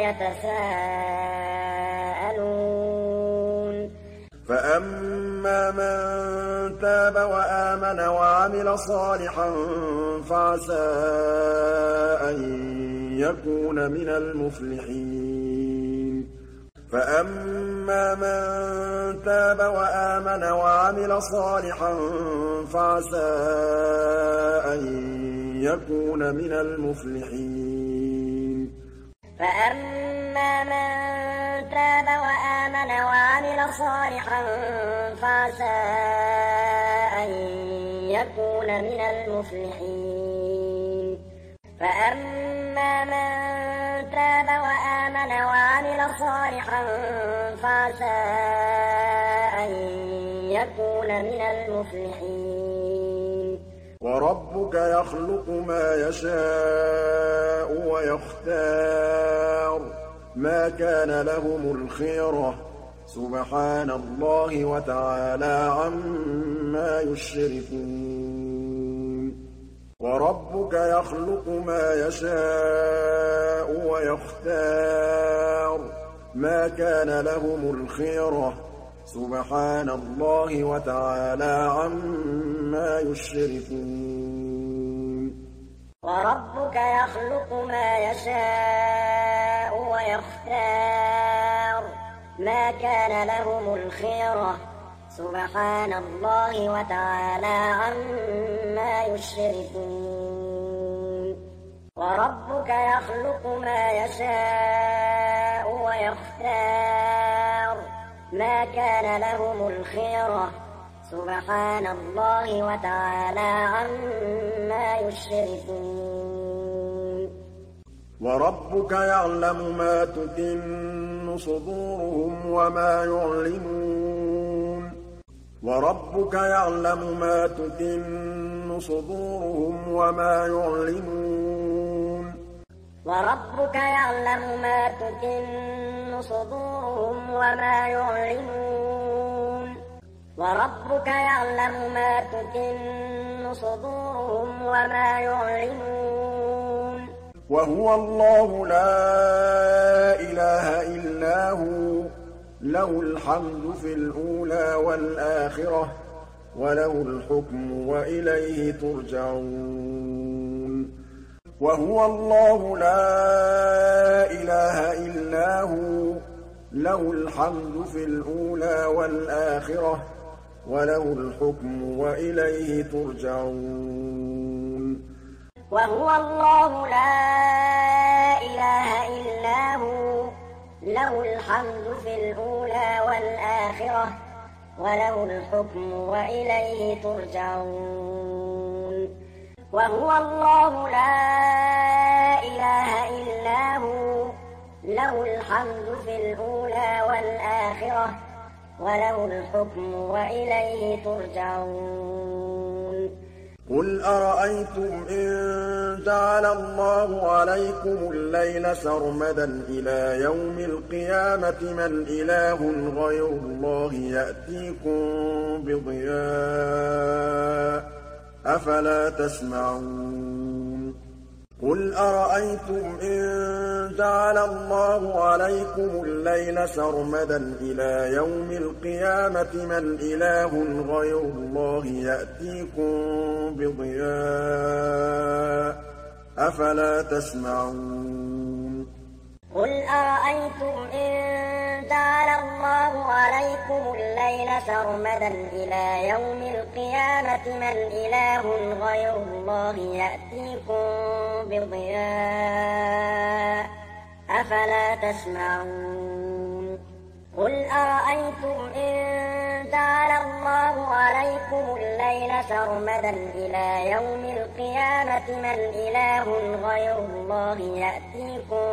يتساءلون فأما من تاب وآمن وعمل صالحا فعسى أن يكون من المفلحين فأما من تاب وآمن وعمل صالحا فعسى أن يكون من المفلحين فأما من تاب وآمن وعمل صالحا فعسى أن يكون من المفلحين فأما من تاب وآمن وعمل صالحا فعسى أن يكون من المفلحين وربك يخلق ما يشاء ويختار ما كان لهم الخيرة سبحان الله وتعالى عما يشركون وربك يخلق ما يشاء ويختار ما كان لهم الخيرة سبحان الله وتعالى عما يشركون وربك يخلق ما يشاء ويختار ما كان لهم الخيرة سبحان الله وتعالى عما يشركون وربك يخلق ما يشاء ويختار ما كان لهم الخيرة سبحان الله وتعالى عما يشركون وربك يعلم ما تكن صدورهم وما يعلنون وربك يعلم ما تكن صدورهم وما يعلنون وربك يعلم ما تكن صدورهم وما يعلنون وربك يعلم ما تكن صدورهم وما يعلنون وهو الله لا إله إلا هو له الحمد في الأولى والآخرة وله الحكم وإليه ترجعون وهو الله لا إله إلا هو له الحمد في الأولى والآخرة وله الحكم وإليه ترجعون وهو الله لا إله إلا هو له الحمد في الأولى والآخرة وله الحكم وإليه ترجعون وهو الله لا إله إلا هو له الحمد في الأولى والآخرة وله الحكم وإليه ترجعون قل أرأيتم إن جعل الله عليكم الليل سرمدا إلى يوم القيامة من إله غير الله يأتيكم بضياء أفلا تسمعون قل أرأيتم إن جعل الله عليكم الليل سرمدا إلى يوم القيامة من إله غير الله يأتيكم بضياء أفلا تسمعون قل أرأيتم إن جعل الله عليكم الليل سرمدا إلى يوم القيامة من إله غير الله يأتيكم بضياء أفلا تسمعون قل أرأيتم إن جعل الله عليكم الليل سرمدا إلى يوم القيامة من إله غير الله يأتيكم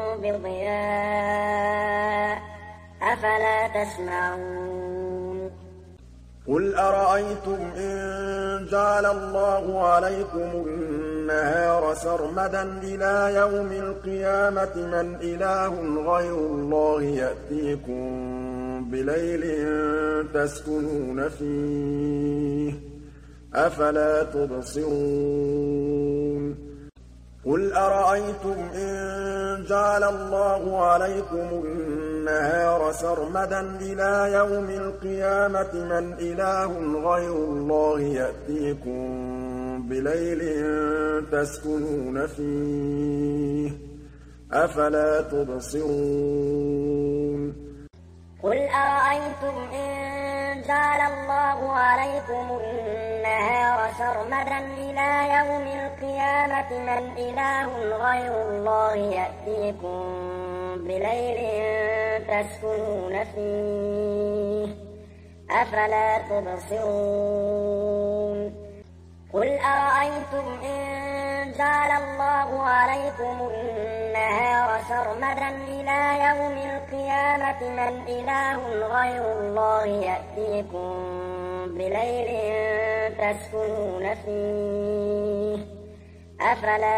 بضياء أفلا تسمعون قل أرأيتم إن جعل الله عليكم النهار سرمدا إلى يوم القيامة من إله غير الله يأتيكم بليل تسكنون فيه أفلا تبصرون قل أرأيتم إن جعل الله عليكم النهار سرمدا إلى يوم القيامة من إله غير الله يأتيكم بليل تسكنون فيه أفلا تبصرون قل أرأيتم إن جعل الله عليكم النهار سرمدا إلى يوم القيامة من إله غير الله يأتيكم بليل تسكنون فيه أفلا تبصرون قل أرأيتم إن جعل الله عليكم النهار سرمدا إلى يوم القيامة من إله غير الله يأتيكم بليل تسكنون فيه أفلا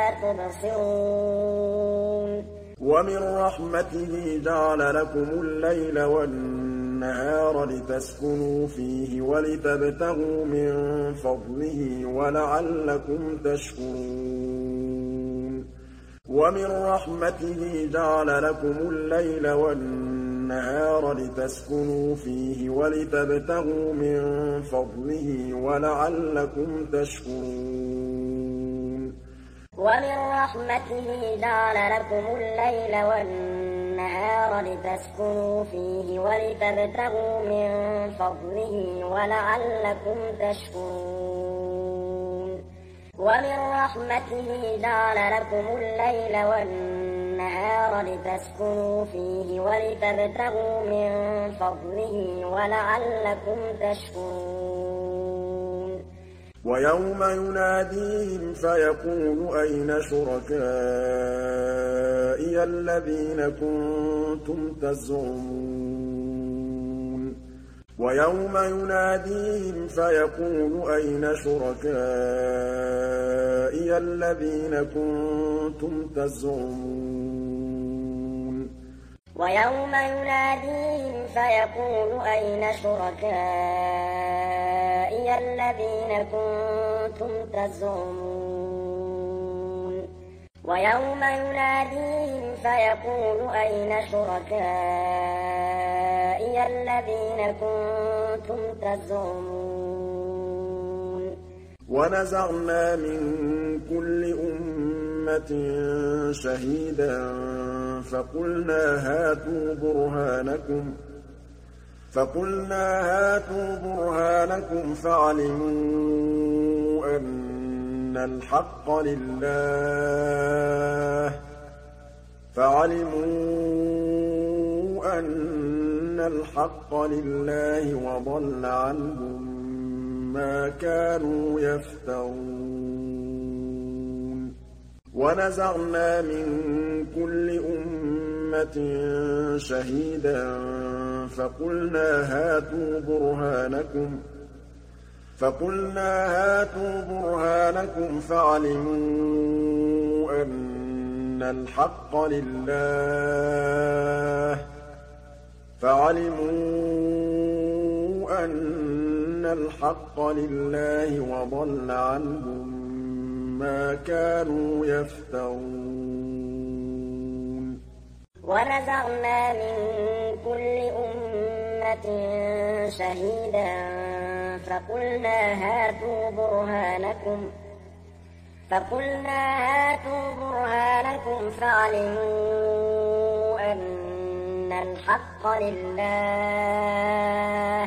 تبصرون ومن رحمته جعل لكم الليل والنهار لتسكنوا فيه ولتبتغوا من فضله ولعلكم تشكرون ومن رحمته جعل لكم الليل والنهار لتسكنوا فيه ولتبتغوا من فضله ولعلكم تشكرون ومن رحمته جعل لكم الليل والنهار لتسكنوا فيه ولتبتغوا من فضله ولعلكم تشكرون ومن رحمته جعل لكم الليل والنهار لتسكنوا فيه ولتبتغوا من فضله ولعلكم تشكرون ويوم يناديهم فيقول أين شركائي الذين كنتم تزعمون ويوم يناديهم فيقول أين شركائي الذين كنتم تزعمون ويوم يناديهم فيقول أين شركائي الذين كنتم تزعمون ويوم يناديهم فيقول أين شركائي الذين كنتم تزعمون ونزعنا من كل أمة شهيدا فقلنا هاتوا برهانكم فقلنا هاتوا برهانكم فعلموا أن الْحَقَّ لِلَّهِ فَعَلِمُوا أَنَّ الْحَقَّ لِلَّهِ وَضَلَّ عَنْهُم مَّا كَانُوا يَفْتَرُونَ وَنَزَعْنَا مِن كُلِّ أُمَّةٍ شَهِيدًا فَقُلْنَا هَاتُوا بُرْهَانَكُمْ فَقُلْنَا هَاتُوا بُرْهَانَكُمْ فَعَلِمُوا أَنَّ الْحَقَّ لِلَّهِ فَعَلِمُوا أَنَّ الْحَقَّ لِلَّهِ وَضَلَّ عَنْهُم مَّا كَانُوا يَفْتَرُونَ وَنَزَعْنَا مِن كُلِّ أُمَّةٍ شَهِيدًا فَقُلْنَا هَاتُوا بُرْهَانَكُمْ فَقُلْنَا هَاتُوا بُرْهَانَكُمْ فَعَلِمُوا أَنَّ الْحَقَّ لِلَّهِ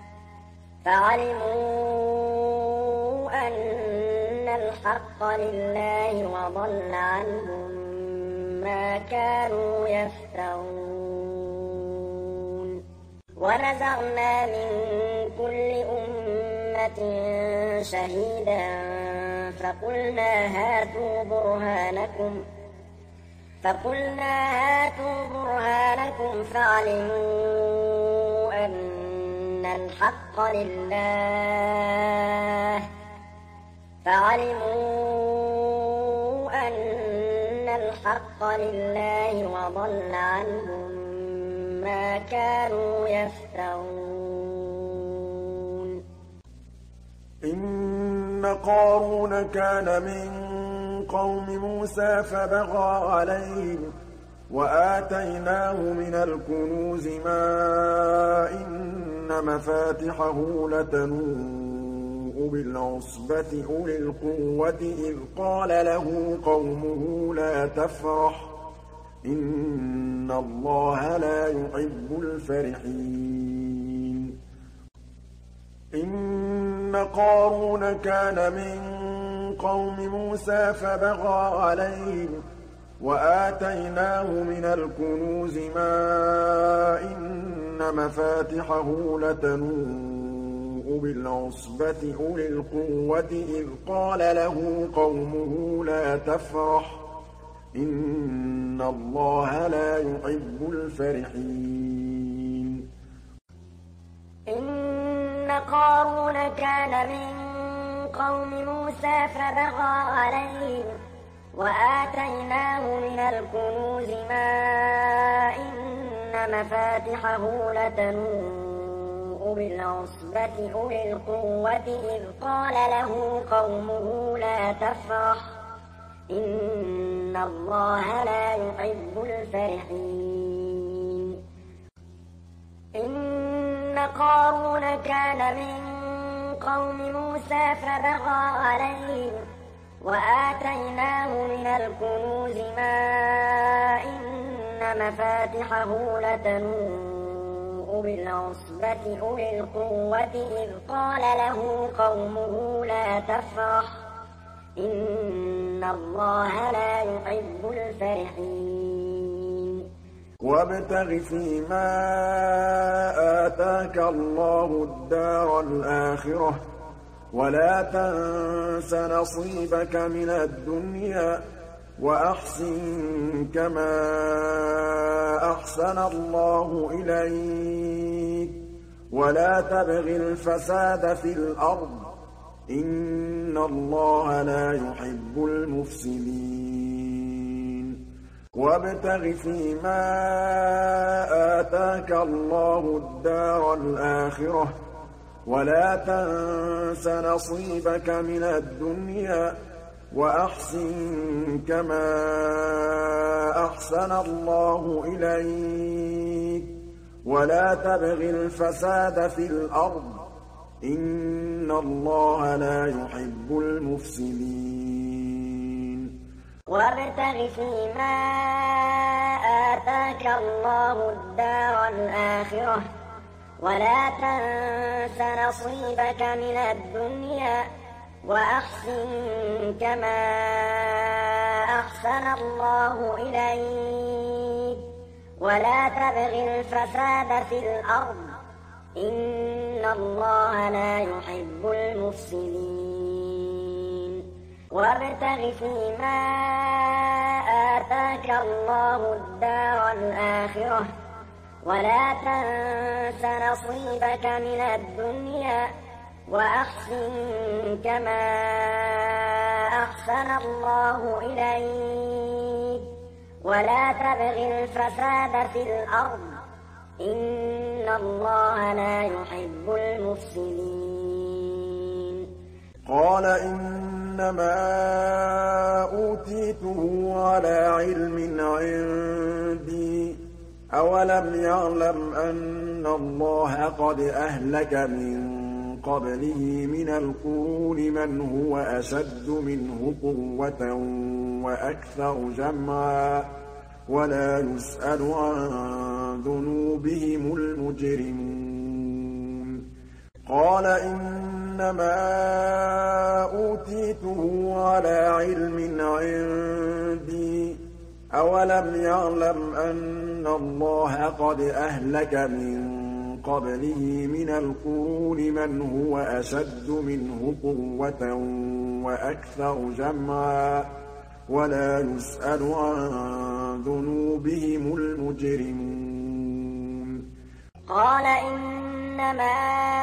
فَعَلِمُوا أَنَّ الْحَقَّ لِلَّهِ وَضَلَّ عَنْهُم مَّا كَانُوا يَفْتَرُونَ وَنَزَعْنَا مِن كُلِّ أُمَّةٍ شَهِيدًا فَقُلْنَا هَاتُوا بُرْهَانَكُمْ فَقُلْنَا هَاتُوا بُرْهَانَكُمْ فَعَلِمُوا أَنَّ الْحَقَّ لِلَّهِ فَعَلِمُوا أَنَّ الْحَقَّ لِلَّهِ وَضَلَّ عَنْهُم مَّا كَانُوا يَفْتَرُونَ إِنَّ قَارُونَ كَانَ مِن قَوْمِ مُوسَىٰ فَبَغَىٰ عَلَيْهِمْ وَآتَيْنَاهُ مِنَ الْكُنُوزِ مَا إِنَّ مَفَاتِحَهُ لَتَنُوءُ بِالْعُصْبَةِ أُولِي الْقُوَّةِ إِذْ قَالَ لَهُ قَوْمُهُ لَا تَفْرَحْ إِنَّ اللَّهَ لَا يُحِبُّ الْفَرِحِينَ إِنَّ قَارُونَ كَانَ مِن قَوْمِ مُوسَىٰ فَبَغَىٰ عَلَيْهِمْ وَآتَيْنَاهُ مِنَ الْكُنُوزِ مَا إِنَّ مَفَاتِحَهُ لَتَنُوءُ بِالْعُصْبَةِ أُولِي الْقُوَّةِ إِذْ قَالَ لَهُ قَوْمُهُ لَا تَفْرَحْ إِنَّ اللَّهَ لَا يُحِبُّ الْفَرِحِينَ إِنَّ قَارُونَ كَانَ مِن قَوْمِ مُوسَىٰ فَبَغَىٰ عَلَيْهِمْ وَآتَيْنَاهُ مِنَ الْكُنُوزِ مَا إِنَّ مَفَاتِحَهُ لَتَنُوءُ بِالْعُصْبَةِ أُولِي الْقُوَّةِ إِذْ قَالَ لَهُ قَوْمُهُ لَا تَفْرَحْ إِنَّ اللَّهَ لَا يُحِبُّ الْفَرِحِينَ إِنَّ قَارُونَ كَانَ مِن قَوْمِ مُوسَىٰ فَبَغَىٰ عَلَيْهِمْ وَآتَيْنَاهُ مِنَ الْكُنُوزِ مَا إِنَّ مَفَاتِحَهُ لَتَنُوءُ بِالْعُصْبَةِ أُولِي الْقُوَّةِ إِذْ قَالَ لَهُ قَوْمُهُ لَا تَفْرَحْ إِنَّ اللَّهَ لَا يُحِبُّ الْفَرِحِينَ وَابْتَغِ فِيمَا آتَاكَ اللَّهُ الدَّارَ الْآخِرَةَ وَلَا تَنسَ نَصِيبَكَ مِنَ الدُّنْيَا وَأَحْسِن كَمَا أَحْسَنَ اللَّهُ إِلَيْكَ وَلَا تَبْغِ الْفَسَادَ فِي الْأَرْضِ ۖ إِنَّ اللَّهَ لَا يُحِبُّ الْمُفْسِدِينَ وَابْتَغِ فِيمَا آتَاكَ اللَّهُ الدَّارَ الْآخِرَةَ وَلَا تَنسَ نَصِيبَكَ مِنَ الدُّنْيَا وَأَحْسِن كَمَا أَحْسَنَ اللَّهُ إِلَيْكَ وَلَا تَبْغِ الْفَسَادَ فِي الْأَرْضِ ۖ إِنَّ اللَّهَ لَا يُحِبُّ الْمُفْسِدِينَ وَابْتَغِ فِيمَا آتَاكَ اللَّهُ الدَّارَ الْآخِرَةَ وَلَا تَنسَ نَصِيبَكَ مِنَ الدُّنْيَا وأحسن كما أحسن الله إليك ولا تبغ الفساد في الأرض إن الله لا يحب المفسدين وابتغ فيما آتاك الله الدار الآخرة ولا تنس نصيبك من الدنيا وأحسن كما أحسن الله إليك ولا تبغ الفساد في الأرض إن الله لا يحب المفسدين قال إنما أوتيته على علم عندي أولم يعلم أن الله قد أهلك من قبله من القرون من هو أشد منه قوة وأكثر جمعا ولا يسأل عن ذنوبهم المجرمون قال إنما أوتيته على علم عندي أولم يعلم أن الله قد أهلك من قبله من القرون من هو أشد منه قوة وأكثر جمعا ولا يسأل عن ذنوبهم المجرمون قال إنما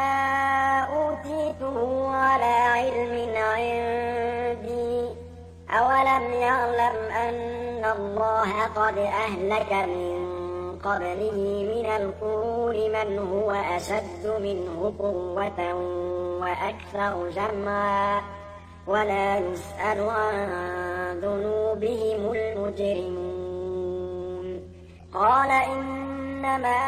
أوتيته على علم عندي أولم يعلم أن الله قد أهلك من قبله من القرون من هو أشد منه قوة وأكثر جمعا ولا يسأل عن ذنوبهم المجرمون قال إنما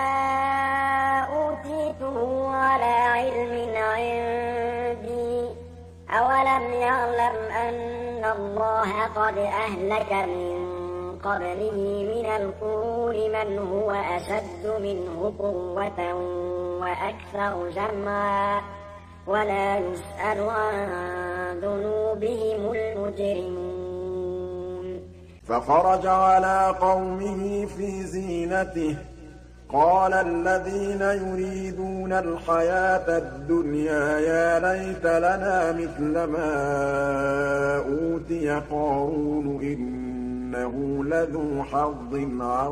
أوتيته على علم عندي أولم يعلم أن الله قد أهلك من قبله من القرون من هو أشد منه قوة وأكثر جمعا ولا يسأل عن ذنوبهم المجرمون فخرج على قومه في زينته قال الذين يريدون الحياة الدنيا يا ليت لنا مثل ما أوتي قارون إنه لذو حظ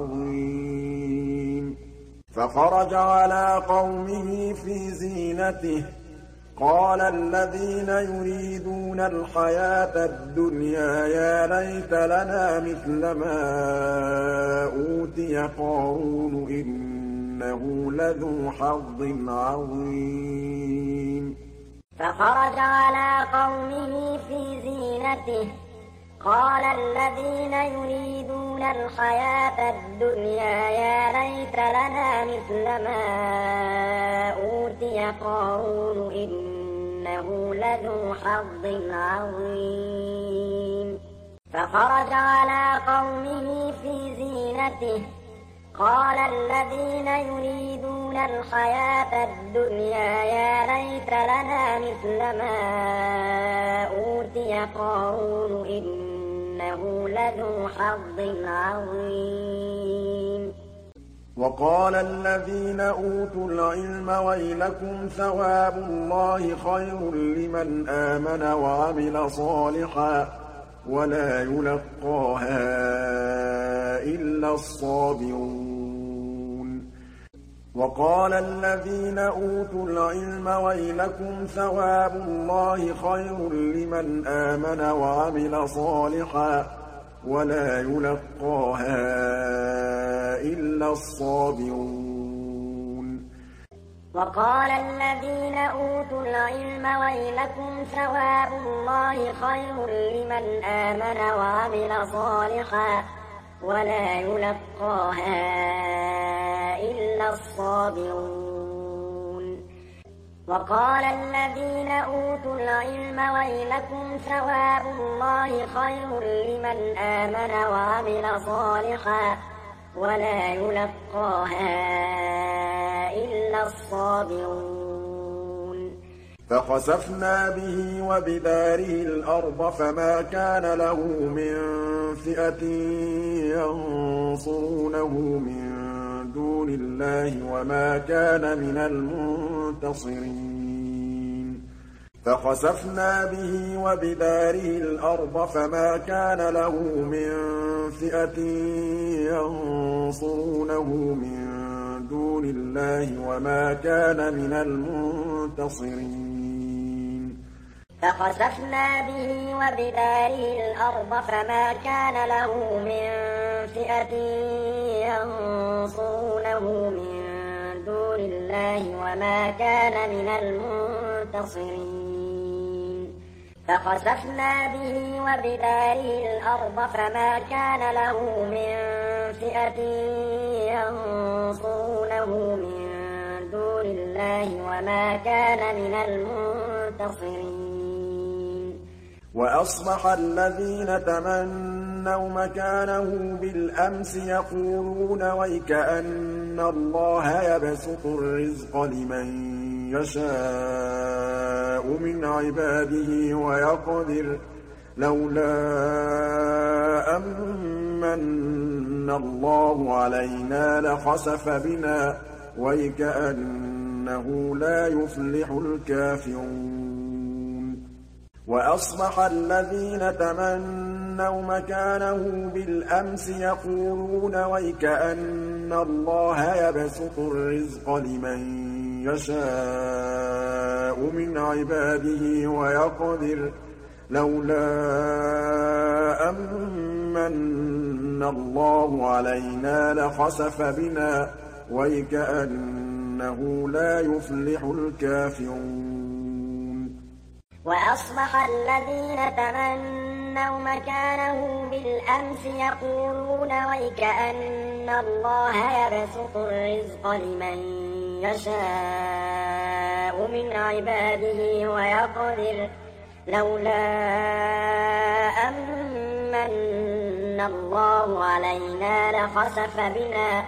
عظيم فخرج على قومه في زينته قال الذين يريدون الحياة الدنيا يا ليت لنا مثل ما أوتي قارون إنه لذو حظ عظيم فخرج على قومه في زينته قال الذين يريدون الحياة الدنيا يا ليت لنا مثل ما أوتي قارون إنه لذو حظ عظيم فخرج على قومه في زينته قال الذين يريدون الحياة الدنيا يا ليت لنا مثل ما أوتي قارون إنه لذو حظ عظيم وقال الذين أوتوا العلم ويلكم ثواب الله خير لمن آمن وعمل صالحا ولا يلقاها إلا الصابرون وقال الذين أوتوا العلم ويلكم ثواب الله خير لمن آمن وعمل صالحا ولا يلقاها إلا الصابرون وقال الذين أوتوا العلم ويلكم ثواب الله خير لمن آمن وعمل صالحا ولا يلقاها إلا الصابرون وقال الذين أوتوا العلم ويلكم ثواب الله خير لمن آمن وعمل صالحا ولا يلقاها إلا الصابرون فخسفنا به وبداره الأرض فما كان له من فئة ينصرونه من دون الله وما كان من المنتصرين فخسفنا به وبداره الأرض فما كان له من فئة ينصرونه من دون الله وما كان من المنتصرين فخسفنا به وبداره الأرض فما كان له من فئة ينصرونه من دون الله وما كان من المنتصرين فخسفنا به وبداره الأرض فما كان له من فئة ينصرونه من دون الله وما كان من المنتصرين وأصبح الذين تمنوا مكانه بالأمس يقولون ويكأن الله يبسط الرزق لمن يشاء من عباده ويقدر لولا أمن الله علينا لخسف بنا ويكأنه لا يفلح الكافرون وأصبح الذين تمنوا مكانه بالأمس يقولون ويكأن الله يبسط الرزق لمن يشاء من عباده ويقدر لولا أمن الله علينا لخسف بنا ويكأنه لا يفلح الكافرون وأصبح الذين تمنوا مكانه بالأمس يقولون ويكأن الله يبسط الرزق لمن يشاء من عباده ويقدر لولا أمن الله علينا لخسف بنا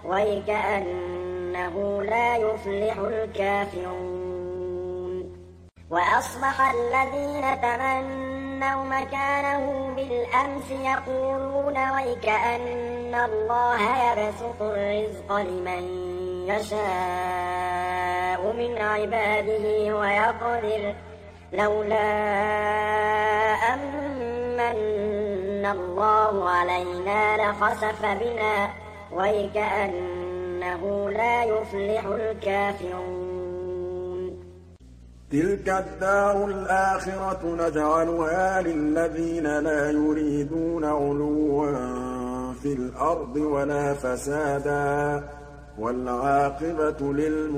ويكأنه لا يفلح الكافرون وأصبح الذين تمنوا مكانه بالأمس يقولون ويكأن الله يبسط الرزق لمن يشاء من عباده ويقدر لولا أمن الله علينا لخسف بنا ويكأنه لا يفلح الكافرون تلك الدار الآخرة نجعلها للذين لا يريدون علوا في الأرض ولا فسادا والعاقبة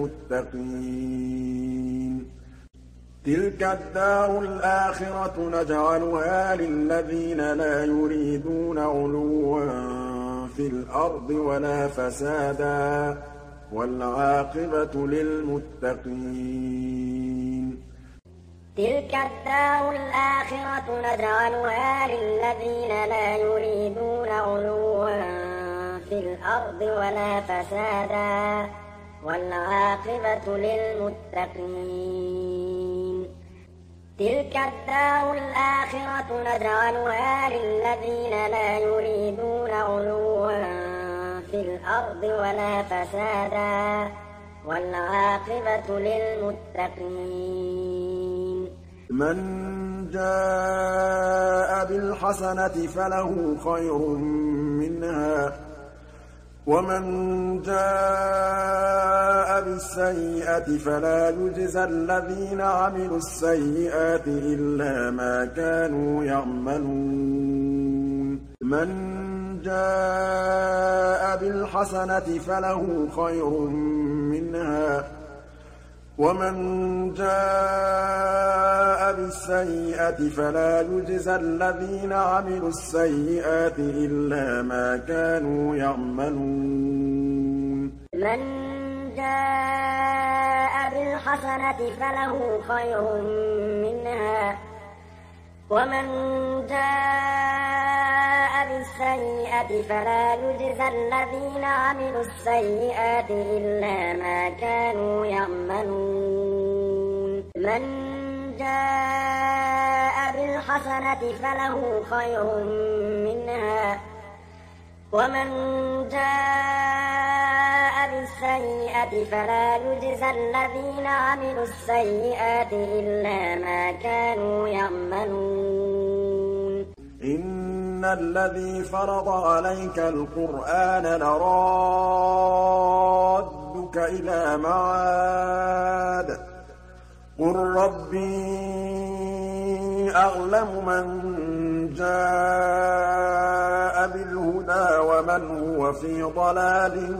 للمتقين تلك الدار الآخرة نجعلها للذين لا يريدون علوا في الأرض ولا فسادا والعاقبة للمتقين تلك الدار الآخرة نجعلها للذين لا يريدون علوا في الأرض ولا فسادا والعاقبة للمتقين تلك الدار الآخرة نجعلها للذين لا يريدون علوا في الأرض ولا فسادا والعاقبة للمتقين من جاء بالحسنة فله خير منها ومن جاء بالسيئة فلا يجزى الذين عملوا السيئات إلا ما كانوا يعملون من جاء بالحسنة فله خير منها ومن جاء بالسيئة فلا يجزى الذين عملوا السيئات إلا ما كانوا يعملون من جاء بالحسنة فله خير منها ومن جاء بالسيئة فلا يجزى الذين عملوا السيئات إلا ما كانوا يعملون من جاء بالحسنة فله خير منها ومن جاء بالسيئة فلا يجزى الذين عملوا السيئات إلا ما كانوا يعملون إن الذي فرض عليك القرآن لرادك إلى معاد قل ربي أعلم من جاء بالهدى ومن هو في ضلال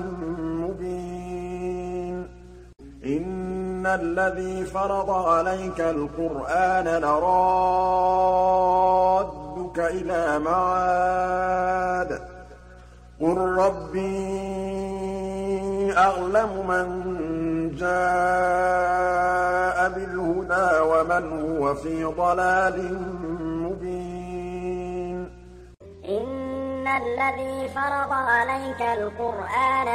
مبين إن الذي فرض عليك القرآن لرادك إلى معاد قل ربي أعلم من جاء بالهدى ومن هو في ضلال مبين إن الذي فرض عليك القرآن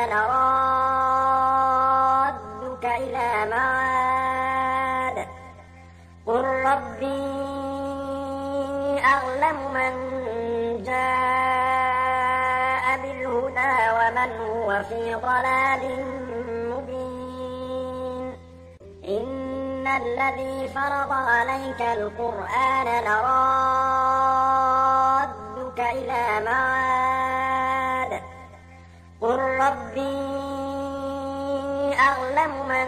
لرادك إلى معاد قل ربي أعلم من جاء بالهدى ومن هو في ضلال مبين إن الذي فرض عليك القرآن لرادك إلى معاد قل ربي أعلم من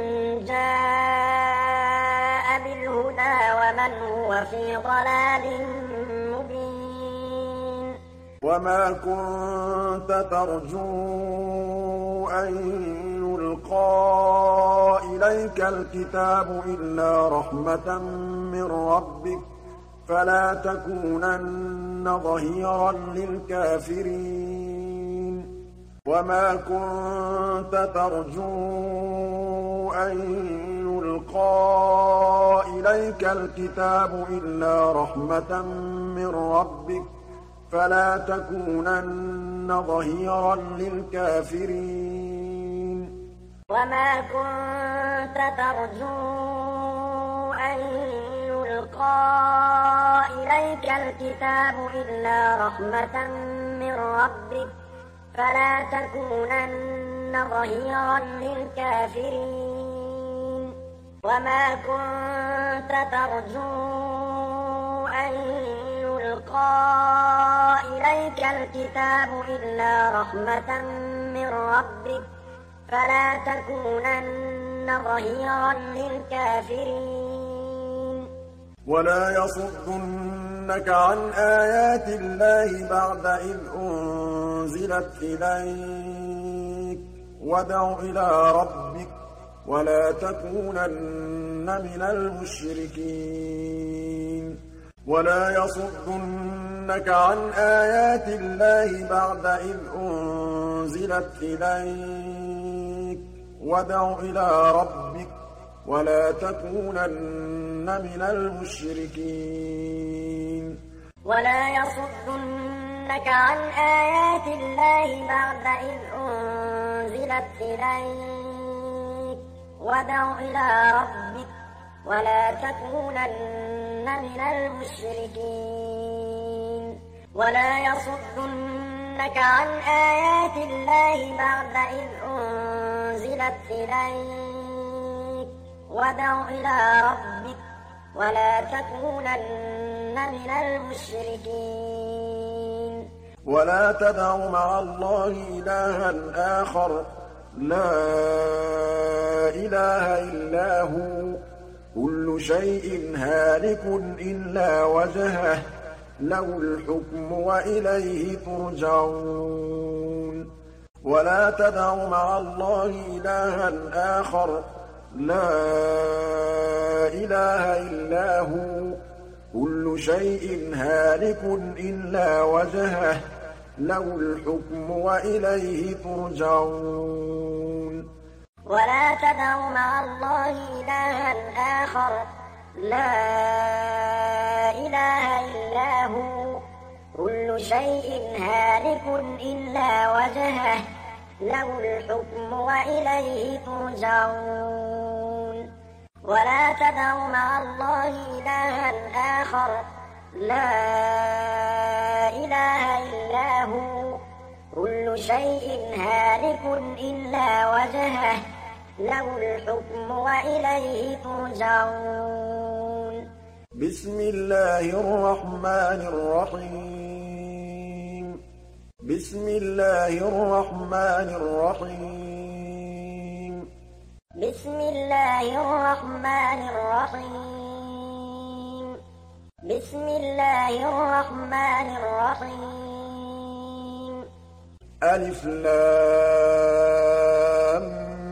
جاء بالهدى ومن هو في ضلال مبين وما كنت ترجو أن يلقى إليك الكتاب إلا رحمة من ربك فلا تكونن ظهيرا للكافرين وما كنت ترجو أن يلقى إليك الكتاب إلا رحمة من ربك فلا تكونن ظهيرا للكافرين وما كنت ترجو أن يلقى إليك الكتاب إلا رحمة من ربك فلا تكونن ظهيرا للكافرين وما كنت ترجو أن يلقى إليك الكتاب إلا رحمة من ربك فلا تكونن ظهيرا للكافرين ولا يصدنك عن آيات الله بعد إذ أنزلت إليك وادع إلى ربك ولا تكونن من المشركين ولا يصدنك عن آيات الله بعد إذ أنزلت إليك وادع إلى ربك ولا تكونن من المشركين ولا يصدنك عن آيات الله بعد إذ أنزلت إليك وادع إلى ربك ولا تكونن من المشركين ولا يصدنك عن آيات الله بعد إذ أنزلت إليك وادع إلى ربك ولا تكونن من المشركين ولا تدع مع الله إلها آخر لا إله إلا هو كل شيء هالك إلا وجهه له الحكم وإليه ترجعون ولا تدع مع الله إلها آخر لا إله إلا هو كل شيء هالك إلا وجهه له الحكم وإليه ترجعون ولا تدع مع الله إلها آخر لا إله إلا هو كل شيء هالك إلا وجهه له الحكم وإليه ترجعون ولا تدع مع الله إلها آخر لا إله إلا هو كل شيء هالك إلا وجهه له الحكم وإليه ترجعون. بسم الله الرحمن الرحيم. بسم الله الرحمن الرحيم. بسم الله الرحمن الرحيم. بسم الله الرحمن الرحيم. ألف لام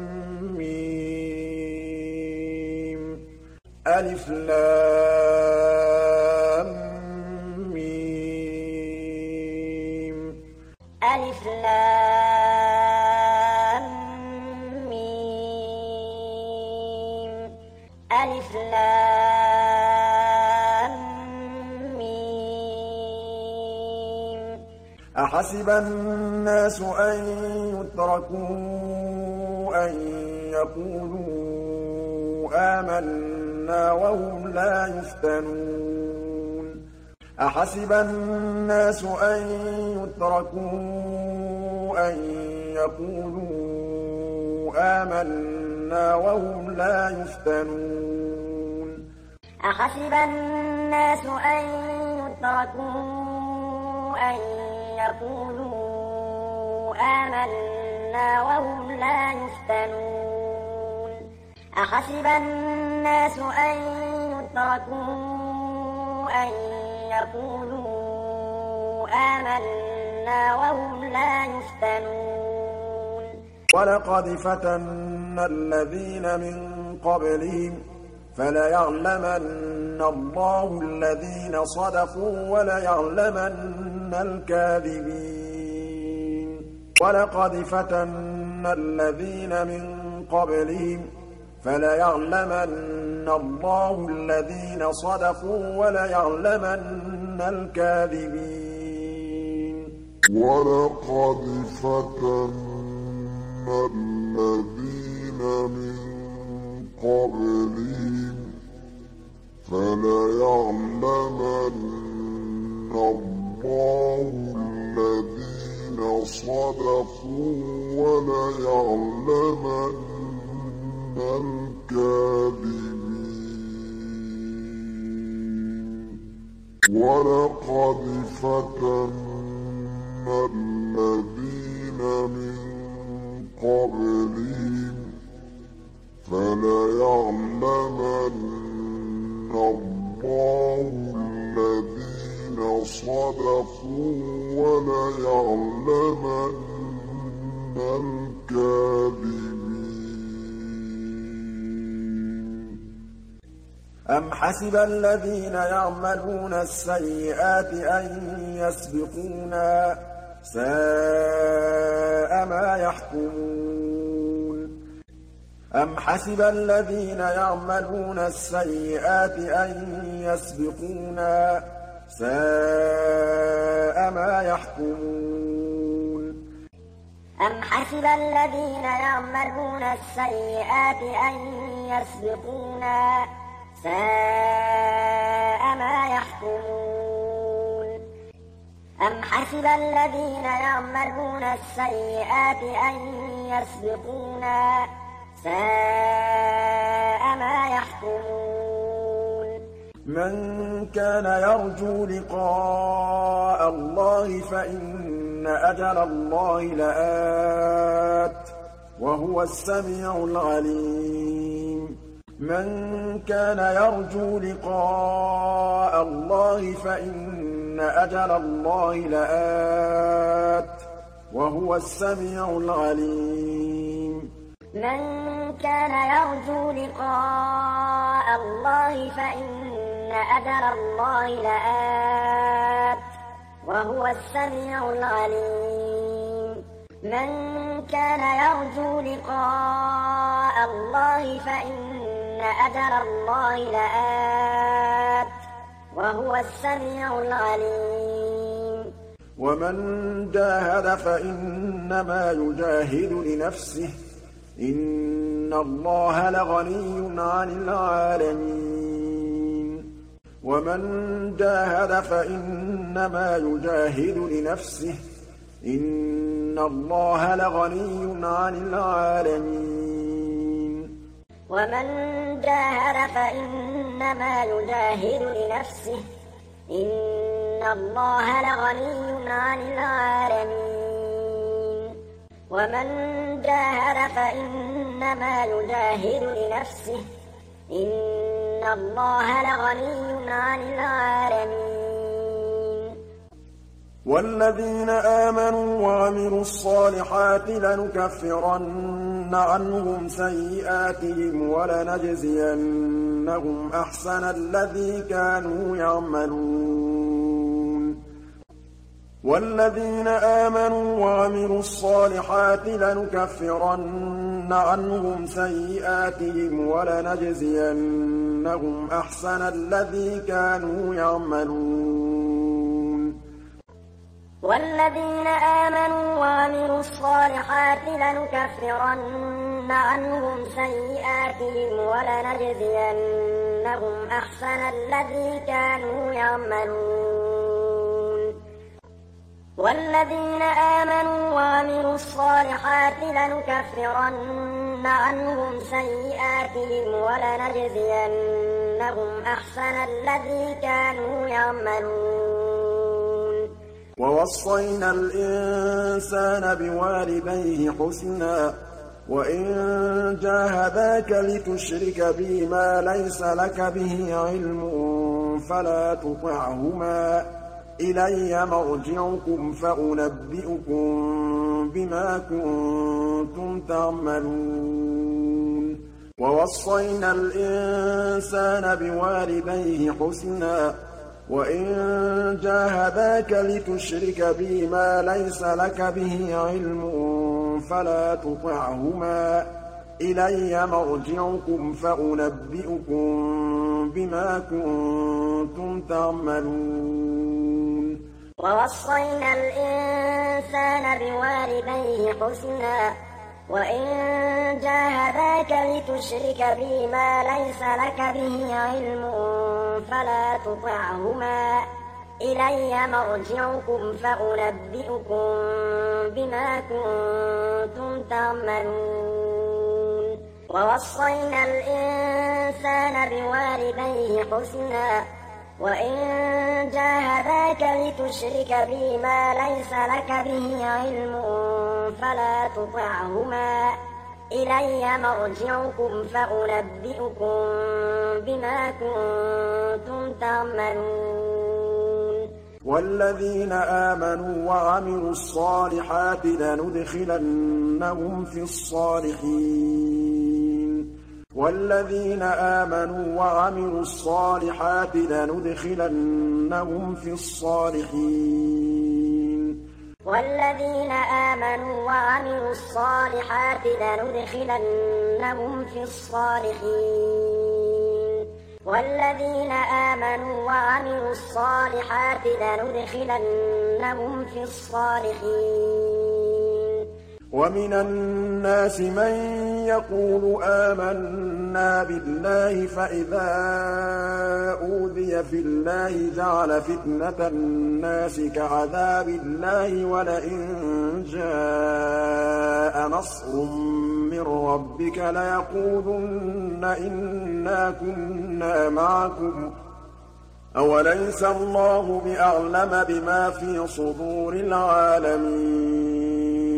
ميم. ألف لام ميم. ألف لام ميم. ألف لام ميم. أحسب الناس أن يتركوا أن يقولوا آمنا وهم لا يفتنون. أحسب الناس أن يتركوا أن يقولوا آمنا وهم لا يفتنون. أحسب الناس أن يتركوا أن يقولوا آمنا وهم لا يفتنون. أحسب الناس أن يتركوا أن يقولوا آمنا وهم لا يفتنون. ولقد فتنا الذين من قبلهم فليعلمن الله الذين صدقوا وليعلمن الكاذبين. ولقد فتنا الذين من قبلهم فليعلمن الله الذين صدقوا وليعلمن الكاذبين. ولقد فتنا الذين من قبلهم فليعلمن الله الذين صدقوا وليعلمن الكاذبين. ولقد فتنا الذين من قبلهم فليعلمن الله الذين صدقوا وليعلمن الكاذبين. أم حسب الذين يعملون السيئات أن يسبقونا ساء ما يحكمون. أم حسب الذين يعملون السيئات أن يسبقونا ساء ما يحكمون. أم حسب الذين يعملون السيئات أن يسبقونا ساء ما يحكمون. أم حسب الذين يعملون السيئات أن يسبقونا ساء ما يحكمون. من كان يرجو لقاء الله فإن أجل الله لآت وهو السميع العليم. من كان يرجو لقاء الله فإن أجل الله لآت وهو السميع العليم. من كان يرجو لقاء الله فإن أجل الله لآت وهو السميع العليم. من كان يرجو لقاء الله فإن أجل الله لآت وهو السميع العليم. ومن جاهد فإنما يجاهد لنفسه إِنَّ اللَّهَ لَغَنِيٌّ عَنِ الْعَالَمِينَ وَمَن جَاهَدَ فَإِنَّمَا يُجَاهِدُ لِنَفْسِهِ ۚ إِنَّ اللَّهَ لَغَنِيٌّ عَنِ الْعَالَمِينَ وَمَن جَاهَدَ فَإِنَّمَا يُجَاهِدُ لِنَفْسِهِ ۚ إِنَّ اللَّهَ لَغَنِيٌّ عَنِ الْعَالَمِينَ وَمَن جَاهَدَ فَإِنَّمَا يُجَاهِدُ لِنَفْسِهِ ۚ إِنَّ اللَّهَ لَغَنِيٌّ عَنِ الْعَالَمِينَ وَالَّذِينَ آمَنُوا وَعَمِلُوا الصَّالِحَاتِ لَنُكَفِّرَنَّ عَنْهُمْ سَيِّئَاتِهِمْ وَلَنَجْزِيَنَّهُمْ أَحْسَنَ الَّذِي كَانُوا يَعْمَلُونَ وَالَّذِينَ آمَنُوا وَعَمِلُوا الصَّالِحَاتِ لَنُكَفِّرَنَّ عَنْهُمْ سَيِّئَاتِهِمْ وَلَنَجْزِيَنَّهُمْ أَحْسَنَ الَّذِي كَانُوا يَعْمَلُونَ وَالَّذِينَ آمَنُوا وَعَمِلُوا الصَّالِحَاتِ لَنُكَفِّرَنَّ عَنْهُمْ سَيِّئَاتِهِمْ وَلَنَجْزِيَنَّهُمْ أَحْسَنَ الَّذِي كَانُوا يَعْمَلُونَ وَالَّذِينَ آمَنُوا وَعَمِلُوا الصَّالِحَاتِ لَنُكَفِّرَنَّ عَنْهُمْ سَيِّئَاتِهِمْ وَلَنَجْزِيَنَّهُمْ أَحْسَنَ الَّذِي كَانُوا يَعْمَلُونَ وَوَصَّيْنَا الْإِنسَانَ بِوَالِدَيْهِ حُسْنًا ۖ وَإِن جَاهَدَاكَ لِتُشْرِكَ بِي مَا لَيْسَ لَكَ بِهِ عِلْمٌ فَلَا تُطِعْهُمَا ۚ إِلَيَّ مَرْجِعُكُمْ فَأُنَبِّئُكُم بِمَا كُنتُمْ تَعْمَلُونَ وَوَصَّيْنَا الْإِنسَانَ بِوَالِدَيْهِ حُسْنًا ۖ وَإِن جَاهَدَاكَ لِتُشْرِكَ بِي مَا لَيْسَ لَكَ بِهِ عِلْمٌ فَلَا تُطِعْهُمَا ۚ إِلَيَّ مَرْجِعُكُمْ فَأُنَبِّئُكُم بِمَا كُنتُمْ تَعْمَلُونَ وَوَصَّيْنَا الْإِنسَانَ بِوَالِدَيْهِ حُسْنًا ۖ وَإِن جَاهَدَاكَ لِتُشْرِكَ بِي مَا لَيْسَ لَكَ بِهِ عِلْمٌ فَلَا تُطِعْهُمَا ۚ إِلَيَّ مَرْجِعُكُمْ فَأُنَبِّئُكُم بِمَا كُنتُمْ تَعْمَلُونَ وَوَصَّيْنَا الْإِنسَانَ بِوَالِدَيْهِ حُسْنًا ۖ وَإِن جَاهَدَاكَ لِتُشْرِكَ بِي مَا لَيْسَ لَكَ بِهِ عِلْمٌ فَلَا تُطِعْهُمَا ۚ إِلَيَّ مَرْجِعُكُمْ فَأُنَبِّئُكُم بِمَا كُنتُمْ تَعْمَلُونَ وَالَّذِينَ آمَنُوا وَعَمِلُوا الصَّالِحَاتِ لَنُدْخِلَنَّهُمْ فِي الصَّالِحِينَ وَالَّذِينَ آمَنُوا وَعَمِلُوا الصَّالِحَاتِ لَنُدْخِلَنَّهُمْ فِي الصَّالِحِينَ وَالَّذِينَ آمَنُوا وَعَمِلُوا الصَّالِحَاتِ لَنُدْخِلَنَّهُمْ فِي الصَّالِحِينَ وَالَّذِينَ آمَنُوا وَعَمِلُوا الصَّالِحَاتِ لَنُدْخِلَنَّهُمْ فِي الصَّالِحِينَ وَمِنَ النَّاسِ مَن يَقُولُ آمَنَّا بِاللَّهِ فَإِذَا أُوذِيَ فِي اللَّهِ جَعَلَ فِتْنَةَ النَّاسِ كَعَذَابِ اللَّهِ وَلَئِن جَاءَ نَصْرٌ مِّن رَّبِّكَ لَيَقُولُنَّ إِنَّا كُنَّا مَعَكُمْ ۚ أَوَلَيْسَ اللَّهُ بِأَعْلَمَ بِمَا فِي صُدُورِ الْعَالَمِينَ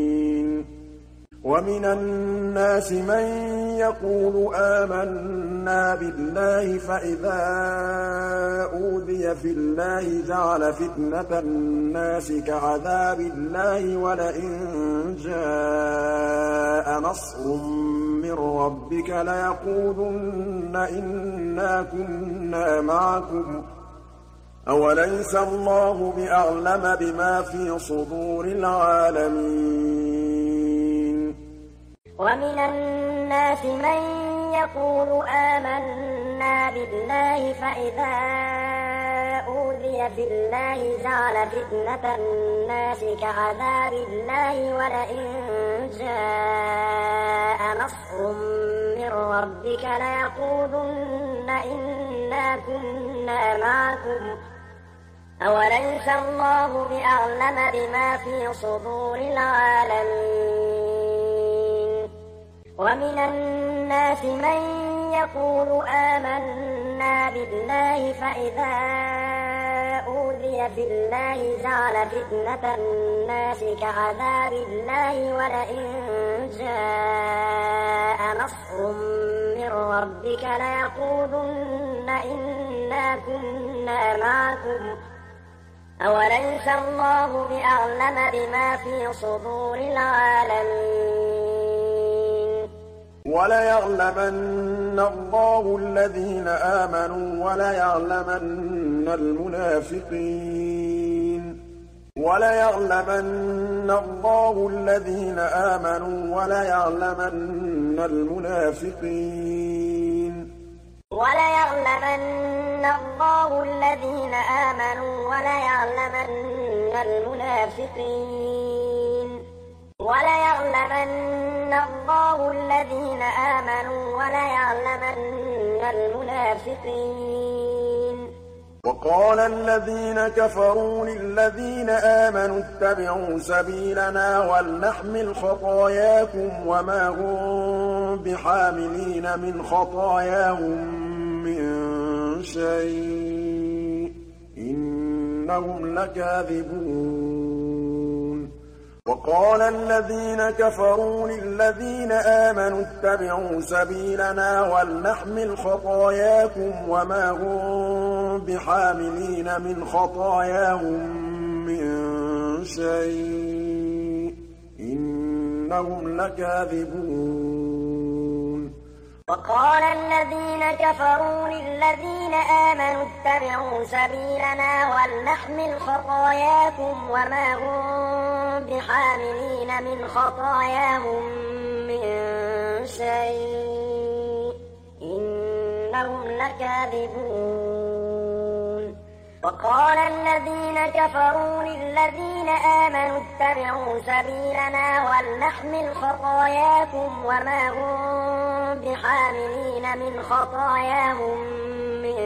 وَمِنَ النَّاسِ مَن يَقُولُ آمَنَّا بِاللَّهِ فَإِذَا أُوذِيَ فِي اللَّهِ جَعَلَ فِتْنَةَ النَّاسِ كَعَذَابِ اللَّهِ وَلَئِن جَاءَ نَصْرٌ مِّن رَّبِّكَ لَيَقُولُنَّ إِنَّا كُنَّا مَعَكُمْ ۚ أَوَلَيْسَ اللَّهُ بِأَعْلَمَ بِمَا فِي صُدُورِ الْعَالَمِينَ وَمِنَ النَّاسِ مَن يَقُولُ آمَنَّا بِاللَّهِ فَإِذَا أُوذِيَ فِي اللَّهِ جَعَلَ فِتْنَةَ النَّاسِ كَعَذَابِ اللَّهِ وَلَئِن جَاءَ نَصْرٌ نصر من ربك ليقولن إنا كنا معكم أوليس الله بأعلم بما في صدور العالمين ومن الناس من يقول آمنا بالله فإذا أوذي في الله جعل فتنة الناس كعذاب الله ولئن جاء نصر من ربك ليقولن إنا كنا معكم أوليس الله بأعلم بما في صدور العالمين وليعلمن الله الذين آمنوا وليعلمن المنافقين وليعلمن الله الذين آمنوا وليعلمن المنافقين وليعلمن الله الذين آمنوا وليعلمن المنافقين وليعلمن الله الذين آمنوا وليعلمن المنافقين وقال الذين كفروا للذين آمنوا اتبعوا سبيلنا ولنحمل خطاياكم وما هم بحاملين من خطاياهم من شيء إنهم لكاذبون وقال الذين كفروا للذين آمنوا اتبعوا سبيلنا ولنحمل خطاياكم وما هم بحاملين من خطاياهم من شيء إنهم لكاذبون وقال الذين كفروا للذين آمنوا اتبعوا سبيلنا ولنحمل خطاياكم وما هم بحاملين من خطاياهم من شيء إنهم لكاذبون وقال الذين كفروا للذين آمنوا اتبعوا سبيلنا ولنحمل خطاياكم وما هم بحاملين من خطاياهم من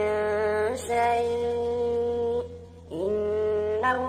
شيء إنهم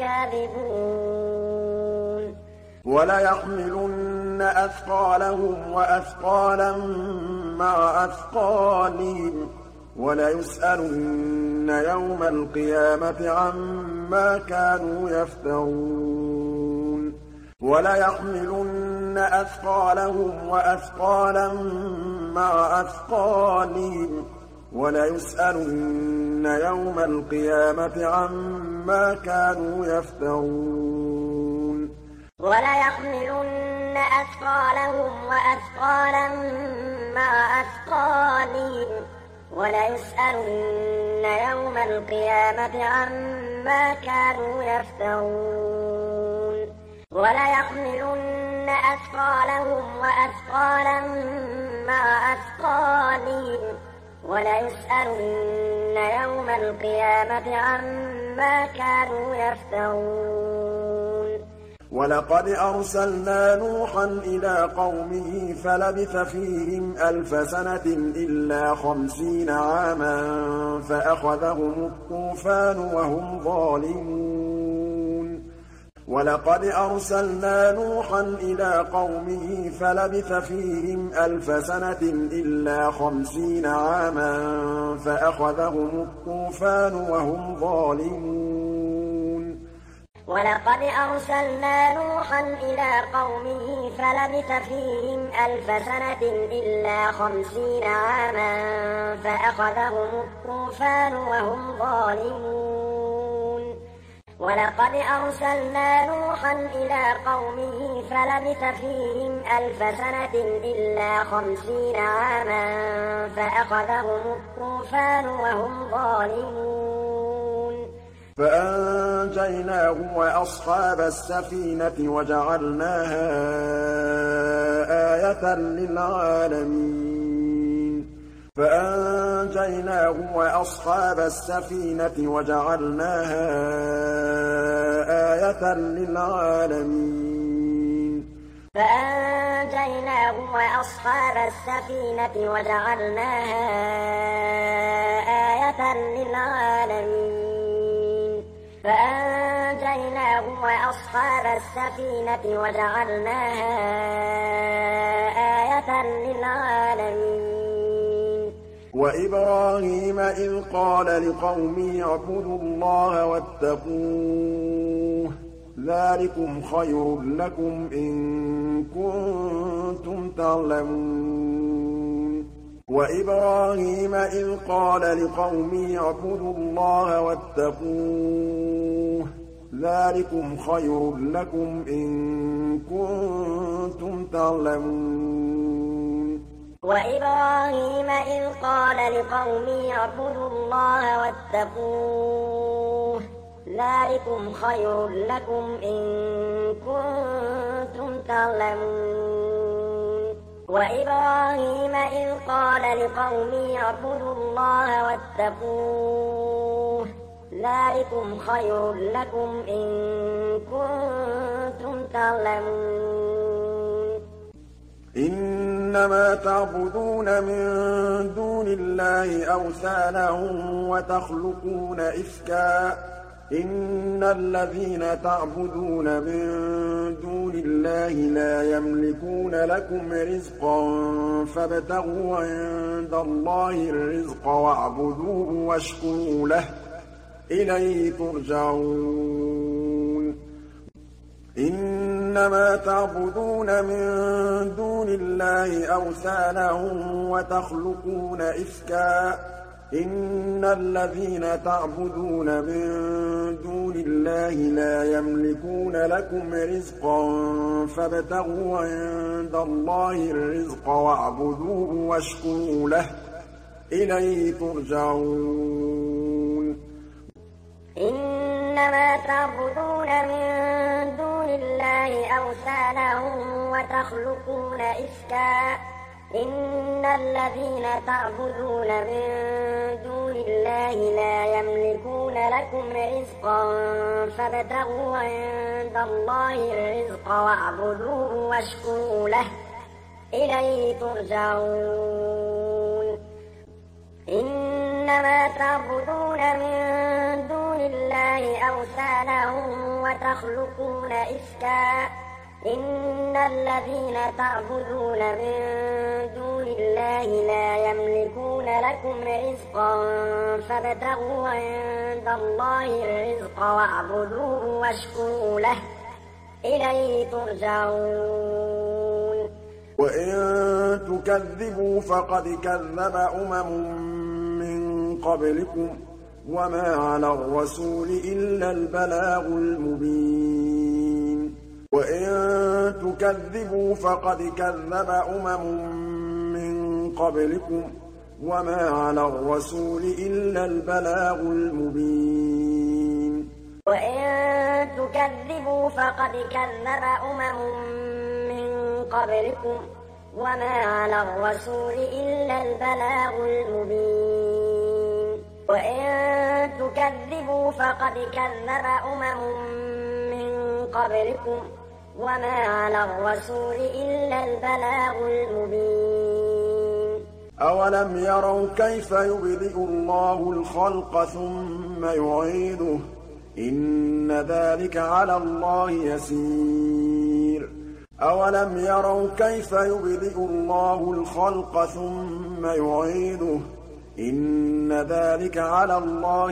لكاذبون وليحملن أثقالهم وأثقالا مع أثقالهم وليسألن يوم القيامة عما كانوا يفترون وليحملن أثقالهم وأثقالا مع أثقالهم وليسألن يوم القيامة عما كانوا يفترون وليحملن أثقالهم وأثقالا مع أثقالهم وليسألن يوم القيامة عما كانوا يفترون وليحملن أثقالهم وأثقالا مع أثقالهم وليسألن يوم القيامة عما كانوا يفترون ولقد أرسلنا نوحا إلى قومه فلبث فيهم ألف سنة إلا خمسين عاما فأخذهم الطوفان وهم ظالمون ولقد أرسلنا نوحا إلى قومه فلبث فيهم ألف سنة إلا خمسين عاما فأخذهم الطوفان وهم ظالمون ولقد أرسلنا نوحا إلى قومه فلبث فيهم ألف سنة إلا خمسين عاما فأخذهم الطوفان وهم ظالمون ولقد أرسلنا نوحا إلى قومه فلبث فيهم ألف سنة إلا خمسين عاما فأخذهم الطوفان وهم ظالمون فأنجيناه وأصحاب السفينة وجعلناها آية للعالمين فأنجيناه وأصحاب السفينة وجعلناها آية للعالمين فأنجيناه وأصحاب السفينة وجعلناها آية للعالمين فأنجيناه وأصحاب السفينة وجعلناها آية للعالمين وإبراهيم إذ قال لقومه اعبدوا الله واتقوه ذلكم خير لكم إن كنتم تعلمون وإبراهيم إذ قال لقومه اعبدوا الله واتقوه ذلكم خير لكم إن كنتم تعلمون وإبراهيم إذ قال لقومه اعبدوا الله واتقوه ذلكم خير لكم إن كنتم تعلمون وإبراهيم إذ قال لقومه اعبدوا الله واتقوه ذلكم خير لكم إن كنتم تعلمون إنما تعبدون من دون الله أوثانا وتخلقون إفكا إن الذين تعبدون من دون الله لا يملكون لكم رزقا فابتغوا عند الله الرزق واعبدوه واشكروا له إليه ترجعون إنما تعبدون من دون الله أوثانا وتخلقون إفكا إن الذين تعبدون من دون الله لا يملكون لكم رزقا فابتغوا عند الله الرزق واعبدوه واشكروا له إليه ترجعون إنما تعبدون من دون الله أوثانا وتخلقون إفكا إن الذين تعبدون من دون الله لا يملكون لكم رزقا فابتغوا عند الله الرزق واعبدوه واشكروا له إليه ترجعون إنما تعبدون من دون الله أوثانا وتخلقون إفكا إن الذين تعبدون من دون الله لا يملكون لكم رزقا فابتغوا عند الله الرزق واعبدوه واشكروا له إليه ترجعون وإن تكذبوا فقد كذب أمم من قبلكم وما على الرسول إلا البلاغ المبين وإن تكذبوا فقد كذب أمم من قبلكم وما على الرسول إلا البلاغ المبين وإن تكذبوا فقد كذب أمم من قبلكم وما على الرسول إلا البلاغ المبين وإن تكذبوا فقد كذب أمم من قبلكم وما على الرسول إلا البلاغ المبين أولم يروا كيف يبدئ الله الخلق ثم يعيده إن ذلك على الله يسير أولم يروا كيف يبدئ الله الخلق ثم يعيده إن ذلك على الله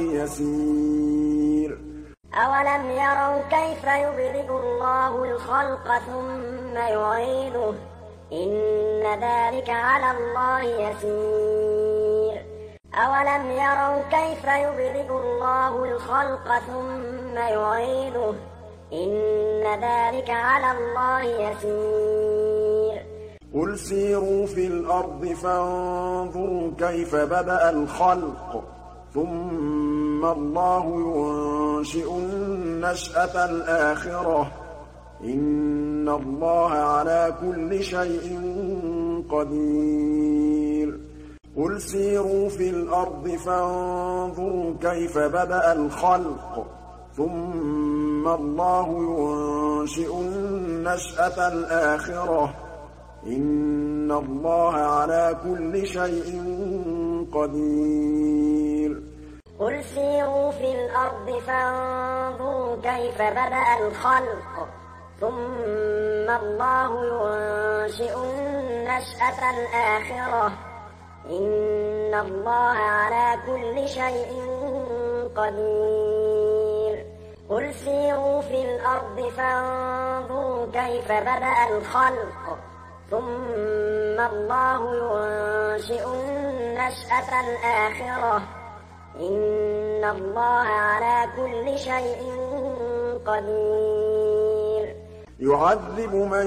يسير أولم يروا كيف يبدئ الله الخلق ثم يعيده إن ذلك على الله يسير أولم يروا كيف يبدئ الله الخلق ثم يعيده إن ذلك على الله يسير قل سيروا في الأرض فانظروا كيف بدأ الخلق ثم الله ينشئ النشأة الآخرة إن الله على كل شيء قدير قل سيروا في الأرض فانظروا كيف بدأ الخلق ثم ثُمَّ اللَّهُ يُنشِئُ النَّشْأَةَ الْآخِرَةَ ۚ إِنَّ اللَّهَ عَلَىٰ كُلِّ شَيْءٍ قَدِيرٌ قُلْ سِيرُوا فِي الْأَرْضِ فَانظُرُوا كَيْفَ بَدَأَ الْخَلْقَ ثُمَّ اللَّهُ يُنشِئُ النَّشْأَةَ الْآخِرَةَ ۚ إِنَّ اللَّهَ عَلَىٰ كُلِّ شَيْءٍ قَدِيرٌ قُلْ سِيرُوا فِي الْأَرْضِ فَانظُرُوا كَيْفَ بَدَأَ الْخَلْقَ ثُمَّ اللَّهُ يُنشِئُ النَّشْأَةَ الْآخِرَةَ ۚ إِنَّ اللَّهَ عَلَىٰ كُلِّ شَيْءٍ قَدِيرٌ يُعَذِّبُ مَن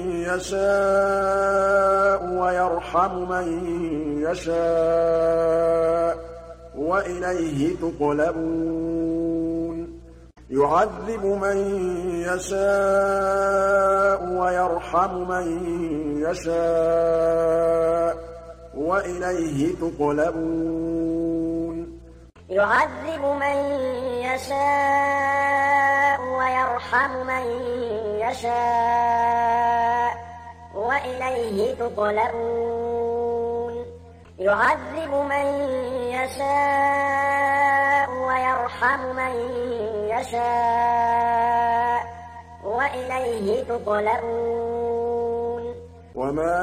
يَشَاءُ وَيَرْحَمُ مَن يَشَاءُ ۖ وَإِلَيْهِ تُقْلَبُونَ يُعَذِّبُ مَن يَشَاءُ وَيَرْحَمُ مَن يَشَاءُ ۖ وَإِلَيْهِ تُقْلَبُونَ يُعَذِّبُ مَن يَشَاءُ وَيَرْحَمُ مَن يَشَاءُ ۖ وَإِلَيْهِ تُقْلَبُونَ يُعَذِّبُ مَن يَشَاءُ وَيَرْحَمُ مَن يَشَاءُ ۖ وَإِلَيْهِ تُقْلَبُونَ وَمَا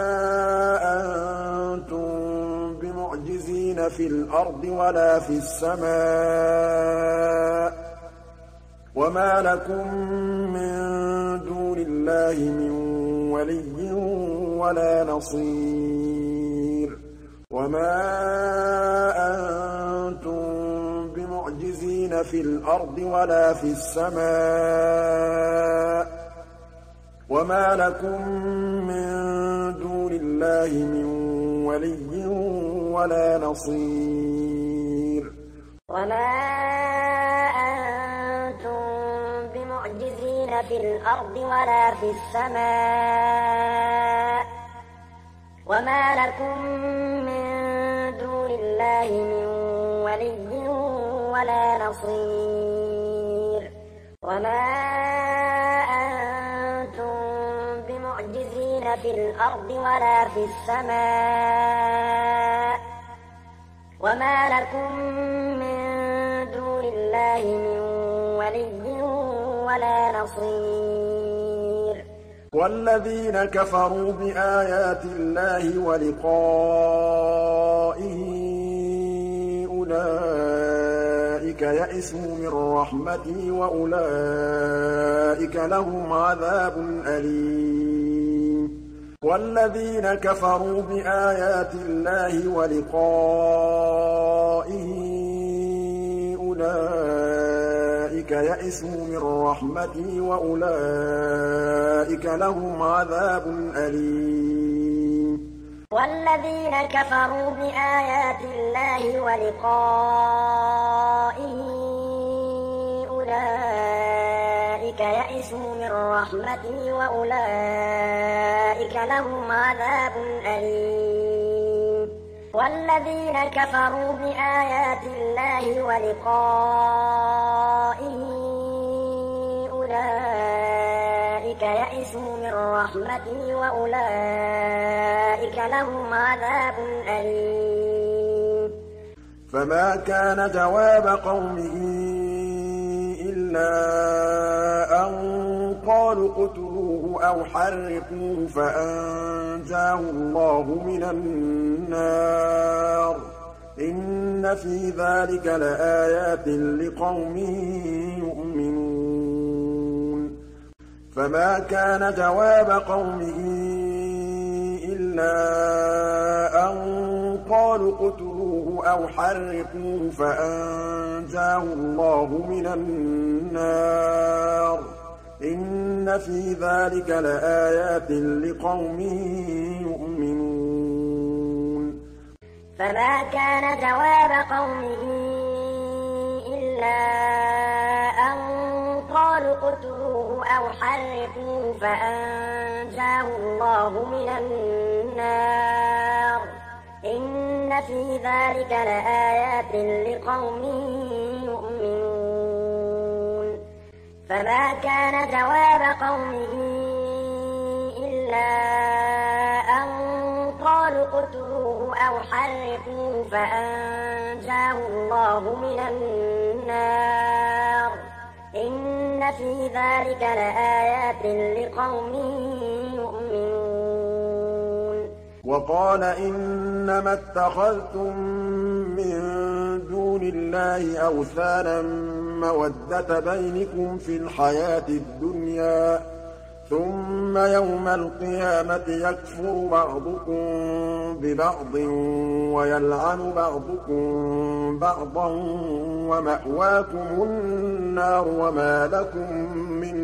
أَنتُم بِمُعْجِزِينَ فِي الْأَرْضِ وَلَا فِي السَّمَاءِ ۖ وَمَا لَكُم مِّن دُونِ اللَّهِ مِن وَلِيٍّ وَلَا نَصِيرٍ وَمَا أَنتُم بِمُعْجِزِينَ فِي الْأَرْضِ وَلَا فِي السَّمَاءِ ۖ وَمَا لَكُم مِّن دُونِ اللَّهِ مِن وَلِيٍّ وَلَا نَصِيرٍ وَمَا أَنتُم بِمُعْجِزِينَ فِي الْأَرْضِ وَلَا فِي السَّمَاءِ ۖ وَمَا لَكُم مِّن دُونِ اللَّهِ مِن وَلِيٍّ وَلَا نَصِيرٍ وَمَا أَنتُم بِمُعْجِزِينَ فِي الْأَرْضِ وَلَا فِي السَّمَاءِ ۖ وَمَا لَكُم مِّن دُونِ اللَّهِ مِن وَلِيٍّ وَلَا نَصِيرٍ وَالَّذِينَ كَفَرُوا بِآيَاتِ اللَّهِ وَلِقَائِهِ أُولَٰئِكَ يَئِسُوا مِن رَّحْمَتِي وَأُولَٰئِكَ لَهُمْ عَذَابٌ أَلِيمٌ وَالَّذِينَ كَفَرُوا بِآيَاتِ اللَّهِ وَلِقَائِهِ أُولَٰئِكَ يَئِسُوا مِن رَّحْمَتِي وَأُولَٰئِكَ لَهُمْ عَذَابٌ أَلِيمٌ وَالَّذِينَ كَفَرُوا بِآيَاتِ اللَّهِ وَلِقَائِهِ أُولَٰئِكَ يَئِسُوا مِن رَّحْمَتِي وَأُولَٰئِكَ لَهُمْ عَذَابٌ أَلِيمٌ وَالَّذِينَ كَفَرُوا بِآيَاتِ اللَّهِ وَلِقَائِهِ أُولَٰئِكَ يَئِسُوا مِن رَّحْمَتِي وَأُولَٰئِكَ لَهُمْ عَذَابٌ أَلِيمٌ فَمَا كَانَ جَوَابَ قَوْمِهِ إِلَّا أَن قَالُوا اقْتُلُوهُ أَوْ حَرِّقُوهُ فَأَنجَاهُ اللَّهُ مِنَ النَّارِ ۚ إِنَّ فِي ذَٰلِكَ لَآيَاتٍ لِّقَوْمٍ يُؤْمِنُونَ فَمَا كَانَ جَوَابَ قَوْمِهِ إِلَّا أَن قَالُوا اقْتُلُوهُ أَوْ حَرِّقُوهُ فَأَنجَاهُ اللَّهُ مِنَ النَّارِ ۚ إِنَّ فِي ذَٰلِكَ لَآيَاتٍ لِّقَوْمٍ يُؤْمِنُونَ فَمَا كَانَ جَوَابَ قَوْمِهِ إِلَّا أَن قَالُوا اقْتُلُوهُ أَوْ حَرِّقُوهُ فَأَنجَاهُ اللَّهُ مِنَ النَّارِ ۚ إِنَّ فِي ذَٰلِكَ لَآيَاتٍ لِّقَوْمٍ يُؤْمِنُونَ فما كان جواب قومه إلا أن قالوا اقتلوه أو حرقوه فأنجاه الله من النار إن في ذلك لآيات لقوم يؤمنون. وقال إنما اتخذتم من دون الله أوثانا مودة بينكم في الحياة الدنيا ثم يوم القيامة يكفر بعضكم ببعض ويلعن بعضكم بعضا ومأواكم النار وما لكم من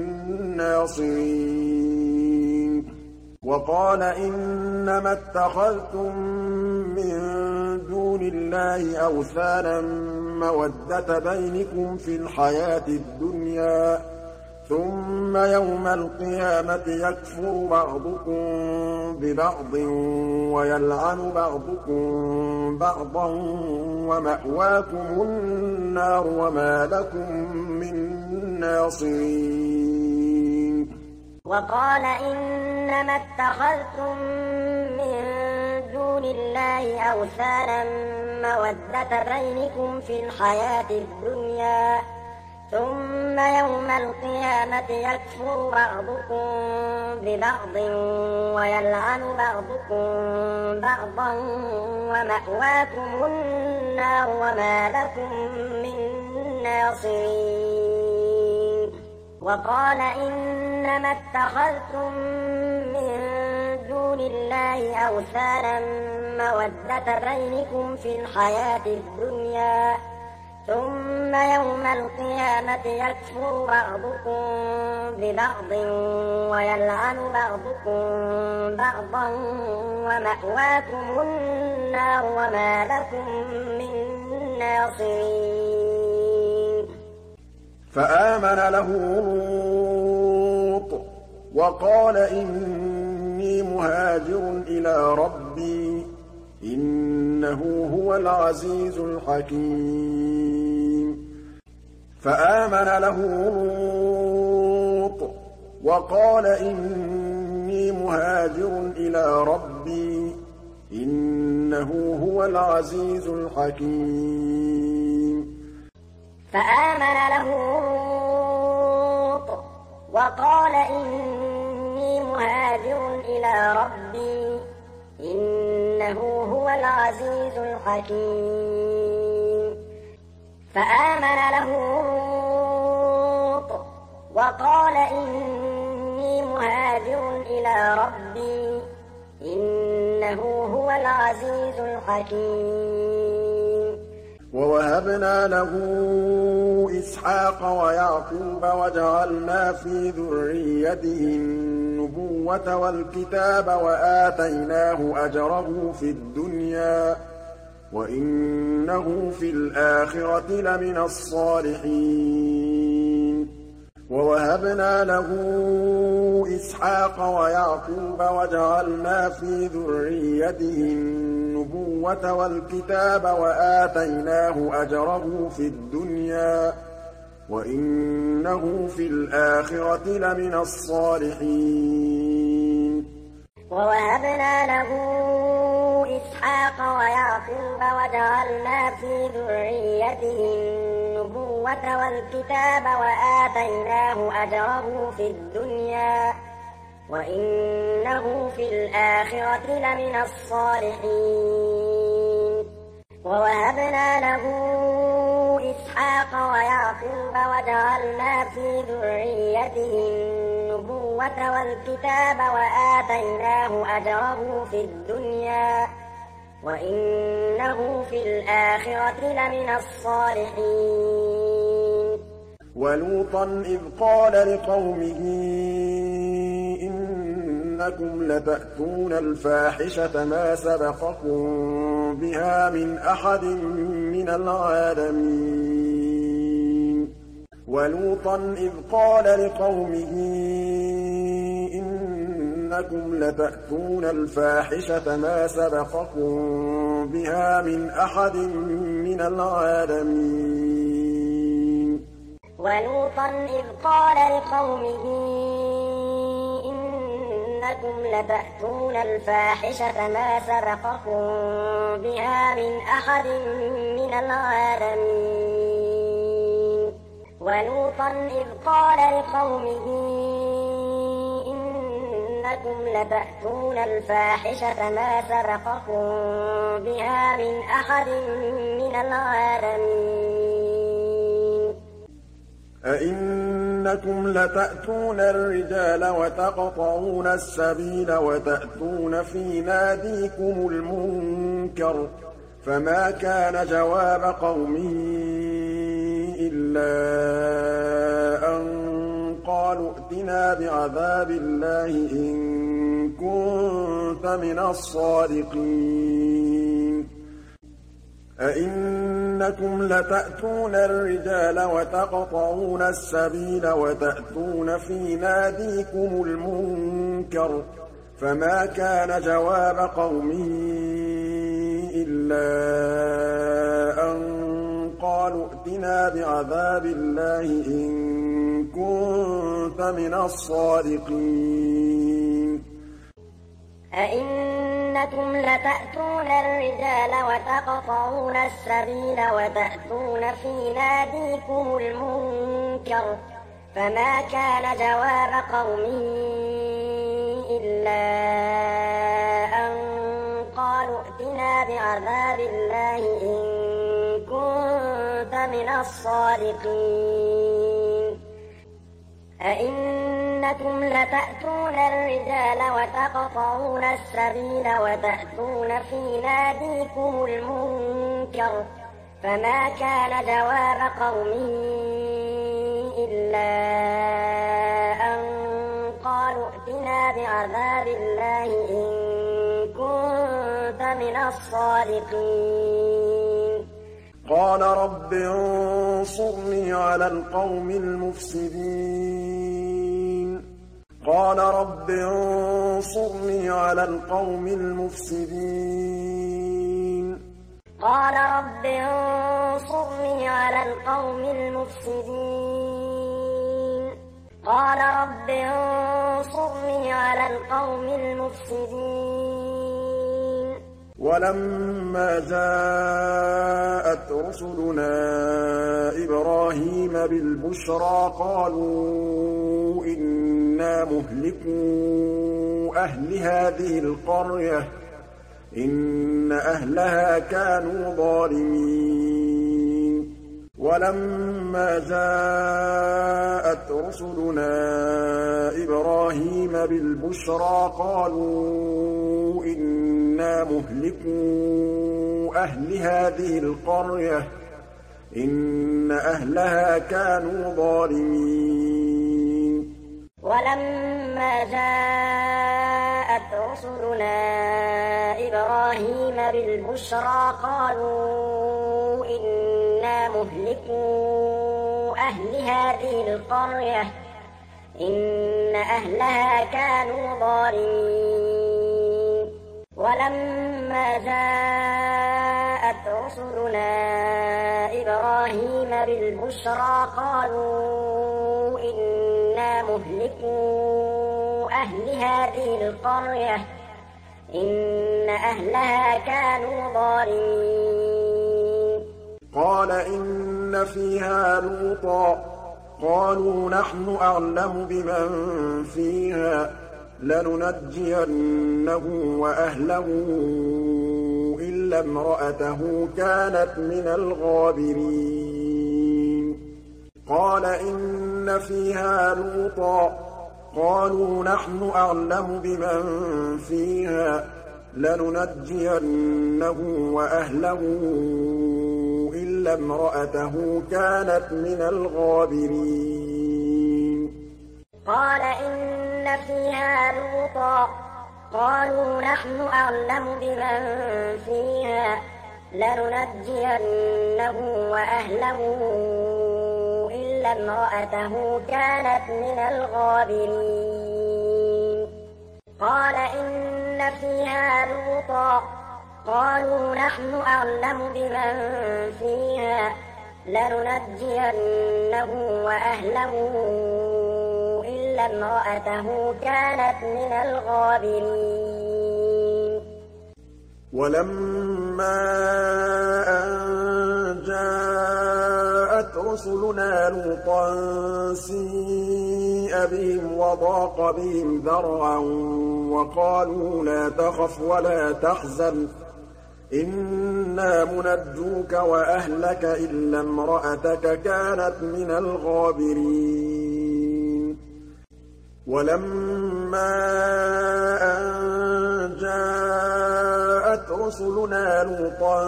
ناصرين. وقال إنما اتخذتم من دون الله أوثانا مودة بينكم في الحياة الدنيا ثم يوم القيامة يكفر بعضكم ببعض ويلعن بعضكم بعضا ومأواكم النار وما لكم من ناصرين. وقال إنما اتخذتم من دون الله أوثانا مودة بينكم في الحياة الدنيا ثم يوم القيامة يكفر بعضكم ببعض ويلعن بعضكم بعضا ومأواكم النار وما لكم من ناصرين. وقال إنما اتخذتم من دون الله أوثانا مودة بينكم في الحياة الدنيا ثم يوم القيامة يكفر بعضكم ببعض ويلعن بعضكم بعضا ومأواكم النار وما لكم من ناصرين. فآمن له لوط وقال إني مهاجر إلى ربي إنه هو العزيز الحكيم. فآمن له لوط وقال إني مهاجر إلى ربي إنه هو العزيز الحكيم. فآمن له لوط وقال إني مهاجر إلى ربي إنه هو العزيز الحكيم. فآمن له لوط وقال إني مهاجر إلى ربي إنه هو العزيز الحكيم. ووهبنا له إسحاق ويعقوب وجعلنا في ذريته النبوة والكتاب وآتيناه أجره في الدنيا وإنه في الآخرة لمن الصالحين. ووهبنا له إسحاق ويعقوب وجعلنا في ذريته النبوة والكتاب وآتيناه أجره في الدنيا وإنه في الآخرة لمن الصالحين. ووهبنا له إسحاق ويعقوب وجعلنا في ذريته النبوة والكتاب وآتيناه أجره في الدنيا وإنه في الآخرة لمن الصالحين. ووهبنا له إسحاق ويعقوب وجعلنا في ذريته النبوة والكتاب وآتيناه أجره في الدنيا وإنه في الآخرة لمن الصالحين. ولوطا إذ قال لقومه إنكم لتأتون الفاحشة ما سبقكم بها من أحد من العالمين. ولوطا إذ قال لقومه إنكم لتأتون الفاحشة ما سبقكم بها من أحد من العالمين. ولوطا إذ قال لقومه إنكم لتأتون الفاحشة ما سبقكم بها من أحد من العالمين ولوطا إذ قال لقومه إنكم لتأتون الفاحشة ما سبقكم بها من أحد من العالمين أئنكم لتأتون الرجال وتقطعون السبيل وتأتون في ناديكم المنكر فما كان جواب قومه إلا أن قالوا ائتنا بعذاب الله إن كنت من الصادقين أئنكم لتأتون الرجال وتقطعون السبيل وتأتون في ناديكم المنكر فما كان جواب قومه إلا أن قالوا ائتنا بعذاب الله إن كنت من الصادقين أئنكم لتأتون الرجال وتقطعون السبيل وتأتون في ناديكم المنكر فما كان جواب قومه إلا أن قالوا ائتنا بعذاب الله إن كنت من الصادقين أئنكم لتأتون الرجال وتقطعون السبيل وتأتون في ناديكم المنكر فما كان جواب قومه إلا أن قالوا ائتنا بعذاب الله إن كنت من الصادقين قال رب انصرني على القوم المفسدين قال رب انصرني على القوم المفسدين قال رب انصرني على القوم المفسدين قال رب انصرني على القوم المفسدين ولما جاءت رسلنا إبراهيم بالبشرى قالوا إنا مهلكو أهل هذه القرية إن أهلها كانوا ظالمين ولما جاءت رسلنا إبراهيم بالبشرى قالوا إنا مهلكو أهل هذه القرية إن أهلها كانوا ظالمين ولما جاءت رسلنا إبراهيم بالبشرى قالوا إنا مهلكو أهل هذه القرية إن أهلها كانوا ظالمين ولما جاءت رسلنا إبراهيم بالبشرى قالوا إنا مهلكو أهل هذه القرية إن أهلها كانوا ظالمين قال إن فيها لوطا قالوا نحن أعلم بمن فيها لننجينه وأهله إلا امرأته كانت من الغابرين قال إن فيها لوطا قالوا نحن أعلم بمن فيها لننجينه وأهله إلا امرأته كانت من الغابرين قال إن فيها لوطا قالوا نحن أعلم بمن فيها لننجينه وأهله إلا امرأته كانت من الغابرين قال إن فيها لوطا قالوا نحن أعلم بمن فيها لننجينه وأهله إلا امرأته كانت من الغابرين ولما أن جاءت رسلنا لوطا سيء بهم وضاق بهم ذرعا وقالوا لا تخف ولا تحزن إنا منجوك وأهلك إلا امرأتك كانت من الغابرين ولما أن جاءت رسلنا لوطا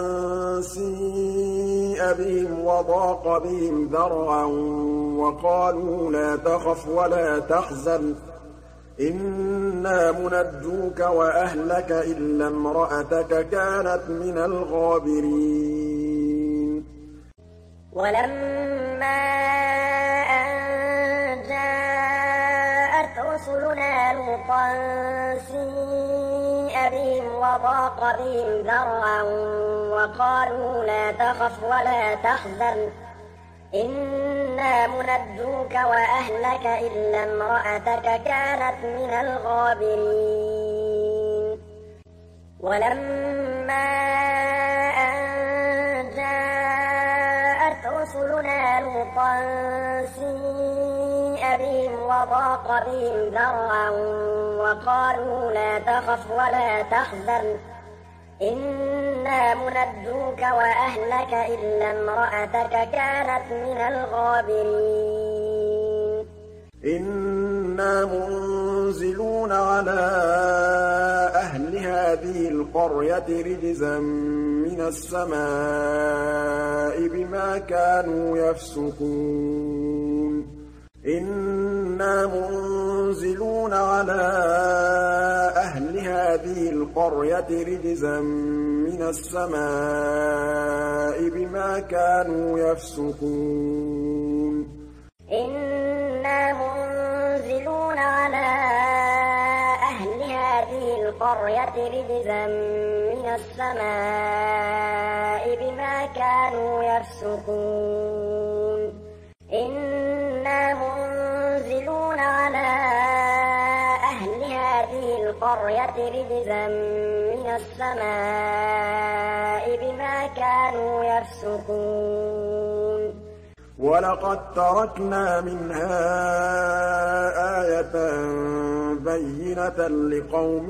سيء بهم وضاق بهم ذرعا وقالوا لا تخف ولا تحزن إنا منجوك وأهلك إلا امرأتك كانت من الغابرين ولما أن جاءت رسلنا لوطا سيء بهم وضاق بهم ذرعا وقالوا لا تخف ولا تحزن إنا منجوك وأهلك إلا امرأتك كانت من الغابرين ولما أن جاءت رسلنا لوطا سيء بهم وضاق بهم ذرعا وقالوا لا تخف ولا تحزن إنا منجوك وأهلك إلا امرأتك كانت من الغابرين إنا منزلون على أهل هذه القرية رجزا من السماء بما كانوا يفسقون إنا منزلون على أهل هذه القرية رجزا من السماء بما كانوا يفسقون إنا منزلون على أهل هذه القرية رجزا من السماء بما كانوا يفسقون إنا منزلون على أهل هذه القرية رجزا من السماء بما كانوا يفسقون ولقد تركنا منها آية بينة لقوم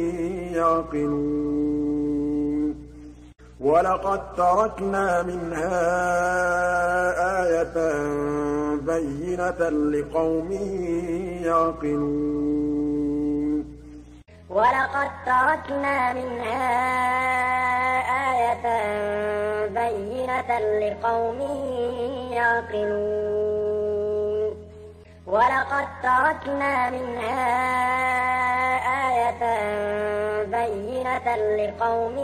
يعقلون ولقد تركنا منها آية بينة لقوم يعقلون ولقد تركنا منها آية بينة لقوم يعقلون ولقد تركنا منها آية بينة لقوم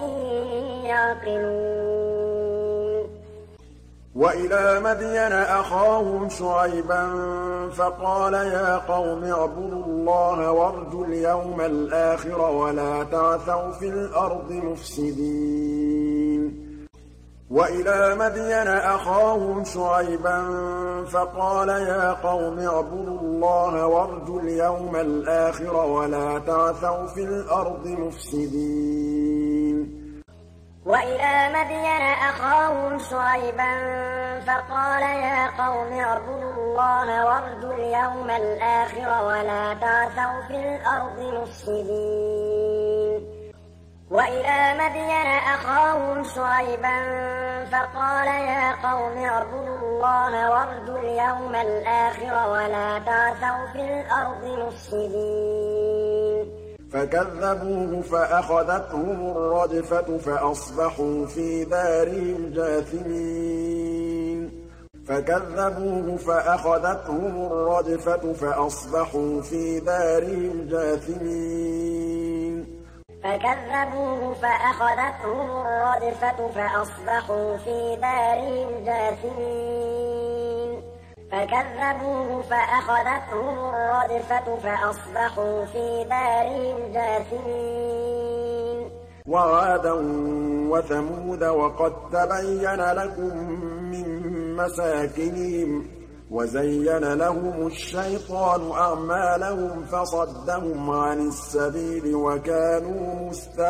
يعقلون وإلى مدين أخاهم شعيبا فقال يا قوم اعبدوا الله وارجوا اليوم الآخر ولا تعثوا في الأرض مفسدين وإلى مدين أخاهم شعيبا فقال يا قوم اعبدوا الله وارجوا اليوم الآخر ولا تعثوا في الأرض مفسدين وإلى مدين أخاهم شعيبا فقال يا قوم اعبدوا الله وارجوا اليوم الآخر ولا تعثوا في الأرض مفسدين وإلى مدين أخاهم شعيبا فقال يا قوم اعبدوا الله وارجوا اليوم الآخر ولا تعثوا في الأرض مفسدين فكذبوه فأخذتهم الرجفة فأصبحوا في دارهم جاثمين فكذبوه فأخذتهم الرجفة فأصبحوا في دارهم جاثمين فكذبوه فأخذتهم الرجفة فأصبحوا في دارهم جاثمين فكذبوه فأخذتهم الرجفة فأصبحوا في دارهم جاثمين وعادا وثمود وقد تبين لكم من مساكنهم وزين لهم الشيطان أعمالهم فصدهم عن السبيل وكانوا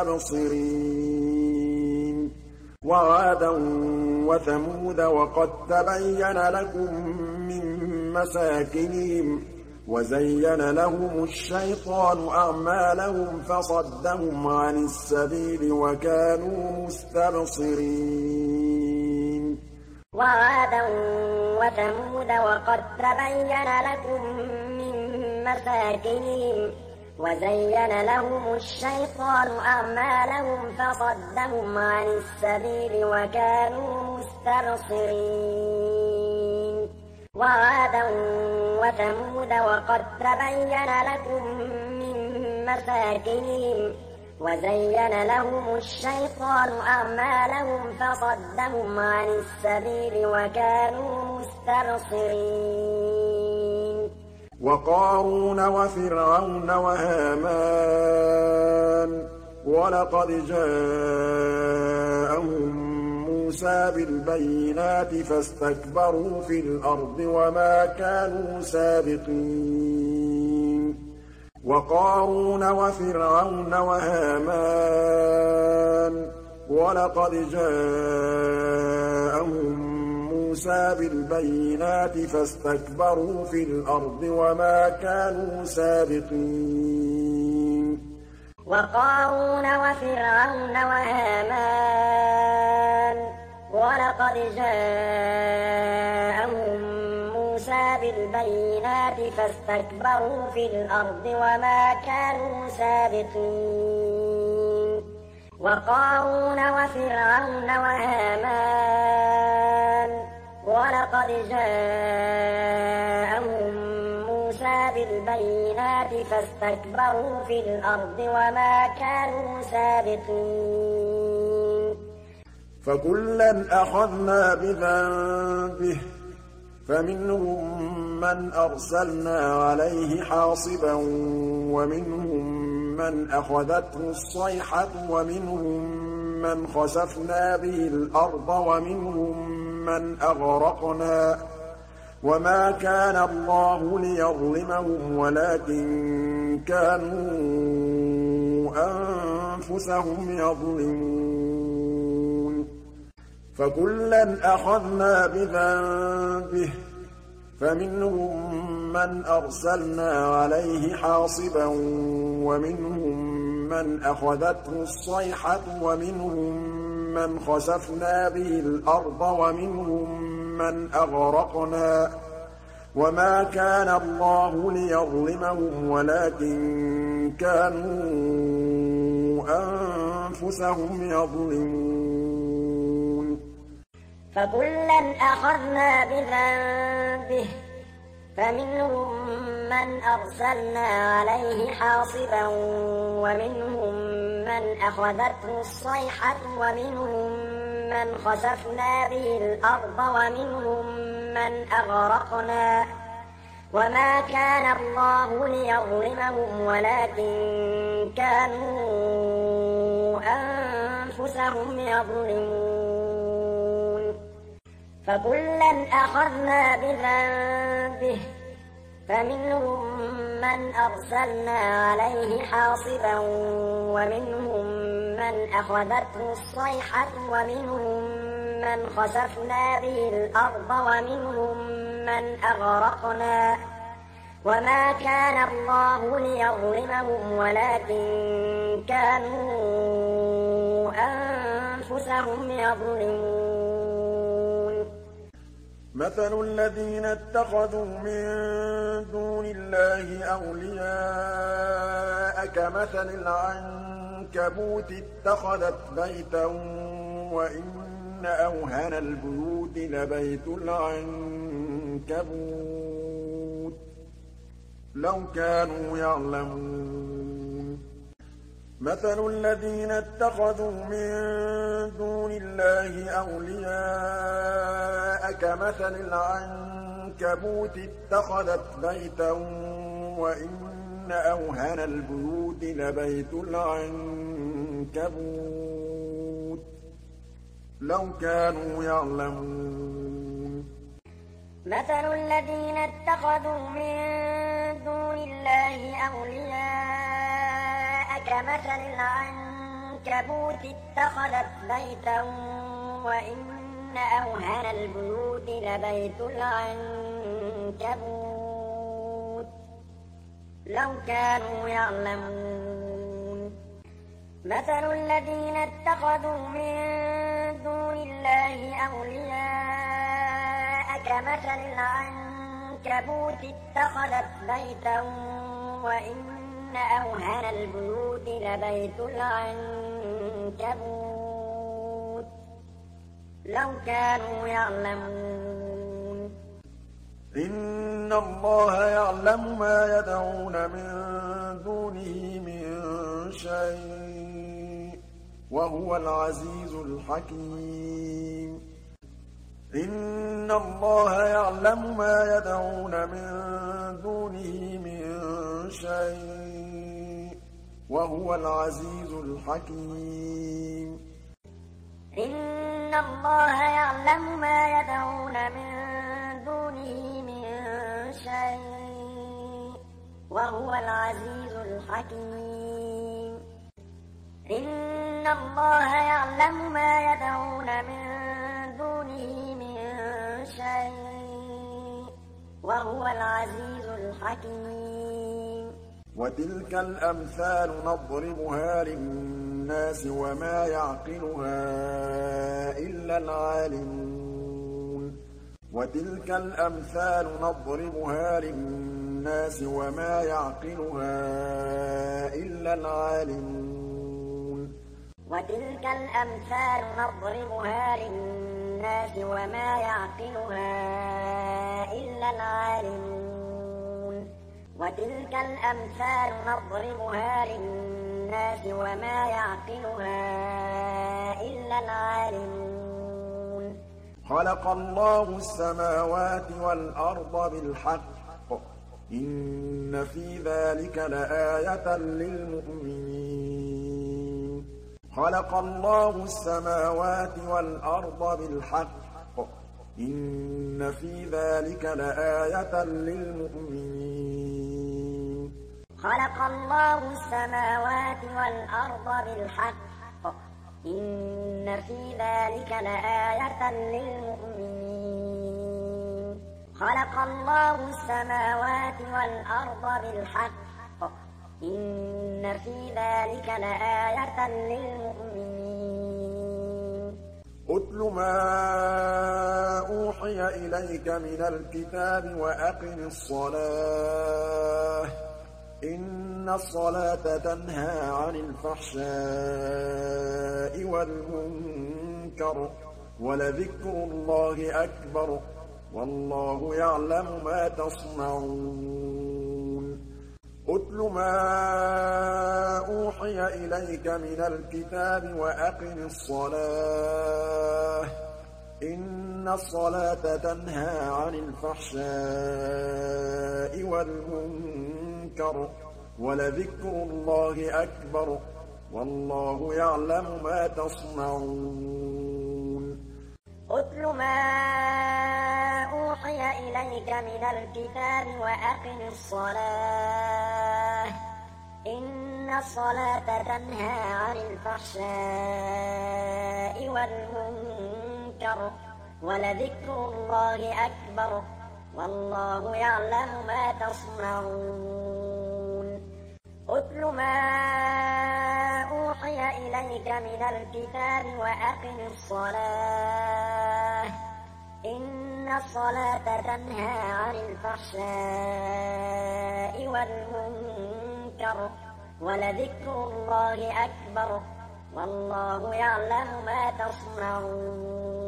مستبصرين وعادا وثمود وقد تبين لكم من مساكنهم وزين لهم الشيطان أعمالهم فصدهم عن السبيل وكانوا مستبصرين وعادا وثمود وقد تبين لكم من مساكنهم وزين لهم الشيطان أعمالهم فصدهم عن السبيل وكانوا مستبصرين وعادا وثمود وقد تبين لكم من مساكنهم وزين لهم الشيطان أعمالهم فصدهم عن السبيل وكانوا مستبصرين وقارون وفرعون وهامان ولقد جاءهم موسى بالبينات فاستكبروا في الأرض وما كانوا سابقين وقارون وفرعون وهامان ولقد جاءهم موسى بالبينات فاستكبروا في الأرض وما كانوا سابقين وقارون وفرعون وهامان ولقد جاءهم موسى بالبينات فاستكبروا في الأرض وما كانوا سابقين وقارون وفرعون وهامان ولقد جاءهم موسى بالبينات فاستكبروا في الأرض وما كانوا سابقين فكلا أخذنا بذنبه فمنهم من أرسلنا عليه حاصبا ومنهم من أخذته الصيحة ومنهم من خسفنا به الأرض ومنهم من أغرقنا وما كان الله ليظلمهم ولكن كانوا أنفسهم يظلمون فكلا أخذنا بذنبه فمنهم من أرسلنا عليه حاصبا ومنهم من أخذته الصيحة ومنهم من خسفنا به الأرض ومنهم من أغرقنا وما كان الله ليظلمهم ولكن كانوا أنفسهم يظلمون فكلا أخذنا بذنبه فمنهم من أرسلنا عليه حاصبا ومنهم من أخذته الصيحة ومنهم من خسفنا به الأرض ومنهم من أغرقنا وما كان الله ليظلمهم ولكن كانوا أنفسهم يظلمون فكلا أخذنا بذنبه فمنهم من أرسلنا عليه حاصبا ومنهم من أخذته الصيحة ومنهم من خسفنا به الأرض ومنهم من أغرقنا وما كان الله ليظلمهم ولكن كانوا أنفسهم يظلمون مثل الذين اتخذوا من دون الله أولياء كمثل العنكبوت اتخذت بيتا وإن أوهن البيوت لبيت العنكبوت لو كانوا يعلمون مثل الذين اتخذوا من دون الله أولياء كمثل العنكبوت اتخذت بيتا وإن أوهن البيوت لبيت العنكبوت لو كانوا يعلمون مثل الذين اتخذوا من دون الله أولياء كمثل العنكبوت اتخذت بيتا وإن أوهن البيوت لبيت العنكبوت لو كانوا يعلمون مثل الذين اتخذوا من دون الله أولياء كمثل العنكبوت اتخذت بيتا وإن أوهن البيوت لبيت العنكبوت لو كانوا يعلمون إن الله يعلم ما يدعون من دونه من شيء وهو العزيز الحكيم إن الله يعلم ما يدعون من دونه من شيء وهو العزيز الحكيم إن الله يعلم ما يدعون من دونه من شيء وهو العزيز الحكيم إن الله يعلم ما يدعون من دونه من شيء وهو العزيز الحكيم وتلك الأمثال نضربها للناس وما يعقلها إلا العالمون وتلك الأمثال نضربها للناس وما يعقلها إلا العالمون وتلك الأمثال نضربها للناس وما يعقلها إلا العالمون وتلك الأمثال نضربها للناس وما يعقلها إلا العالمون خلق الله السماوات والأرض بالحق إن في ذلك لآية للمؤمنين خلق الله السماوات والأرض بالحق إن في ذلك لآية للمؤمنين خلق الله السماوات والأرض بالحق إن في ذلك لآية للمؤمنين خلق الله السماوات والأرض بالحق إن في ذلك لآية للمؤمنين أتل ما أوحي إليك من الكتاب وأقم الصلاة إن الصلاة تنهى عن الفحشاء والمنكر ولذكر الله أكبر والله يعلم ما تصنعون أتل ما أوحي إليك من الكتاب وأقم الصلاة إن الصلاة تنهى عن الفحشاء والمنكر ولذكر الله أكبر والله يعلم ما تصنعون أتل ما أوحي إليك من الكتاب وأقم الصلاة إن الصلاة تنهى عن الفحشاء والمنكر ولذكر الله أكبر والله يعلم ما تصنعون أتل ما أوحي إليك من الكتاب وأقم الصلاة إن الصلاة تنهى عن الفحشاء والمنكر ولذكر الله أكبر والله يعلم ما تصنعون